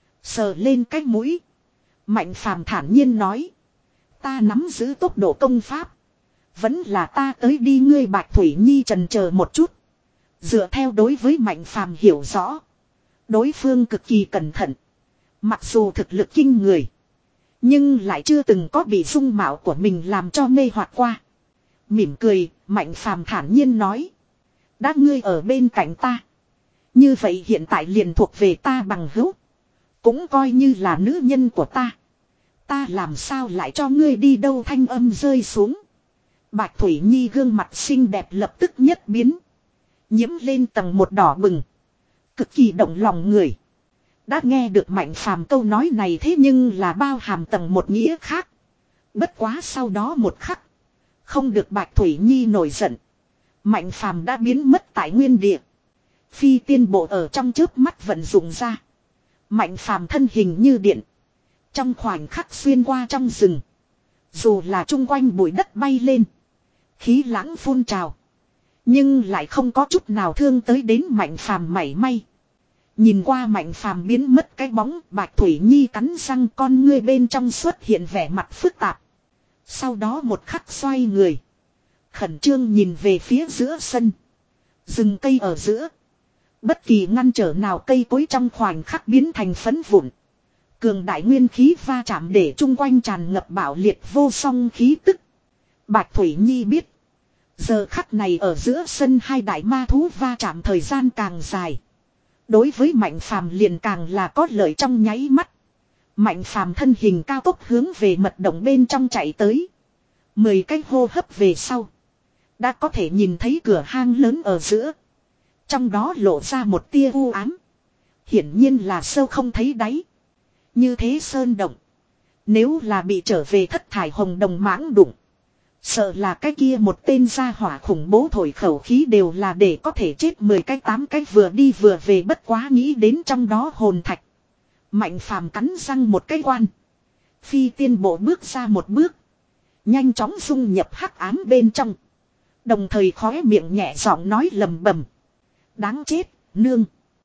Sờ lên cái mũi, Mạnh Phàm thản nhiên nói: ta nắm giữ tốc độ công pháp, vẫn là ta tới đi. Ngươi Bạch Thủy Nhi chần chờ một chút. Dựa theo đối với Mạnh Phàm hiểu rõ, đối phương cực kỳ cẩn thận. Mặc dù thực lực kinh người, nhưng lại chưa từng có bị dung mạo của mình làm cho mê hoặc qua. Mỉm cười, Mạnh Phàm thản nhiên nói: đã ngươi ở bên cạnh ta, như vậy hiện tại liền thuộc về ta bằng hữu, cũng coi như là nữ nhân của ta. Ta làm sao lại cho ngươi đi đâu? Thanh âm rơi xuống, Bạch Thủy Nhi gương mặt xinh đẹp lập tức nhất biến, nhiễm lên tầng một đỏ bừng, cực kỳ động lòng người. Đã nghe được Mạnh Phàm câu nói này, thế nhưng là bao hàm tầng một nghĩa khác. Bất quá sau đó một khắc, không được Bạch Thủy Nhi nổi giận, Mạnh Phàm đã biến mất tại nguyên địa. Phi tiên bộ ở trong chớp mắt vận dụng ra. Mạnh Phàm thân hình như điện, trong khoảnh khắc xuyên qua trong rừng. Dù là chung quanh bụi đất bay lên, khí lãng phun trào, nhưng lại không có chút nào thương tới đến Mạnh Phàm mảy may. Nhìn qua Mạnh Phàm biến mất cái bóng, Bạch Thủy Nhi cắn răng, con ngươi bên trong xuất hiện vẻ mặt phức tạp. Sau đó một khắc xoay người, khẩn trương nhìn về phía giữa sân. Rừng cây ở giữa, bất kỳ ngăn trở nào cây cối trong khoảnh khắc biến thành phấn vụn. Cường đại nguyên khí va chạm để chung quanh tràn ngập bạo liệt vô song khí tức. Bạch Thủy Nhi biết, giờ khắc này ở giữa sân hai đại ma thú va chạm thời gian càng dài, đối với Mạnh Phàm liền càng là có lợi. Trong nháy mắt, Mạnh Phàm thân hình cao tốc hướng về mật động bên trong chạy tới. Mười cái hô hấp về sau, đã có thể nhìn thấy cửa hang lớn ở giữa. Trong đó lộ ra một tia u ám, hiển nhiên là sâu không thấy đáy. Như thế sơn động, nếu là bị trở về thất thải hồng đồng mãng đụng, sợ là cái kia một tên gia hỏa khủng bố thổi khẩu khí đều là để có thể chết mười cái tám cái vừa đi vừa về. Bất quá nghĩ đến trong đó hồn thạch, Mạnh Phàm cắn răng một cái quan. Phi tiên bộ bước ra một bước, nhanh chóng dung nhập hắc ám bên trong. Đồng thời khóe miệng nhẹ giọng nói lầm bầm: đáng chết, nương.